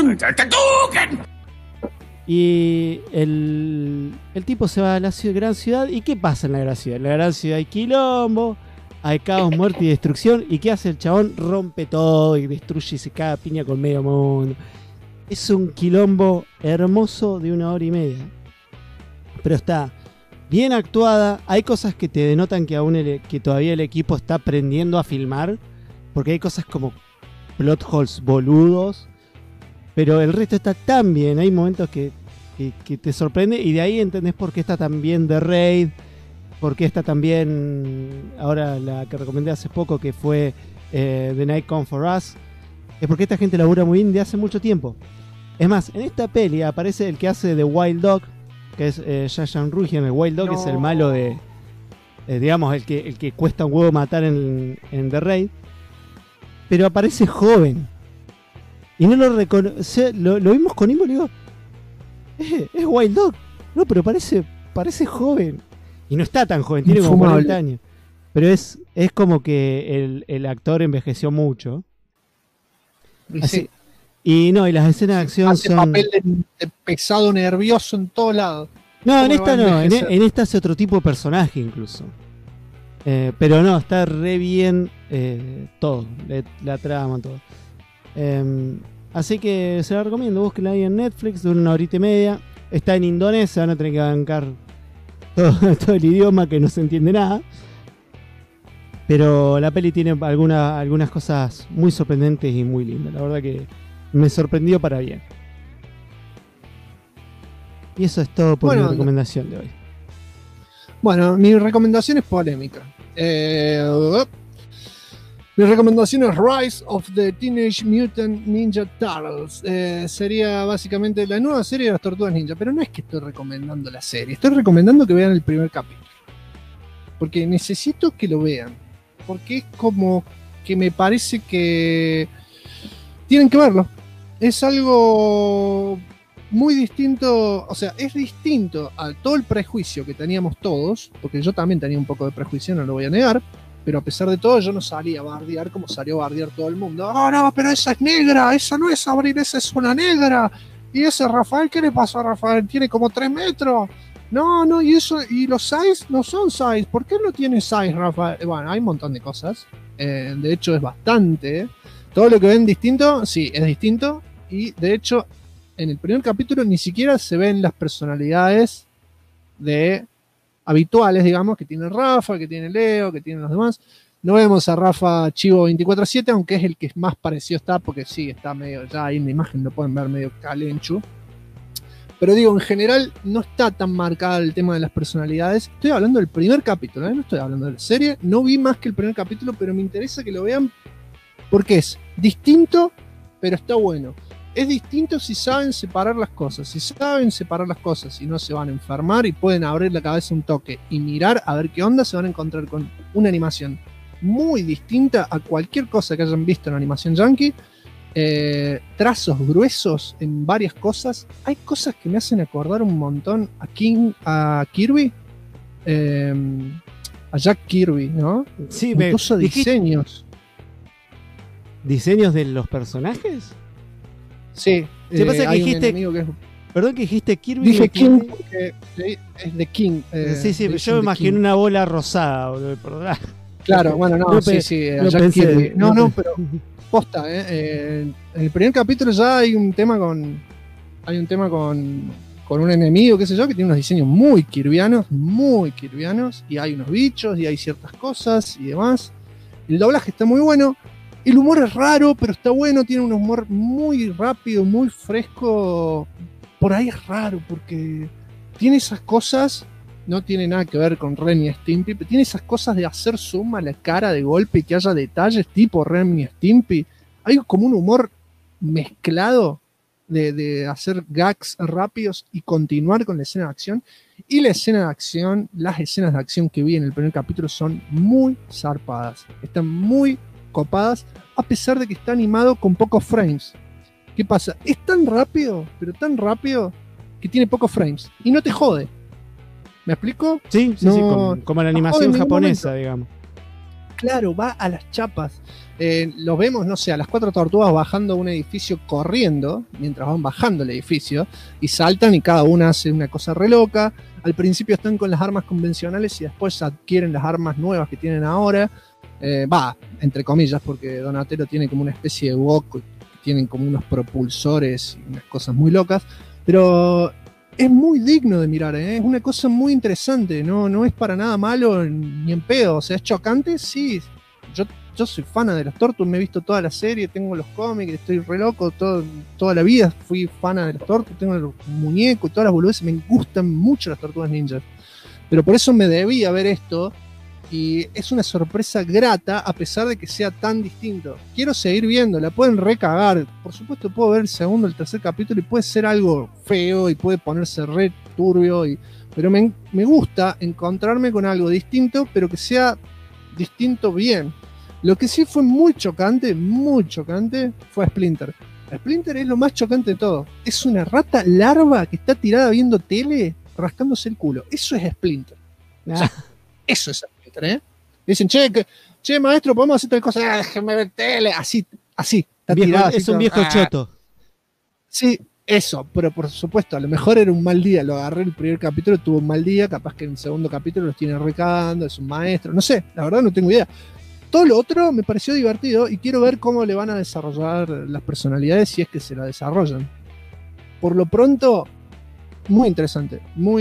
Y el tipo se va a la gran ciudad. ¿Y qué pasa en la gran ciudad? En la gran ciudad hay quilombo, hay caos, muerte y destrucción. ¿Y qué hace el chabón? Rompe todo y destruye y se caga piña con medio mundo. Es un quilombo hermoso de 1 hora y media. Pero está bien actuada. Hay cosas que te denotan que aún que todavía el equipo está aprendiendo a filmar. Porque hay cosas como plot holes boludos. Pero el resto está tan bien. Hay momentos que te sorprende. Y de ahí entendés por qué está tan bien The Raid. Por qué está tan bien ahora la que recomendé hace poco, que fue The Night Come For Us. Es porque esta gente labura muy bien de hace mucho tiempo. Es más, en esta peli aparece el que hace The Wild Dog, que es Jajan Ruhian. El Wild Dog es el malo de... digamos, el que cuesta un huevo matar en The Raid. Pero aparece joven. Y no lo reconoce. Lo vimos con Imbo y le digo, es Wild Dog. No, pero parece joven. Y no está tan joven, tiene como 40 años. Pero es como que el actor envejeció mucho. Así. Y no, y las escenas de acción hace son... papel de pesado nervioso en todos lados. No, en esta no, en esta hace otro tipo de personaje incluso. Pero no, está re bien todo, la trama, todo. Así que se la recomiendo, búsquenla ahí en Netflix, dura 1 horita y media. Está en indonesia, van a tener que bancar todo el idioma que no se entiende nada. Pero la peli tiene algunas cosas muy sorprendentes y muy lindas. La verdad que me sorprendió para bien. Y eso es todo por mi recomendación de hoy. Bueno, mi recomendación es polémica. Mi recomendación es Rise of the Teenage Mutant Ninja Turtles. Sería básicamente la nueva serie de las Tortugas Ninja. Pero no es que estoy recomendando la serie. Estoy recomendando que vean el primer capítulo. Porque necesito que lo vean. Porque es como que me parece que tienen que verlo. Es algo muy distinto. O sea, es distinto a todo el prejuicio que teníamos todos. Porque yo también tenía un poco de prejuicio, no lo voy a negar. Pero a pesar de todo, yo no salí a bardear como salió a bardear todo el mundo. ¡Oh, no, pero esa es negra! ¡Esa no es Abril, esa es una negra! ¿Y ese Rafael? ¿Qué le pasó a Rafael? Tiene como 3 metros. No, y eso, y los size no son size. ¿Por qué no tiene size, Rafael? Bueno, hay un montón de cosas. De hecho, es bastante. Todo lo que ven distinto, sí, es distinto. Y de hecho, en el primer capítulo ni siquiera se ven las personalidades habituales, digamos, que tiene Rafa, que tiene Leo, que tienen los demás. No vemos a Rafa Chivo 24/7, aunque es el que más parecido está, porque sí, está medio, ya ahí en la imagen lo pueden ver medio calenchu. Pero digo, en general no está tan marcado el tema de las personalidades. Estoy hablando del primer capítulo, no estoy hablando de la serie. No vi más que el primer capítulo, pero me interesa que lo vean porque es distinto, pero está bueno. Es distinto si saben separar las cosas. Si saben separar las cosas y no se van a enfermar y pueden abrir la cabeza un toque y mirar a ver qué onda, se van a encontrar con una animación muy distinta a cualquier cosa que hayan visto en animación yankee. Trazos gruesos en varias cosas. Hay cosas que me hacen acordar un montón a Kirby. A Jack Kirby, ¿no? Sí, incluso diseños. diseños de los personajes? Sí. ¿Qué pasa que hay un dijiste? enemigo que es- Perdón que dijiste Kirby. Dije y King Kirby. porque es de King. Sí, sí, pero yo me imaginé una bola rosada, boludo, perdón. Claro, bueno, no, No sí, pe- sí, no Jack pensé, Kirby. No, no no, pero posta, en el primer capítulo ya hay un tema con un enemigo, qué sé yo, que tiene unos diseños muy kirvianos, y hay unos bichos, y hay ciertas cosas y demás. El doblaje está muy bueno, el humor es raro, pero está bueno, tiene un humor muy rápido, muy fresco. Por ahí es raro, porque tiene esas cosas, no tiene nada que ver con Ren y Stimpy, pero tiene esas cosas de hacer zoom a la cara de golpe y que haya detalles tipo Ren y Stimpy. Hay como un humor mezclado de hacer gags rápidos y continuar con la escena de acción. Y la escena de acción, las escenas de acción que vi en el primer capítulo son muy zarpadas. Están muy copadas, a pesar de que está animado con pocos frames. ¿Qué pasa? Es tan rápido, pero tan rápido, que tiene pocos frames. Y no te jode. ¿Me explico? Sí, sí, No, sí, como la no animación jode en ningún japonesa, momento. digamos. Claro, va a las chapas. Los vemos, no sé, a las 4 tortugas bajando un edificio corriendo, mientras van bajando el edificio, y saltan y cada una hace una cosa re loca. Al principio están con las armas convencionales y después adquieren las armas nuevas que tienen ahora. Entre comillas, porque Donatello tiene como una especie de wok, tienen como unos propulsores y unas cosas muy locas. Pero es muy digno de mirar, ¿eh? Es una cosa muy interesante, no es para nada malo ni en pedo. O sea, es chocante, sí. Yo soy fan de las Tortugas, me he visto toda la serie, tengo los cómics, estoy re loco, toda la vida fui fan de las Tortugas, tengo los muñecos y todas las boludeces, me gustan mucho las Tortugas Ninjas. Pero por eso me debía ver esto, y es una sorpresa grata a pesar de que sea tan distinto. Quiero seguir viendo, la pueden recagar. Por supuesto puedo ver el segundo, el tercer capítulo y puede ser algo feo y puede ponerse re turbio, pero me gusta encontrarme con algo distinto, pero que sea distinto bien. Lo que sí fue muy chocante, fue Splinter. Splinter es lo más chocante de todo. Es una rata larva que está tirada viendo tele, rascándose el culo. Eso es Splinter. O sea, eso es Splinter, ¿eh? Dicen, che, maestro, podemos hacer tal cosa. Déjeme ver tele. Así. Está tirada, Es un viejo choto. Sí, eso. Pero por supuesto, a lo mejor era un mal día. Lo agarré el primer capítulo, tuvo un mal día. Capaz que en el segundo capítulo los tiene recagando. Es un maestro. No sé, la verdad no tengo idea. Todo lo otro me pareció divertido y quiero ver cómo le van a desarrollar las personalidades si es que se la desarrollan. Por lo pronto, muy interesante.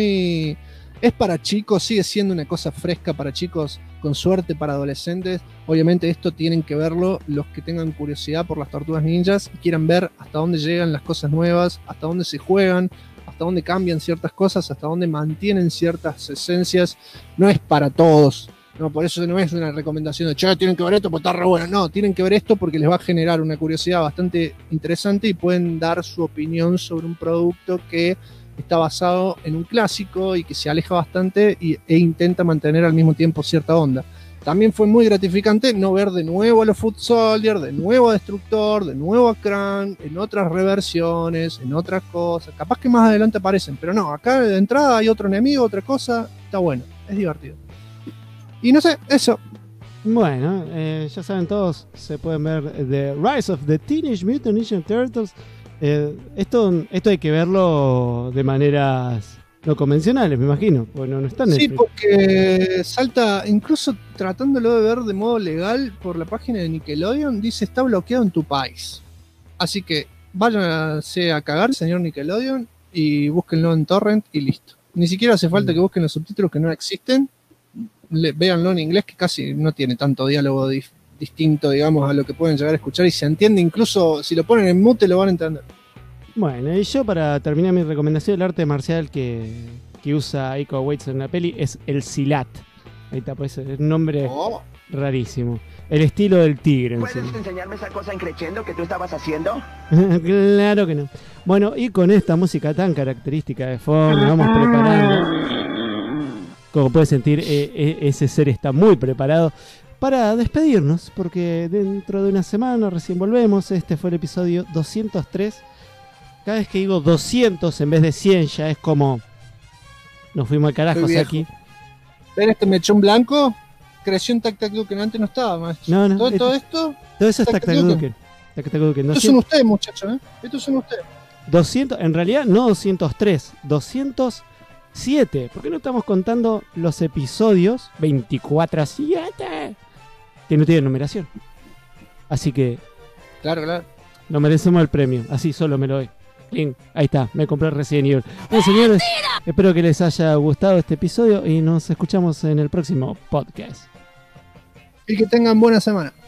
Es para chicos, sigue siendo una cosa fresca para chicos, con suerte para adolescentes. Obviamente esto tienen que verlo los que tengan curiosidad por las Tortugas Ninjas y quieran ver hasta dónde llegan las cosas nuevas, hasta dónde se juegan, hasta dónde cambian ciertas cosas, hasta dónde mantienen ciertas esencias. No es para todos. No, por eso no es una recomendación de, che, tienen que ver esto porque está re bueno. No, tienen que ver esto porque les va a generar una curiosidad bastante interesante y pueden dar su opinión sobre un producto que está basado en un clásico y que se aleja bastante e intenta mantener al mismo tiempo cierta onda. También fue muy gratificante no ver de nuevo a los Foot Soldier, de nuevo a Destructor, de nuevo a Krang, en otras reversiones, en otras cosas. Capaz que más adelante aparecen, pero no, acá de entrada hay otro enemigo, otra cosa, está bueno, es divertido. Y no sé, eso. Bueno, ya saben todos, se pueden ver The Rise of the Teenage Mutant Ninja Turtles. Esto hay que verlo de maneras no convencionales, me imagino. Bueno, no está en Sí, Netflix. porque salta, incluso tratándolo de ver de modo legal por la página de Nickelodeon, dice está bloqueado en tu país. Así que váyanse a cagar, señor Nickelodeon, y búsquenlo en torrent y listo. Ni siquiera hace falta que busquen los subtítulos que no existen. Véanlo en inglés, que casi no tiene tanto diálogo distinto, digamos, a lo que pueden llegar a escuchar y se entiende, incluso si lo ponen en mute lo van a entender. Bueno, y yo para terminar mi recomendación, el arte marcial que usa Iko Uwais en la peli es el Silat. Ahí está, pues es un nombre rarísimo. El estilo del tigre. ¿Puedes enseñarme esa cosa increchendo que tú estabas haciendo? Claro que no. Bueno, y con esta música tan característica de fondo, vamos preparando. Como puedes sentir, ese ser está muy preparado para despedirnos, porque dentro de una semana recién volvemos. Este fue el episodio 203. Cada vez que digo 200 en vez de 100 ya es como nos fuimos al carajo, Estoy viejo. aquí. ¿Ven este mechón blanco? creció en Tac Tac Duken. Antes no estaba, maestro. No, no. Todo esto. Todo eso es Tac Tac Duken. Tac Tac Duken. Estos son ustedes, muchachos, ¿eh? Estos son ustedes. 200, en realidad no 203, 207. ¿Por qué no estamos contando los episodios 24/7 que no tienen numeración? Así que Claro. no merecemos el premio. Así solo me lo doy. Cling. Ahí está, me compré Resident Evil. Bueno, señores, espero que les haya gustado este episodio y nos escuchamos en el próximo podcast. Y que tengan buena semana.